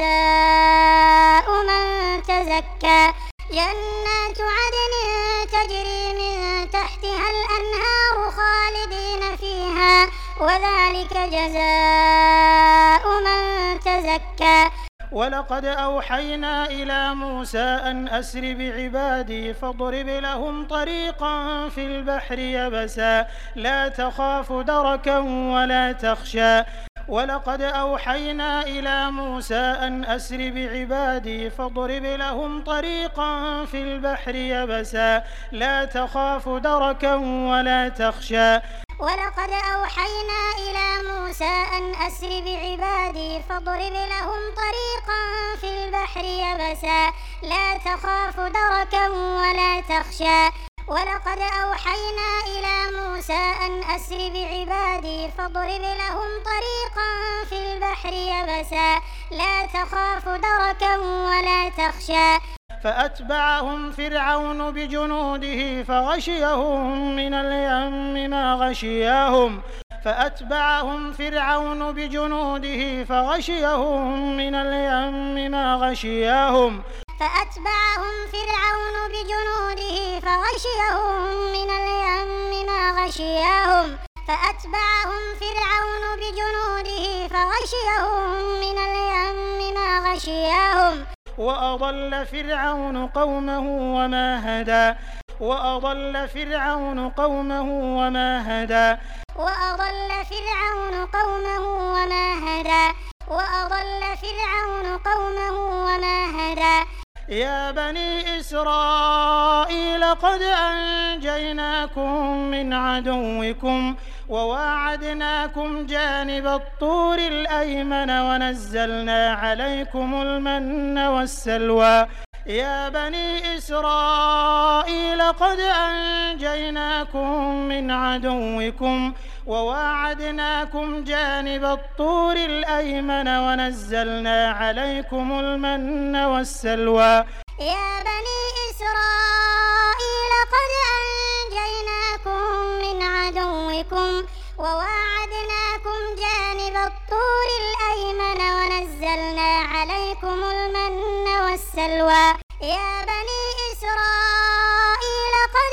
جزاء من تزكى. جنات عدن تجري من تحتها الأنهار خالدين فيها وذلك جزاء من تزكى. ولقد أوحينا إلى موسى أن أسر بعبادي فاضرب لهم طريقا في البحر يبسا لا تخاف دركا ولا تخشى. ولقد أوحينا إلى موسى أن أسر بعبادي فاضرب لهم طريقا في البحر يبسا لا تخاف دركا ولا تخشى. ولقد أوحينا إلى موسى أن أسر بعبادي فاضرب لهم طريقا في البحر يبسا لا تخاف دركا ولا تخشى. ولقد أوحينا إلى موسى أن أسر بعبادي فاضرب لهم طريقا في البحر يبسا لا تخاف دركا ولا تخشى. فأتبعهم فرعون بجنوده فغشيهم من اليم ما غشياهم. فأتبعهم فرعون بجنوده فغشيهم من اليم ما غشياهم. فأتبعهم فرعون بجنوده فغشيهم من اليم ما غشياهم. فأتبعهم فرعون بجنوده فغشيهم من اليم ما غشياهم. وأضل فرعون قومه وما هدى. وأضل فرعون قومه وما هدى. وأضل فرعون قومه وما هدى. وأضل فرعون قومه وما هدى. يا بني إسرائيل قد أنجيناكم من عدوكم وواعدناكم جانب الطور الأيمن ونزلنا عليكم المن والسلوى. يا بني إسرائيل قد أنجيناكم من عدوكم وواعدناكم جانب الطور الأيمن ونزلنا عليكم المن والسلوى. يا بني إسرائيل قد أنجيناكم من عدوكم وواعدناكم ووعدناكم جانب الطور الأيمن ونزلنا عليكم المن والسلوى يا بني إسرائيل قد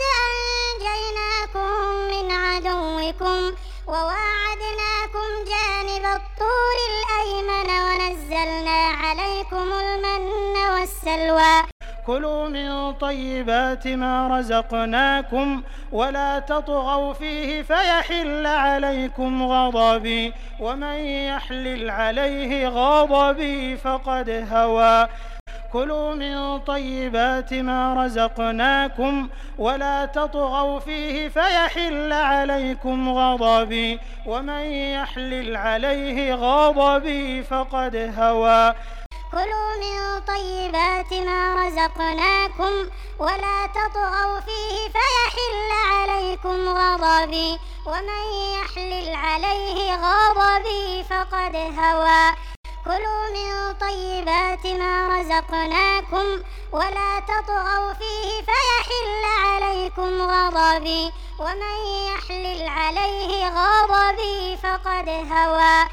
أنجيناكم من عدوكم وواعدناكم جانب الطور الأيمن ونزلنا عليكم المن والسلوى كلوا من طيبات ما رزقناكم ولا تطغوا فيه فيحل عليكم غضبي ومن يحلل عليه غضبي فقد هوى كلوا من طيبات ما رزقناكم ولا تطغوا فيه فيحل عليكم غضبي ومن يحلل عليه غضبي فقد هوى كلوا من طيبات ما رزقناكم ولا تطغوا فيه فيحل عليكم غضبي ومن يحلل عليه غضبي فقد هوى كلوا من طيبات ما رزقناكم ولا تطغوا فيه فيحل عليكم غضبي ومن يحلل عليه غضبي فقد هوى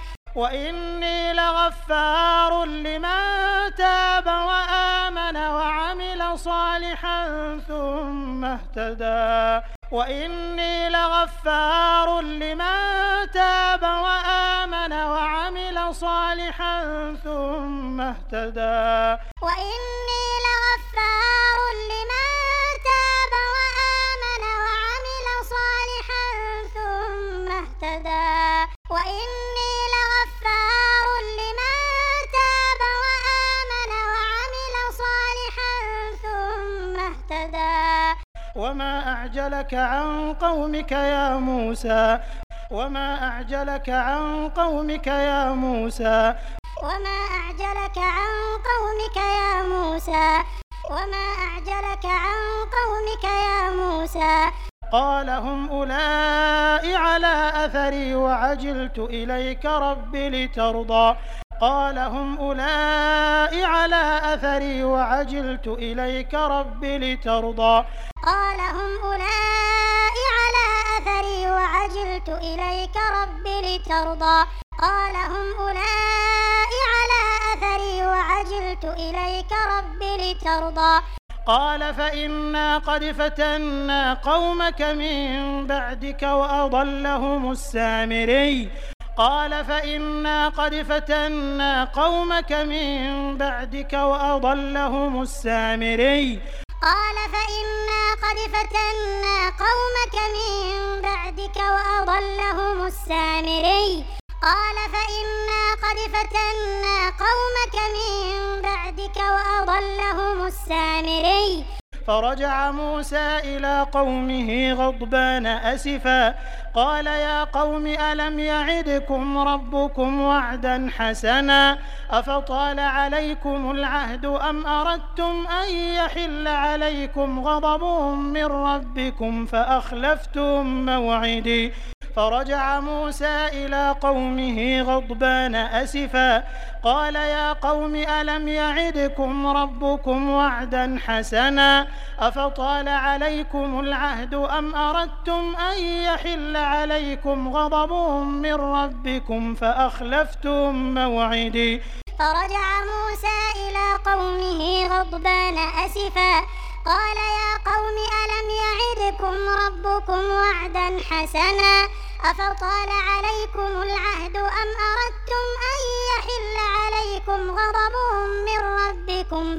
وإني لغفار لمن تاب وآمن وعمل صالحا ثم اهتدى وإني لغفار لمن تاب وآمن وعمل صالحا ثم اهتدى وإني لغفار لمن تاب وآمن وعمل صالحا ثم اهتدى وإني لغفار لمن تاب وآمن وعمل صالحا ثم اهتدى وما أعجلك عن قومك يا موسى وما أعجلك عن قومك يا موسى وما أعجلك عن قومك يا موسى وما أعجلك عن قومك يا موسى قال هم أولئك على أثري وعجلت إليك رب لترضى قال هم أولئك على أثري وعجلت إليك رب لترضى قال هم أولئك على أثري وعجلت إليك رب لترضى قال هم أولئك على أثري وعجلت إليك رب لترضى قال فإنا قد فتنا قومك من بعدك وأضلهم السامري قال فإنا قد فتنا قومك من بعدك وأضلهم السامري قال فإنا قد فتنا قومك من بعدك وأضلهم السامري قال فإنا قد فتنا قومك من بعدك وأضلهم السامري فرجع موسى إلى قومه غضبان أسفا قال يا قوم ألم يعدكم ربكم وعدا حسنا أفطال عليكم العهد أم أردتم أن يحل عليكم غضب من ربكم فأخلفتم موعدي فرجع موسى إلى قومه غضبان أسفا قال يا قوم ألم يعدكم ربكم وعدا حسنا أفطال عليكم العهد أم أردتم أن يحل عليكم غضب من ربكم فأخلفتم موعدي فرجع موسى إلى قومه غضبان أسفا قال يا قوم ألم يعدكم ربكم وعدا حسنا أفطال عليكم العهد أم أردتم أن يحل عليكم غضب من ربكم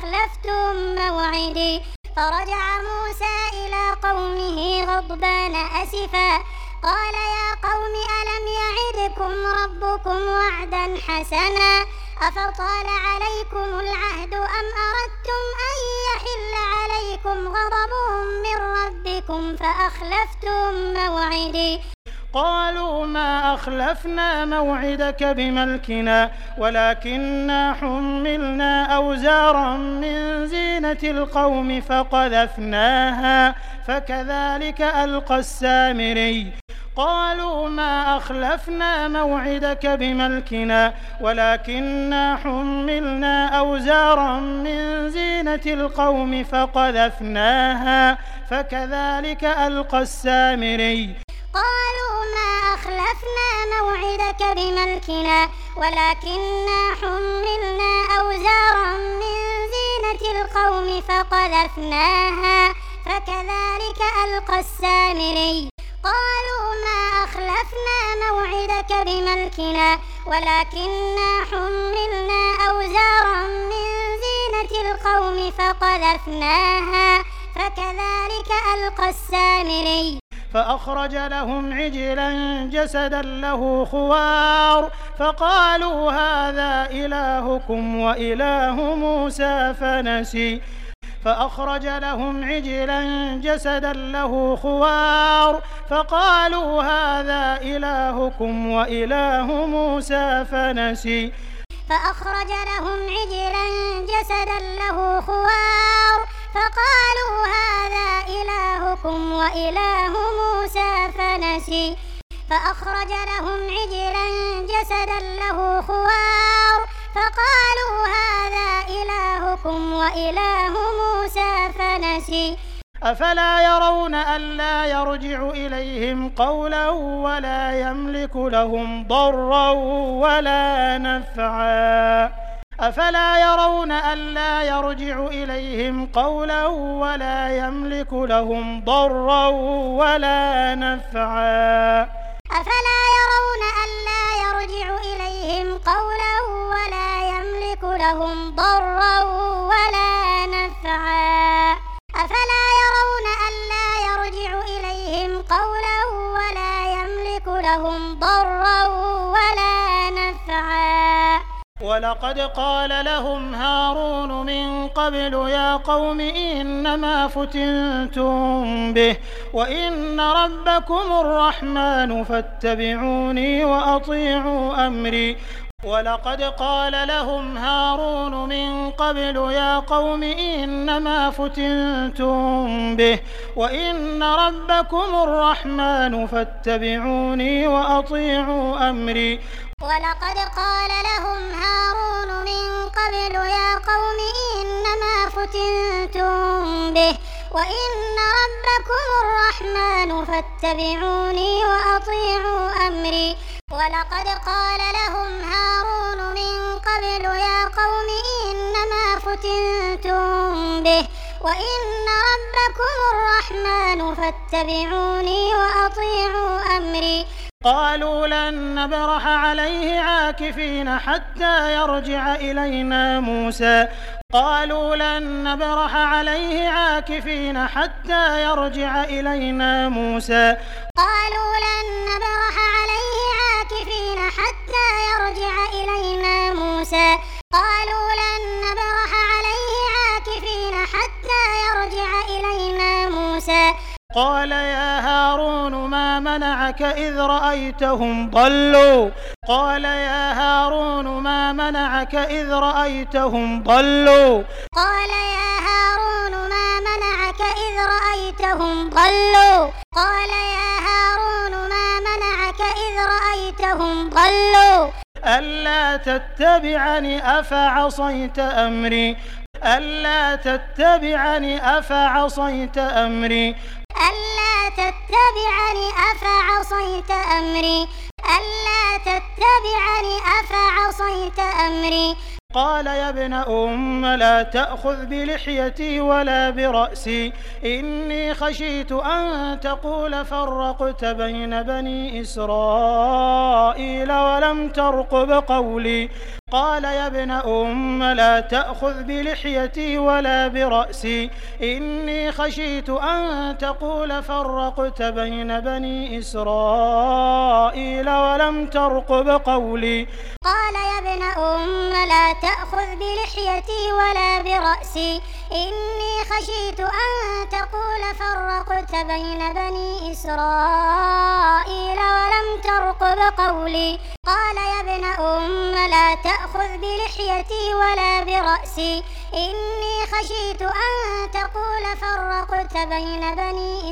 فأخلفتم موعدي فرجع موسى إلى قومه غضبان أسفا قال يا قوم ألم يعدكم ربكم وعدا حسنا أفطال عليكم العهد أم أردتم أن يحل عليكم غضب من ربكم فأخلفتم موعدي قالوا ما أخلفنا موعدك بملكنا ولكننا حملنا أوزارا من زينة القوم فقذفناها فكذلك ألقى السامري قالوا ما أخلفنا موعدك بملكنا ولكننا حملنا أوزارا من زينة القوم فقذفناها فكذلك ألقى السامري قالوا ما أخلفنا أخلفنا موعدك بملكنا ولكننا حملنا أوزارا من زينة القوم فقذفناها فكذلك ألقى السامري قالوا ما أخلفنا موعدك بملكنا ولكننا حملنا أوزارا من زينة القوم فقذفناها فكذلك ألقى السامري فأخرج لهم عجلا جسدا له خوار فقالوا هذا إلهكم وإله موسى فنسي فأخرج لهم عجلا جسدا له خوار فقالوا هذا إلهكم وإله موسى فنسي فأخرج لهم عجلا جسدا له خوار فقالوا هذا إلهكم وإله موسى فنسي فأخرج لهم عجلا جسدا له خوار فقالوا هذا إلهكم وإله موسى فنسي أفلا يرون ألا يرجع إليهم قولا ولا يملك لهم ضرا ولا نفعا أفلا يرون ألا يرجع إليهم قولا ولا يملك لهم ضرا ولا نفعا أفلا يرون ألا يرجع إليهم قولا ولا يملك لهم ضرا ولا نفعا أفلا يرون ألا يرجع إليهم قولا ولا يملك لهم ضرا ولا نفعا ولقد قال لهم هارون من قبل يا قوم إنما فتنتم به وإن ربكم الرحمن فاتبعوني وأطيعوا أمري ولقد قال لهم هارون من قبل يا قوم إنما فتنتم به وإن ربكم الرحمن فاتبعوني وأطيعوا أمري ولقد قال لهم هارون من قبل يا قوم إنما فتنتم به وإن ربكم الرحمن فاتبعوني وأطيعوا أمري ولقد قال لهم هارون من قبل يا قوم إنما فتنتم به وإن ربكم الرحمن فاتبعوني وأطيعوا أمري قالوا لن نبرح عليه عاكفين حتى يرجع إلينا موسى قالوا لن نبرح عليه عاكفين حتى يرجع إلينا موسى قالوا لن نبرح عليه عاكفين حتى يرجع إلينا موسى قالوا لن نبرح عليه عاكفين حتى يرجع إلينا موسى قال يا هارون ما منعك إذ رأيتهم ضلوا قال يا هارون ما منعك إذ رأيتهم ضلوا قال يا هارون ما منعك إذ رأيتهم ضلوا قال يا هارون ما منعك إذ رأيتهم ضلوا ألا تتبعني أفعصيت أمري ألا تتبعني أفعصيت أمري ألا تتبعني أفعصيت أمري ألا تتبعني أفعصيت أمري قال يا ابن أم لا تأخذ بلحيتي ولا برأسي إني خشيت أن تقول فرقت بين بني إسرائيل ولم ترقب قولي قال يا ابن أم لا تأخذ بلحيتي ولا برأسي إني خشيت أن تقول فرقت بين بني إسرائيل ولم ترقب قولي قال يا ابن أم لا تأخذ بلحيتي ولا برأسي إني خشيت أن تقول فرقت بين بني إسرائيل ولم ترقب قولي قال يا ابن أم لا تأخذ بلحيتي ولا برأسي إني خشيت أن تقول فرقت بين بني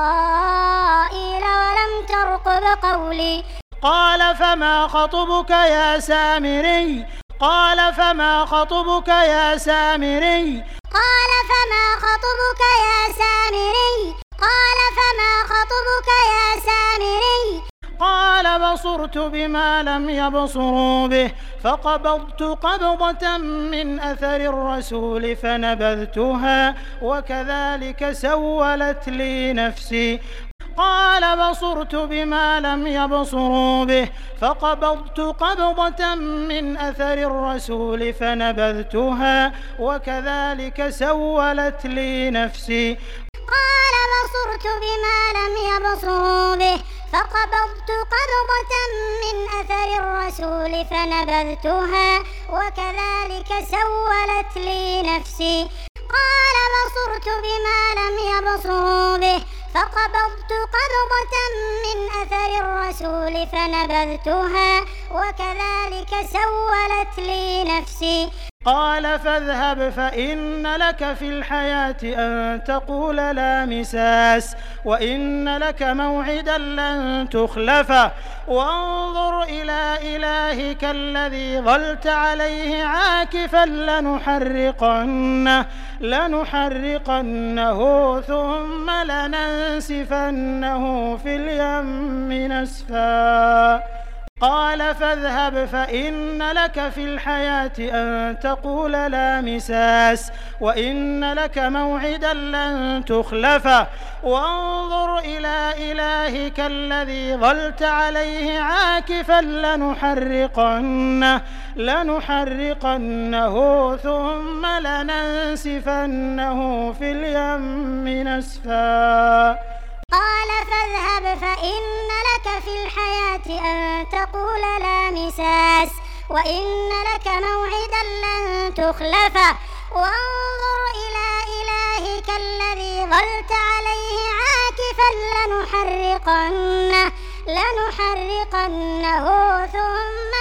إسرائيل ولم ترقب قولي قال فما خطبك يا سامري قال فما خطبك يا سامري قال فما خطبك يا سامري قال فما خطبك يا سامري قال بصرت بما لم يبصروا به فقبضت قبضة من أثر الرسول فنبذتها وكذلك سولت لي نفسي قال بصرت بما لم يبصروا به فقبضت قبضة من أثر الرسول فنبذتها وكذلك سولت لي نفسي قال بصرت بما لم يبصروا به فقبضت قبضة من أثر الرسول فنبذتها وكذلك سولت لي نفسي قال بصرت بما لم يبصروا به فقبضت قبضة من أثر الرسول فنبذتها وكذلك سولت لي نفسي قال فاذهب فإن لك في الحياة أن تقول لا مساس وإن لك موعدا لن تخلفه وانظر إلى إلهك الذي ظلت عليه عاكفا لنحرقنه لنحرقنه ثم لننسفنه في اليم نسفا قال فاذهب فإن لك في الحياة أن تقول لا مساس وإن لك موعدا لن تخلفه وانظر إلى إلهك الذي ظلت عليه عاكفا لنحرقنه لنحرقنه ثم لننسفنه في اليم نسفا قال فاذهب فإن لك في الحياة أن تقول لا مساس وإن لك موعدا لن تخلفه وانظر إلى إلهك الذي ظلت عليه عاكفا لنحرقنه لنحرقنه ثم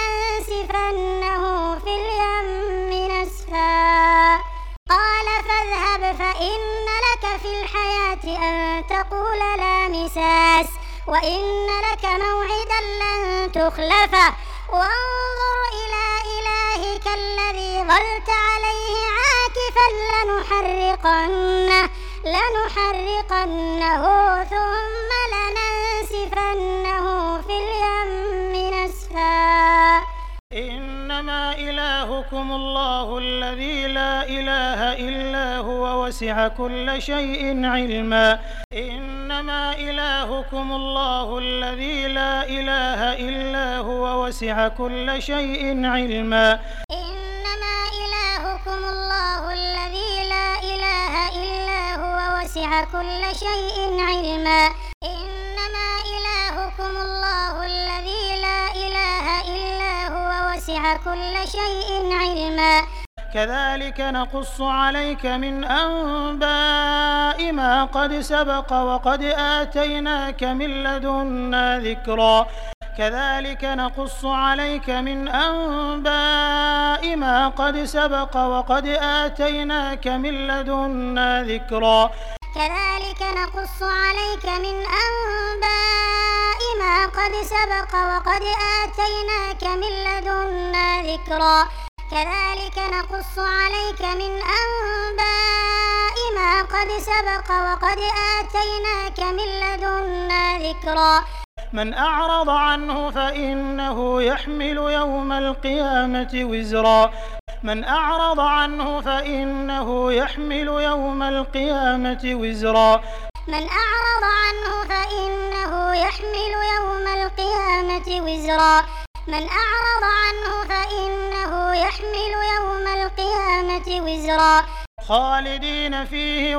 لننسفنه في اليم نسفا قال فاذهب فإن لك في الحياة أن تقول لا مساس وإن لك موعدا لن تخلفه وانظر إلى إلهك الذي ظلت عليه عاكفا لنحرقنه لنحرقنه ثم لننسفنه في اليم نسفا إنما إلهكم الله الذي لا إله إلا هو وسع كل شيء علما إنما إلهكم الله الذي لا إله إلا هو وسع كل شيء علما إنما إلهكم الله الذي لا إله إلا هو وسع كل شيء علما إنما إلهكم الله الذي لا إله إلا هو وسع كل شيء علما كذلك نقص عليك من أنباء ما قد سبق وقد آتيناك من لدنا ذكرا كذلك نقص عليك من أنباء ما قد سبق وقد آتيناك من لدنا ذكرا كذلك نقص عليك من أنباء ما قد سبق وقد آتيناك من لدنا ذكرا كذلك نقص عليك من أنباء ما قد سبق وقد آتيناك من لدنا ذكرا من أعرض عنه فإنه يحمل يوم القيامة وزرا من أعرض عنه فإنه يحمل يوم القيامة وزرا من أعرض عنه فإنه يحمل يوم القيامة وزرا من أعرض عنه فإنه يحمل يوم القيامة وزرا خالدين فيه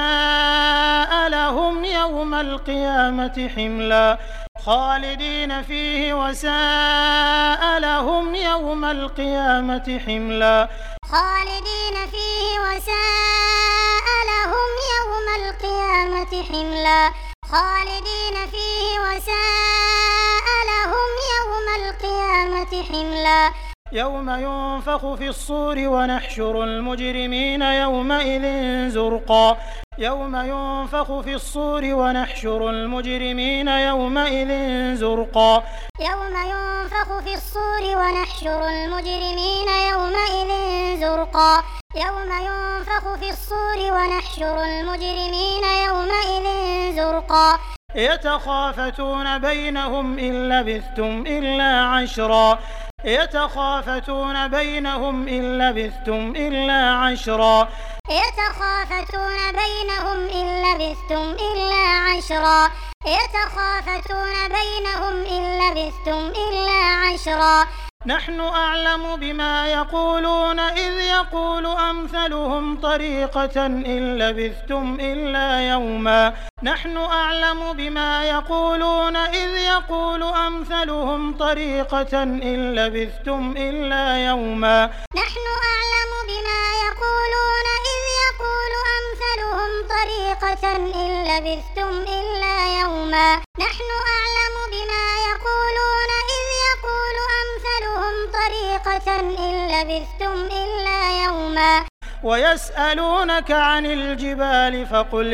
وساء لهم يوم القيامة حملا خالدين فيه وساء لهم يوم القيامة حملا خالدين فيه وساء لهم يوم القيامة حملا خالدين فيه وساء لهم يوم القيامة حملا يوم ينفخ في الصور ونحشر المجرمين يومئذ زرقا يوم ينفخ في الصور ونحشر المجرمين يومئذ زرقا يوم ينفخ في الصور ونحشر المجرمين يومئذ زرقا يوم ينفخ في الصور ونحشر المجرمين يومئذ زرقا يتخافتون بينهم إن لبثتم إلا عشرا يتخافتون بينهم إن لبثتم إلا عشرا يتخافتون بينهم إن لبثتم إلا عشرا يتخافتون بينهم إن لبثتم إلا عشرا نحن أعلم بما يقولون إذ يقول أمثلهم طريقة إن لبثتم إلا يوما نحن أعلم بما يقولون إذ يقول أمثلهم طريقة إن لبثتم إلا يوما نحن أعلم بما يقولون إذ يقول أمثلهم طريقة إن لبثتم إلا يوما نحن أعلم بما يقولون إذ يقول أمثلهم طريقة إن لبثتم إلا يوما ويسألونك عن الجبال فقل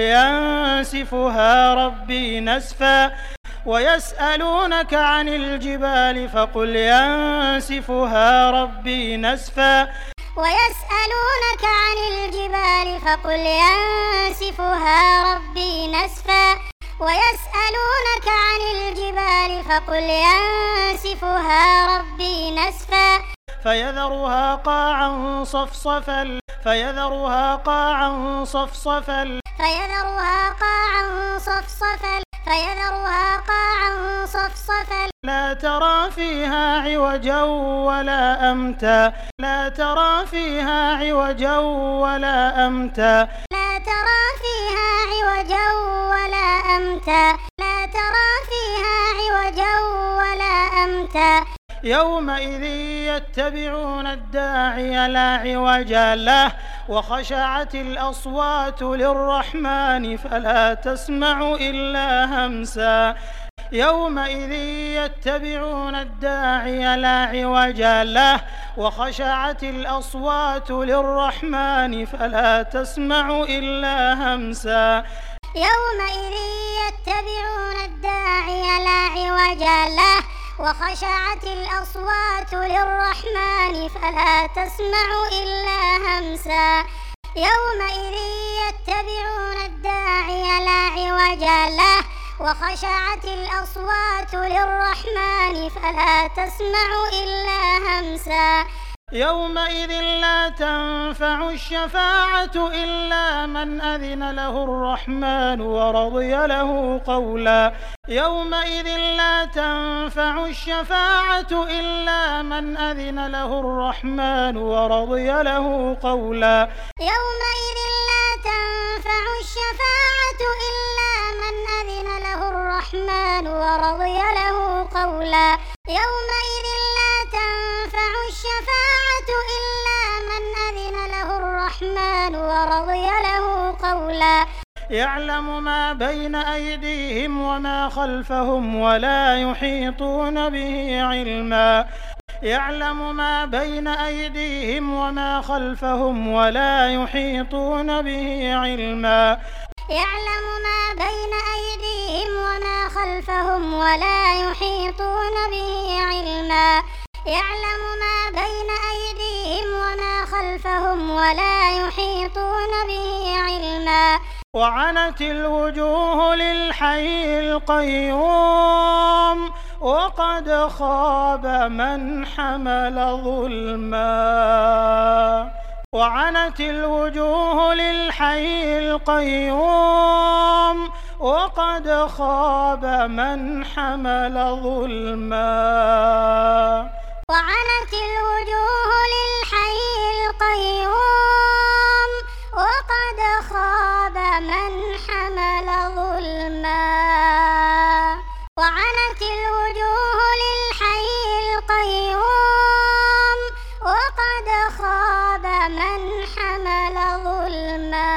ينسفها ربي نسفا ويسألونك عن الجبال فقل ينسفها ربي نسفا ويسألونك عن الجبال فقل ينسفها ربي نسفا ويسألونك عن الجبال فقل ينسفها ربي نسفا فيذرها قاعا صفصفا فيذرها قاعا صفصفا فيذرها قاعا صفصفا فيذرها قاعا صفصفا لا ترى فيها عوجا ولا أمتا لا ترى فيها عوجا ولا أمتا لا ترى فيها عوجا ولا أمتا لا ترى فيها عوجا ولا أمتا يومئذ يتبعون الداعي لا عوج له وخشعت الأصوات للرحمن فلا تسمع إلا همسا يومئذ يتبعون الداعي لا عوج له وخشعت الأصوات للرحمن فلا تسمع إلا همسا يومئذ يتبعون الداعي لا عوج له وخشعت الأصوات للرحمن فلا تسمع إلا همسا يومئذ يتبعون الداعي لا عوج له وخشعت الأصوات للرحمن فلا تسمع إلا همسا يومئذ لا تنفع الشفاعة إلا من أذن له الرحمن ورضي له قولا يومئذ لا تنفع الشفاعة إلا من أذن له الرحمن ورضي له قولا يومئذ لا تنفع الشفاعة إلا من أذن له الرحمن ورضي له قولا يومئذ لا تنفع الشفاعة إلا من أذن له الرحمن ورضي له قولا يعلم ما بين أيديهم وما خلفهم ولا يحيطون به علما يعلم ما بين أيديهم وما خلفهم ولا يحيطون به علما يعلم ما بين أيديهم وما خلفهم ولا يحيطون به علما يعلم ما بين أيديهم وما خلفهم ولا يحيطون به علما وعنت الوجوه للحي القيوم وقد خاب من حمل ظلما وعنت الوجوه للحي القيوم وقد خاب من حمل ظلما وعنت الوجوه للحي القيوم وقد خاب من حمل ظلما وعنت الوجوه للحي القيوم وقد خاب من حمل ظلما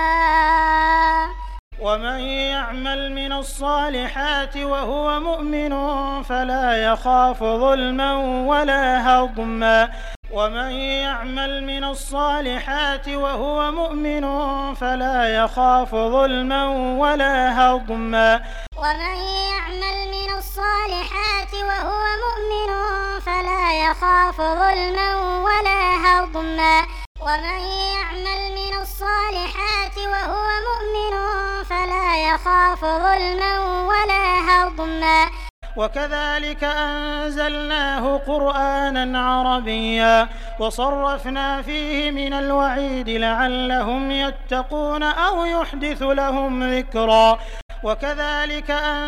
ومن يعمل من الصالحات وهو مؤمن فلا يخاف ظلما ولا هضما ومن يعمل من الصالحات وهو مؤمن فلا يخاف ظلما ولا هضما ومن يعمل من الصالحات وهو مؤمن فلا يخاف ظلما ولا هضما ومن يعمل من الصالحات وهو مؤمن فلا يخاف ظلما ولا هضما. وكذلك أنزلناه قرآنا عربيا وصرفنا فيه من الوعيد لعلهم يتقون أو يحدث لهم ذكرا. وكذلك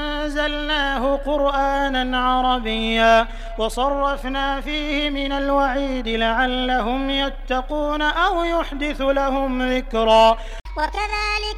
أنزلناه قرآنا عربيا وصرفنا فيه من الوعيد لعلهم يتقون أو يحدث لهم ذكرا. وكذلك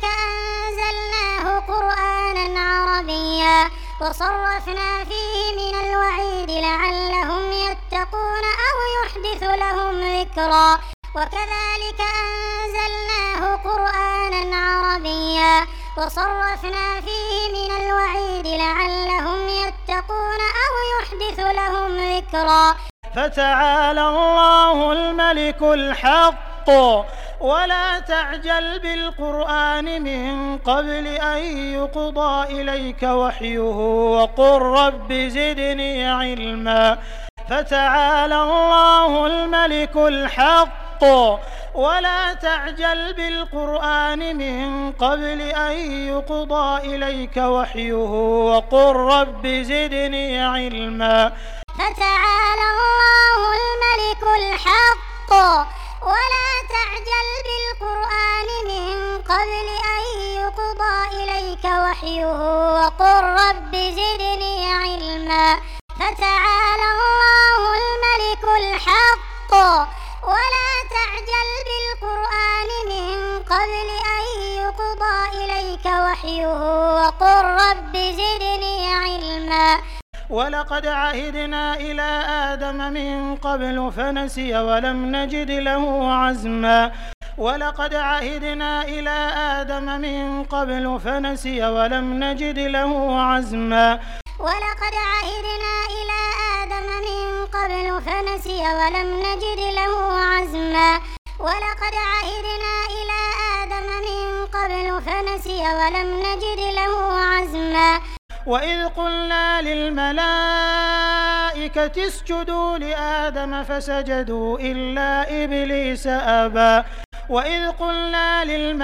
أنزلناه قرآنا عربيا وصرفنا فيه من الوعيد لعلهم يتقون أو يحدث لهم ذكرا. وكذلك أنزلناه قرآنا عربيا وصرفنا فيه من الوعيد لعلهم يتقون أو يحدث لهم ذكرا. فتعالى الله الملك الحق ولا تعجل بالقرآن من قبل أن يقضى إليك وحيه وقل رب زدني علما. فتعالى الله الملك الحق ولا تعجل بالقرآن من قبل أن يقضى إليك وحيه وقل رب زدني علما. فتعالى الله الملك الحق ولا تعجل بالقرآن من قبل أن يقضى إليك وحيه وقل رب زدني علما. فتعالى الله الملك الحق ولا تعجل بالقرآن من قبل أن يقضى إليك وحيه وقل رب زدني علما. ولقد عهدنا إلى آدم من قبل فنسي ولم نجد له عزما. ولقد عهدنا إلى آدم من قبل فنسي ولم نجد له عزما. ولقد عهدنا إلى آدم من قبل فنسي ولم نجد له عزما. ولقد عهدنا إلى آدم من قبل فنسي ولم نجد له عزما. وإذ قلنا للملائكة اسجدوا لآدم فسجدوا إلا إبليس أبى. وإذ قلنا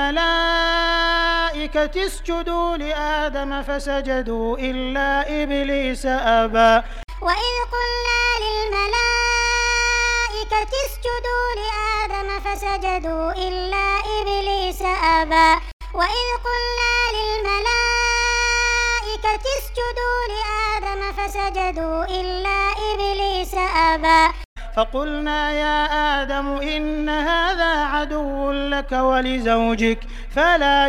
للملائكة اسجدوا لآدم فسجدوا إلا إبليس أبى. وإذ قلنا للملائكة اسجدوا لآدم فسجدوا إلا إبليس أبى. وإذ قلنا للملائكة اسجدوا لآدم فسجدوا إلا إبليس أبى. فقلنا يا آدم إن هذا عدو لك ولزوجك فلا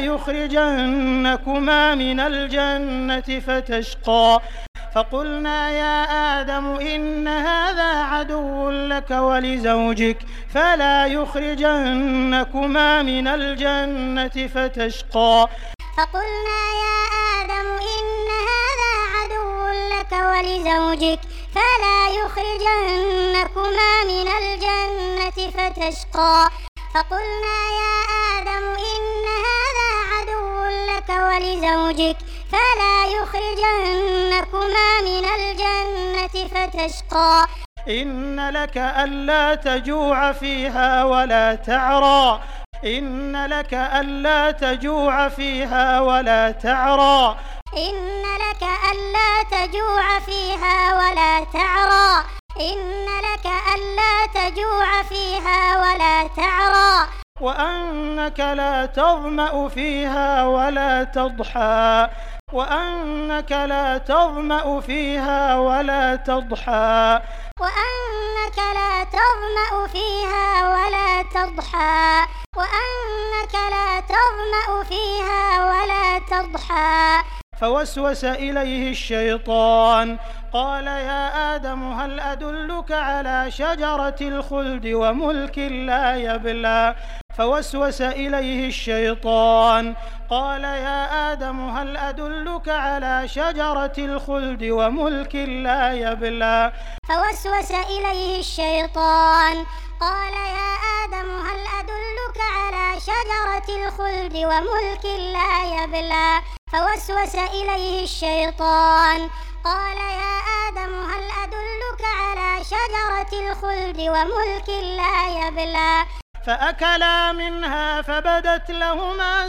يخرجنكما من الجنة فتشقى. فقلنا يا آدم إن هذا عدو لك ولزوجك فلا يخرجنكما من الجنة فتشقى. فقلنا يا آدم إن هذا عدو لك ولزوجك فلا يخرجنكما من الجنة فتشقى. فقلنا يا آدم إن هذا عدو لك ولزوجك فلا يخرجنكما من الجنة فتشقى. إن لك ألا تجوع فيها ولا تعرى. إن لك ألا تجوع فيها ولا تعرى. إن لك ألا تجوع فيها ولا تعرى. إن لك ألا تجوع فيها ولا تعرى. وأنك لا تظمأ فيها ولا تضحى. وأنك لا تظمأ فيها ولا تضحى. وأنك لا تظمأ فيها ولا تضحى. وأنك لا تظمأ فيها ولا تضحى. فوسوس إليه الشيطان قال يا آدم هل أدلك على شجرة الخلد وملك لا يبلى. فوسوس إليه الشيطان قال يا آدم هل أدلك على شجرة الخلد وملك لا يبلى. فوسوس إليه الشيطان قال يا آدم هل أدلك على شجرة الخلد وملك لا يبلى. فوسوس إليه الشيطان قال يا آدم هل أدلك على شجرة الخلد وملك لا يبلى. فأكلا منها فبدت لهما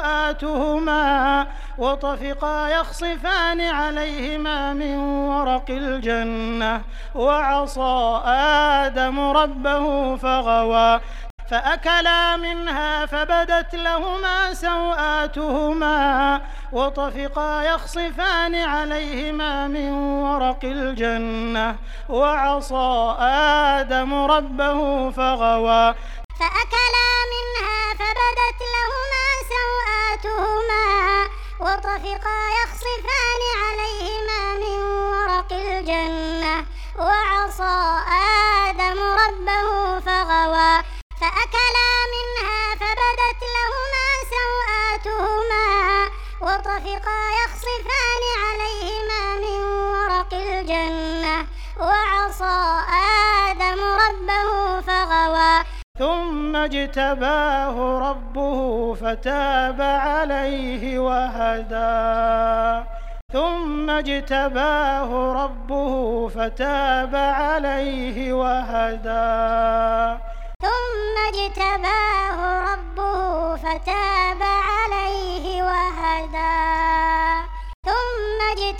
سوآتهما وطفقا يخصفان عليهما من ورق الجنة وعصى آدم ربه فغوى فأكلا منها فبدت لهما سوآتهما وطفقا يخصفان عليهما من ورق الجنة وعصى آدم ربه فغوى فأكلا منها فبدت لهما سوآتهما وطفقا يخصفان عليهما من ورق الجنة وعصى آدم ربه فغوى فأكلا منها فبدت لهما سوآتهما وطفقا يخصفان عليهما من ورق الجنة وعصى آدم ربه فغوى ثم اجتباه ربه فتاب عليه وهدى ثم اجتباه ربه فتاب عليه وهدى ثم اجتباه ربه فتاب عليه وهدى ثم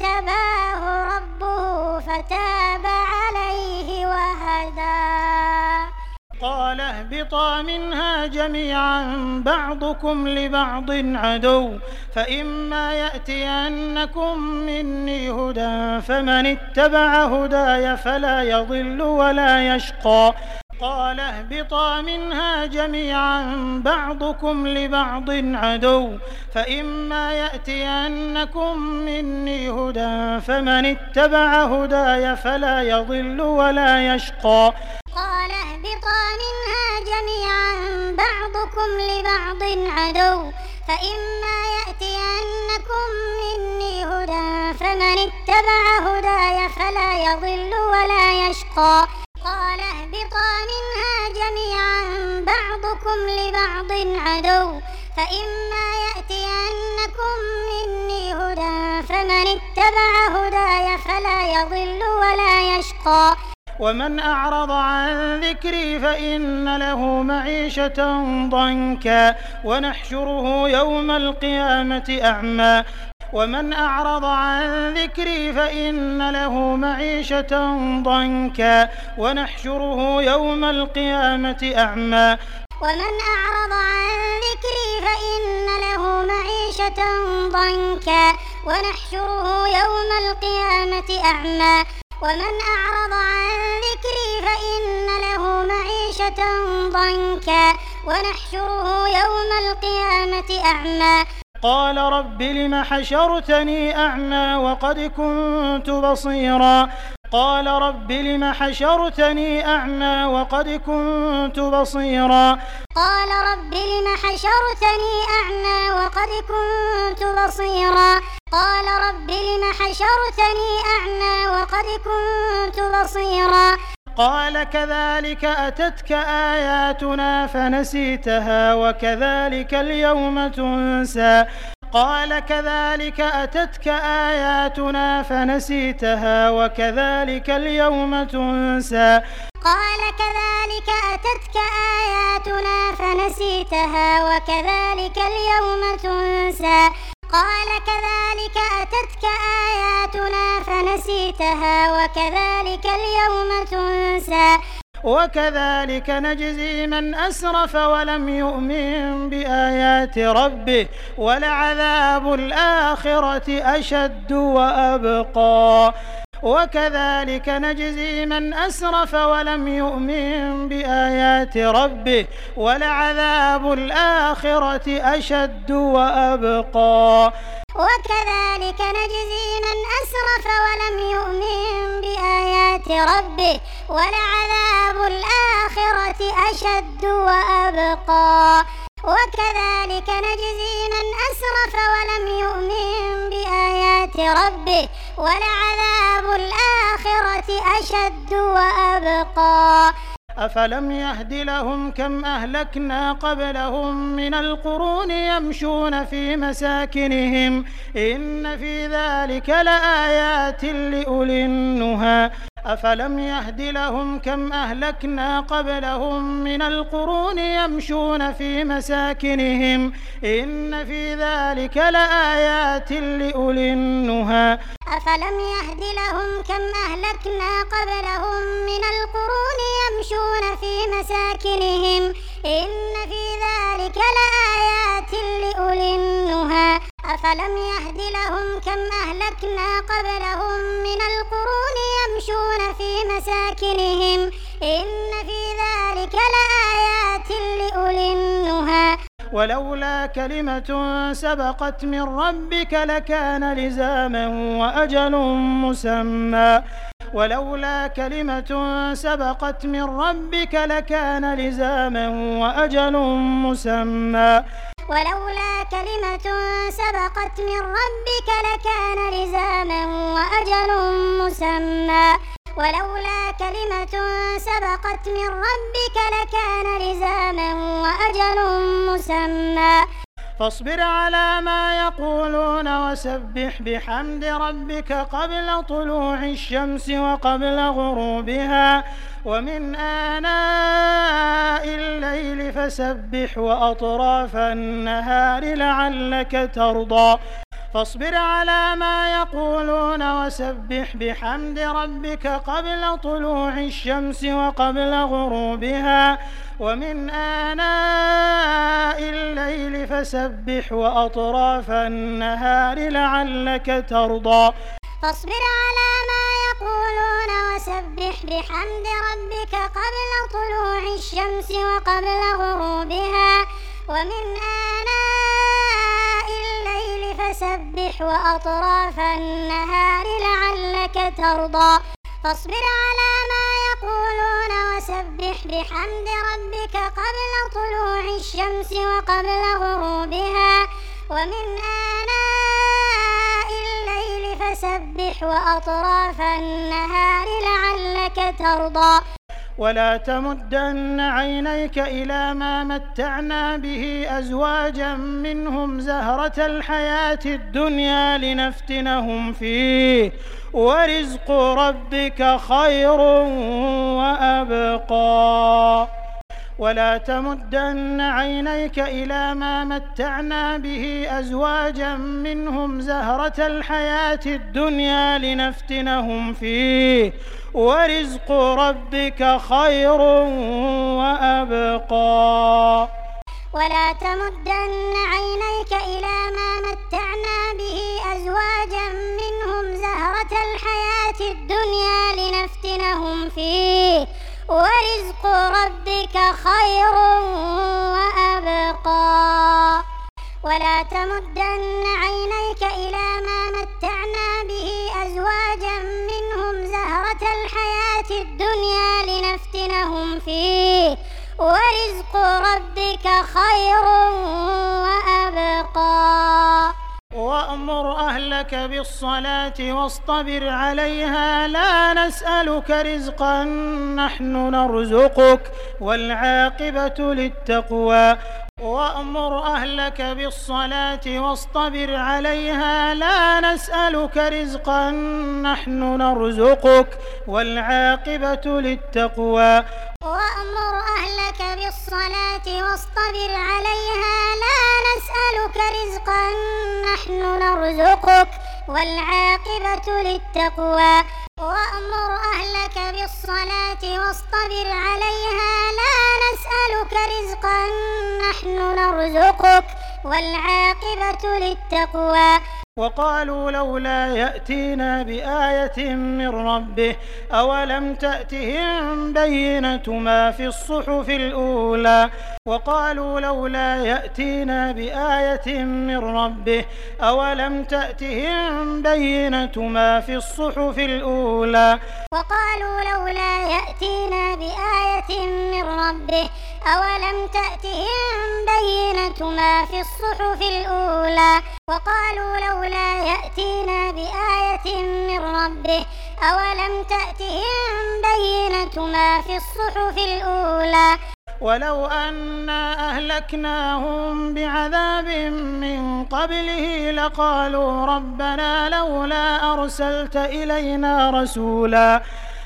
اجتباه ربه فتاب عليه وهدى قال اهبطا منها جميعا بعضكم لبعض عدو فإما يأتينكم مني هدى فمن اتبع هداي فلا يضل ولا يشقى قال اهبطا منها جميعا بعضكم لبعض عدو فإما يأتينكم مني هدى فمن اتبع هداي فلا يضل ولا يشقى قال اهبطا منها جميعا بعضكم لبعض عدو فإما يأتينكم مني هدى فمن اتبع هداي فلا يضل ولا يشقى قال اهبطا منها جميعا بعضكم لبعض عدو فإما يأتينكم مني هدى فمن اتبع هداي فلا يضل ولا يشقى ومن أعرض عن ذكري فإن له معيشة ضنكا ونحشره يوم القيامة أعمى ومن أعرض عن ذكري فإن له معيشة ضنكا ونحشره يوم القيامة أعمى ومن أعرض عن ذكري فإن له معيشة ضنكا ونحشره يوم القيامة أعمى ومن أعرض عن ذكري فإن له معيشة ضنكا ونحشره يوم القيامة أعمى قال رب لم حشرتني أعمى وقد كنت بصيرا قال رب لم حشرتني أعمى وقد كنت بصيرا قال رب لم حشرتني أعمى وقد كنت بصيرا قال رب لم حشرتني أعمى وقد كنت بصيرا قال كذلك أتتك آياتنا فنسيتها وكذلك اليوم تنسى قال كذلك أتتك آياتنا فنسيتها وكذلك اليوم تنسى قال كذلك أتتك آياتنا فنسيتها وكذلك اليوم تنسى قال كذلك أتتك آياتنا فنسيتها وكذلك اليوم تنسى وكذلك نجزي من أسرف ولم يؤمن بآيات ربه ولعذاب الآخرة أشد وأبقى وكذلك نجزي من أسرف ولم يؤمن بآيات ربه ولعذاب الآخرة أشد وأبقى وكذلك نجزي من أسرف ولم يؤمن بآيات ربه ولعذاب الآخرة أشد وأبقى وكذلك نجزي من أسرف ولم يؤمن بآيات ربه ولعذاب الآخرة أشد وأبقى أفلم يهد لهم كم أهلكنا قبلهم من القرون يمشون في مساكنهم إن في ذلك لآيات لأولي النهى أفلم يهد لهم كم أهلكنا قبلهم من القرون يمشون في مساكنهم إن في ذلك لآيات لأولي النهى أفلم يهد لهم كم أهلكنا قبلهم من القرون يمشون في مساكنهم إن في ذلك لآيات لأولي النهى أفلم يهد لهم كم أهلكنا قبلهم من القرون يمشون في مساكنهم إن في ذلك لآيات لأولي النهى ولولا كلمة سبقت من ربك لكان لزاما وأجل مسمى ولولا كلمة سبقت من ربك لكان لزاما وأجل مسمى ولولا كلمة سبقت من ربك لكان لزاما وأجل مسمى ولولا كلمة سبقت من ربك لكان لزاما وأجل مسمى فاصبر على ما يقولون وسبح بحمد ربك قبل طلوع الشمس وقبل غروبها ومن آناء الليل فسبح وأطراف النهار لعلك ترضى فاصبر على ما يقولون وسبح بحمد ربك قبل طلوع الشمس وقبل غروبها ومن آناء الليل فسبح وأطراف النهار لعلك ترضى فاصبر على ما يقولون وسبح بحمد ربك قبل طلوع الشمس وقبل غروبها ومن آناء الليل فسبح وأطراف النهار لعلك ترضى فاصبر على ما يقولون وسبح بحمد ربك قبل طلوع الشمس وقبل غروبها ومن آناء الليل فسبح وأطراف النهار لعلك ترضى ولا تمدن عينيك إلى ما متعنا به أزواجا منهم زهرة الحياة الدنيا لنفتنهم فيه ورزق ربك خير وأبقى ولا تمدن عينيك إلى ما متعنا به أزواجا منهم زهرة الحياة الدنيا لنفتنهم فيه ورزق ربك خير وأبقى ولا تمدن عينيك إلى ما متعنا به أزواجا منهم زهرة الحياة الدنيا لنفتنهم فيه ورزق ربك خير وأبقى ولا تمدن عينيك إلى ما متعنا به أزواجا منهم زهرة الحياة الدنيا لنفتنهم فيه ورزق ربك خير وأبقى وأمر أهلك بالصلاة واصطبر عليها لا نسألك رزقا نحن نرزقك والعاقبة للتقوى وأمر أهلك بالصلاة واصطبر عليها لا نسألك رزقا نحن نرزقك والعاقبة للتقوى وأمر أهلك بالصلاة واصطبر عليها لا نسألك رزقا نحن نرزقك والعاقبة للتقوى وأمر أهلك بالصلاة واصطبر عليها لا نسألك رزقا نحن نرزقك والعاقبة للتقوى وقالوا لولا يأتينا بآية من ربه أولم تأتهم بينة ما في الصحف الأولى وقالوا لولا يأتينا بآية من ربه أولم تأتهم بينة ما في الصحف الأولى وقالوا لولا يأتينا بآية من ربه أولم تأتهم بينة ما في الصحف الأولى وقالوا لولا يأتينا بآية من ربه أولم تأتهم بينة ما في الصحف الأولى ولو أنا أهلكناهم بعذاب من قبله لقالوا ربنا لولا أرسلت إلينا رسولا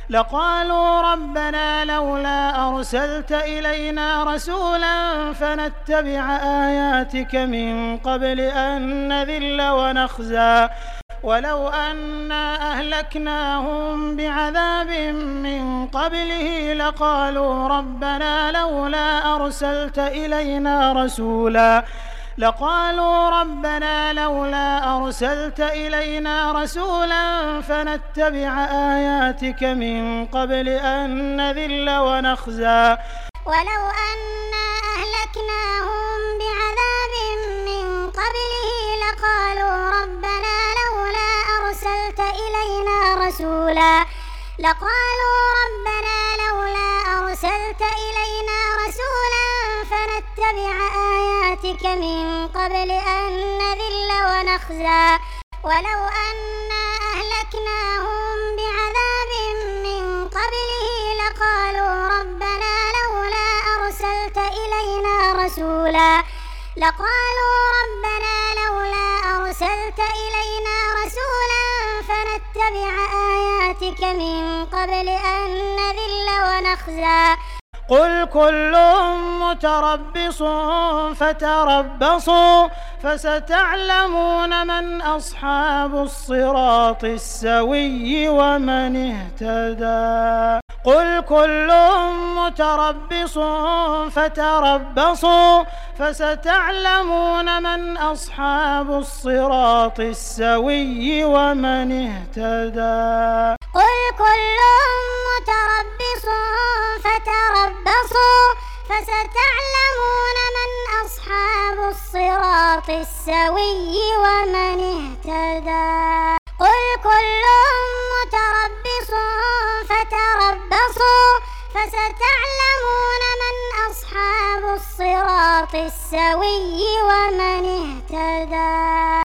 لقالوا ربنا لولا أرسلت إلينا رسولا فنتبع آياتك من قبل أن نذل ونخزى ولو أنا أهلكناهم بعذاب من قبله لقالوا ربنا لولا أرسلت إلينا رسولا لقالوا ربنا لولا أرسلت إلينا رسولا فنتبع آياتك من قبل أن نذل ونخزى ولو أنا أهلكناهم بعذاب من قبله لقالوا ربنا لولا أرسلت إلينا رسولا لقالوا ربنا لولا أرسلت إلينا رسولا فنتبع آياتك من قبل أن نذل ونخزى ولو أنا أهلكناهم بعذاب من قبله لقالوا ربنا لولا أرسلت إلينا رسولا لقالوا ربنا لولا أرسلت إلينا رسولا فنتبع آياتك من قبل أن نذل ونخزى قل كل متربص فتربصوا فستعلمون من أصحاب الصراط السوي ومن اهتدى قل كل متربص فتربصوا فستعلمون من أصحاب الصراط السوي ومن اهتدى قل كل متربص فتربصوا فستعلمون من أصحاب الصراط السوي ومن اهتدى قل كل متربص فتربصوا فستعلمون من أصحاب الصراط السوي ومن اهتدى.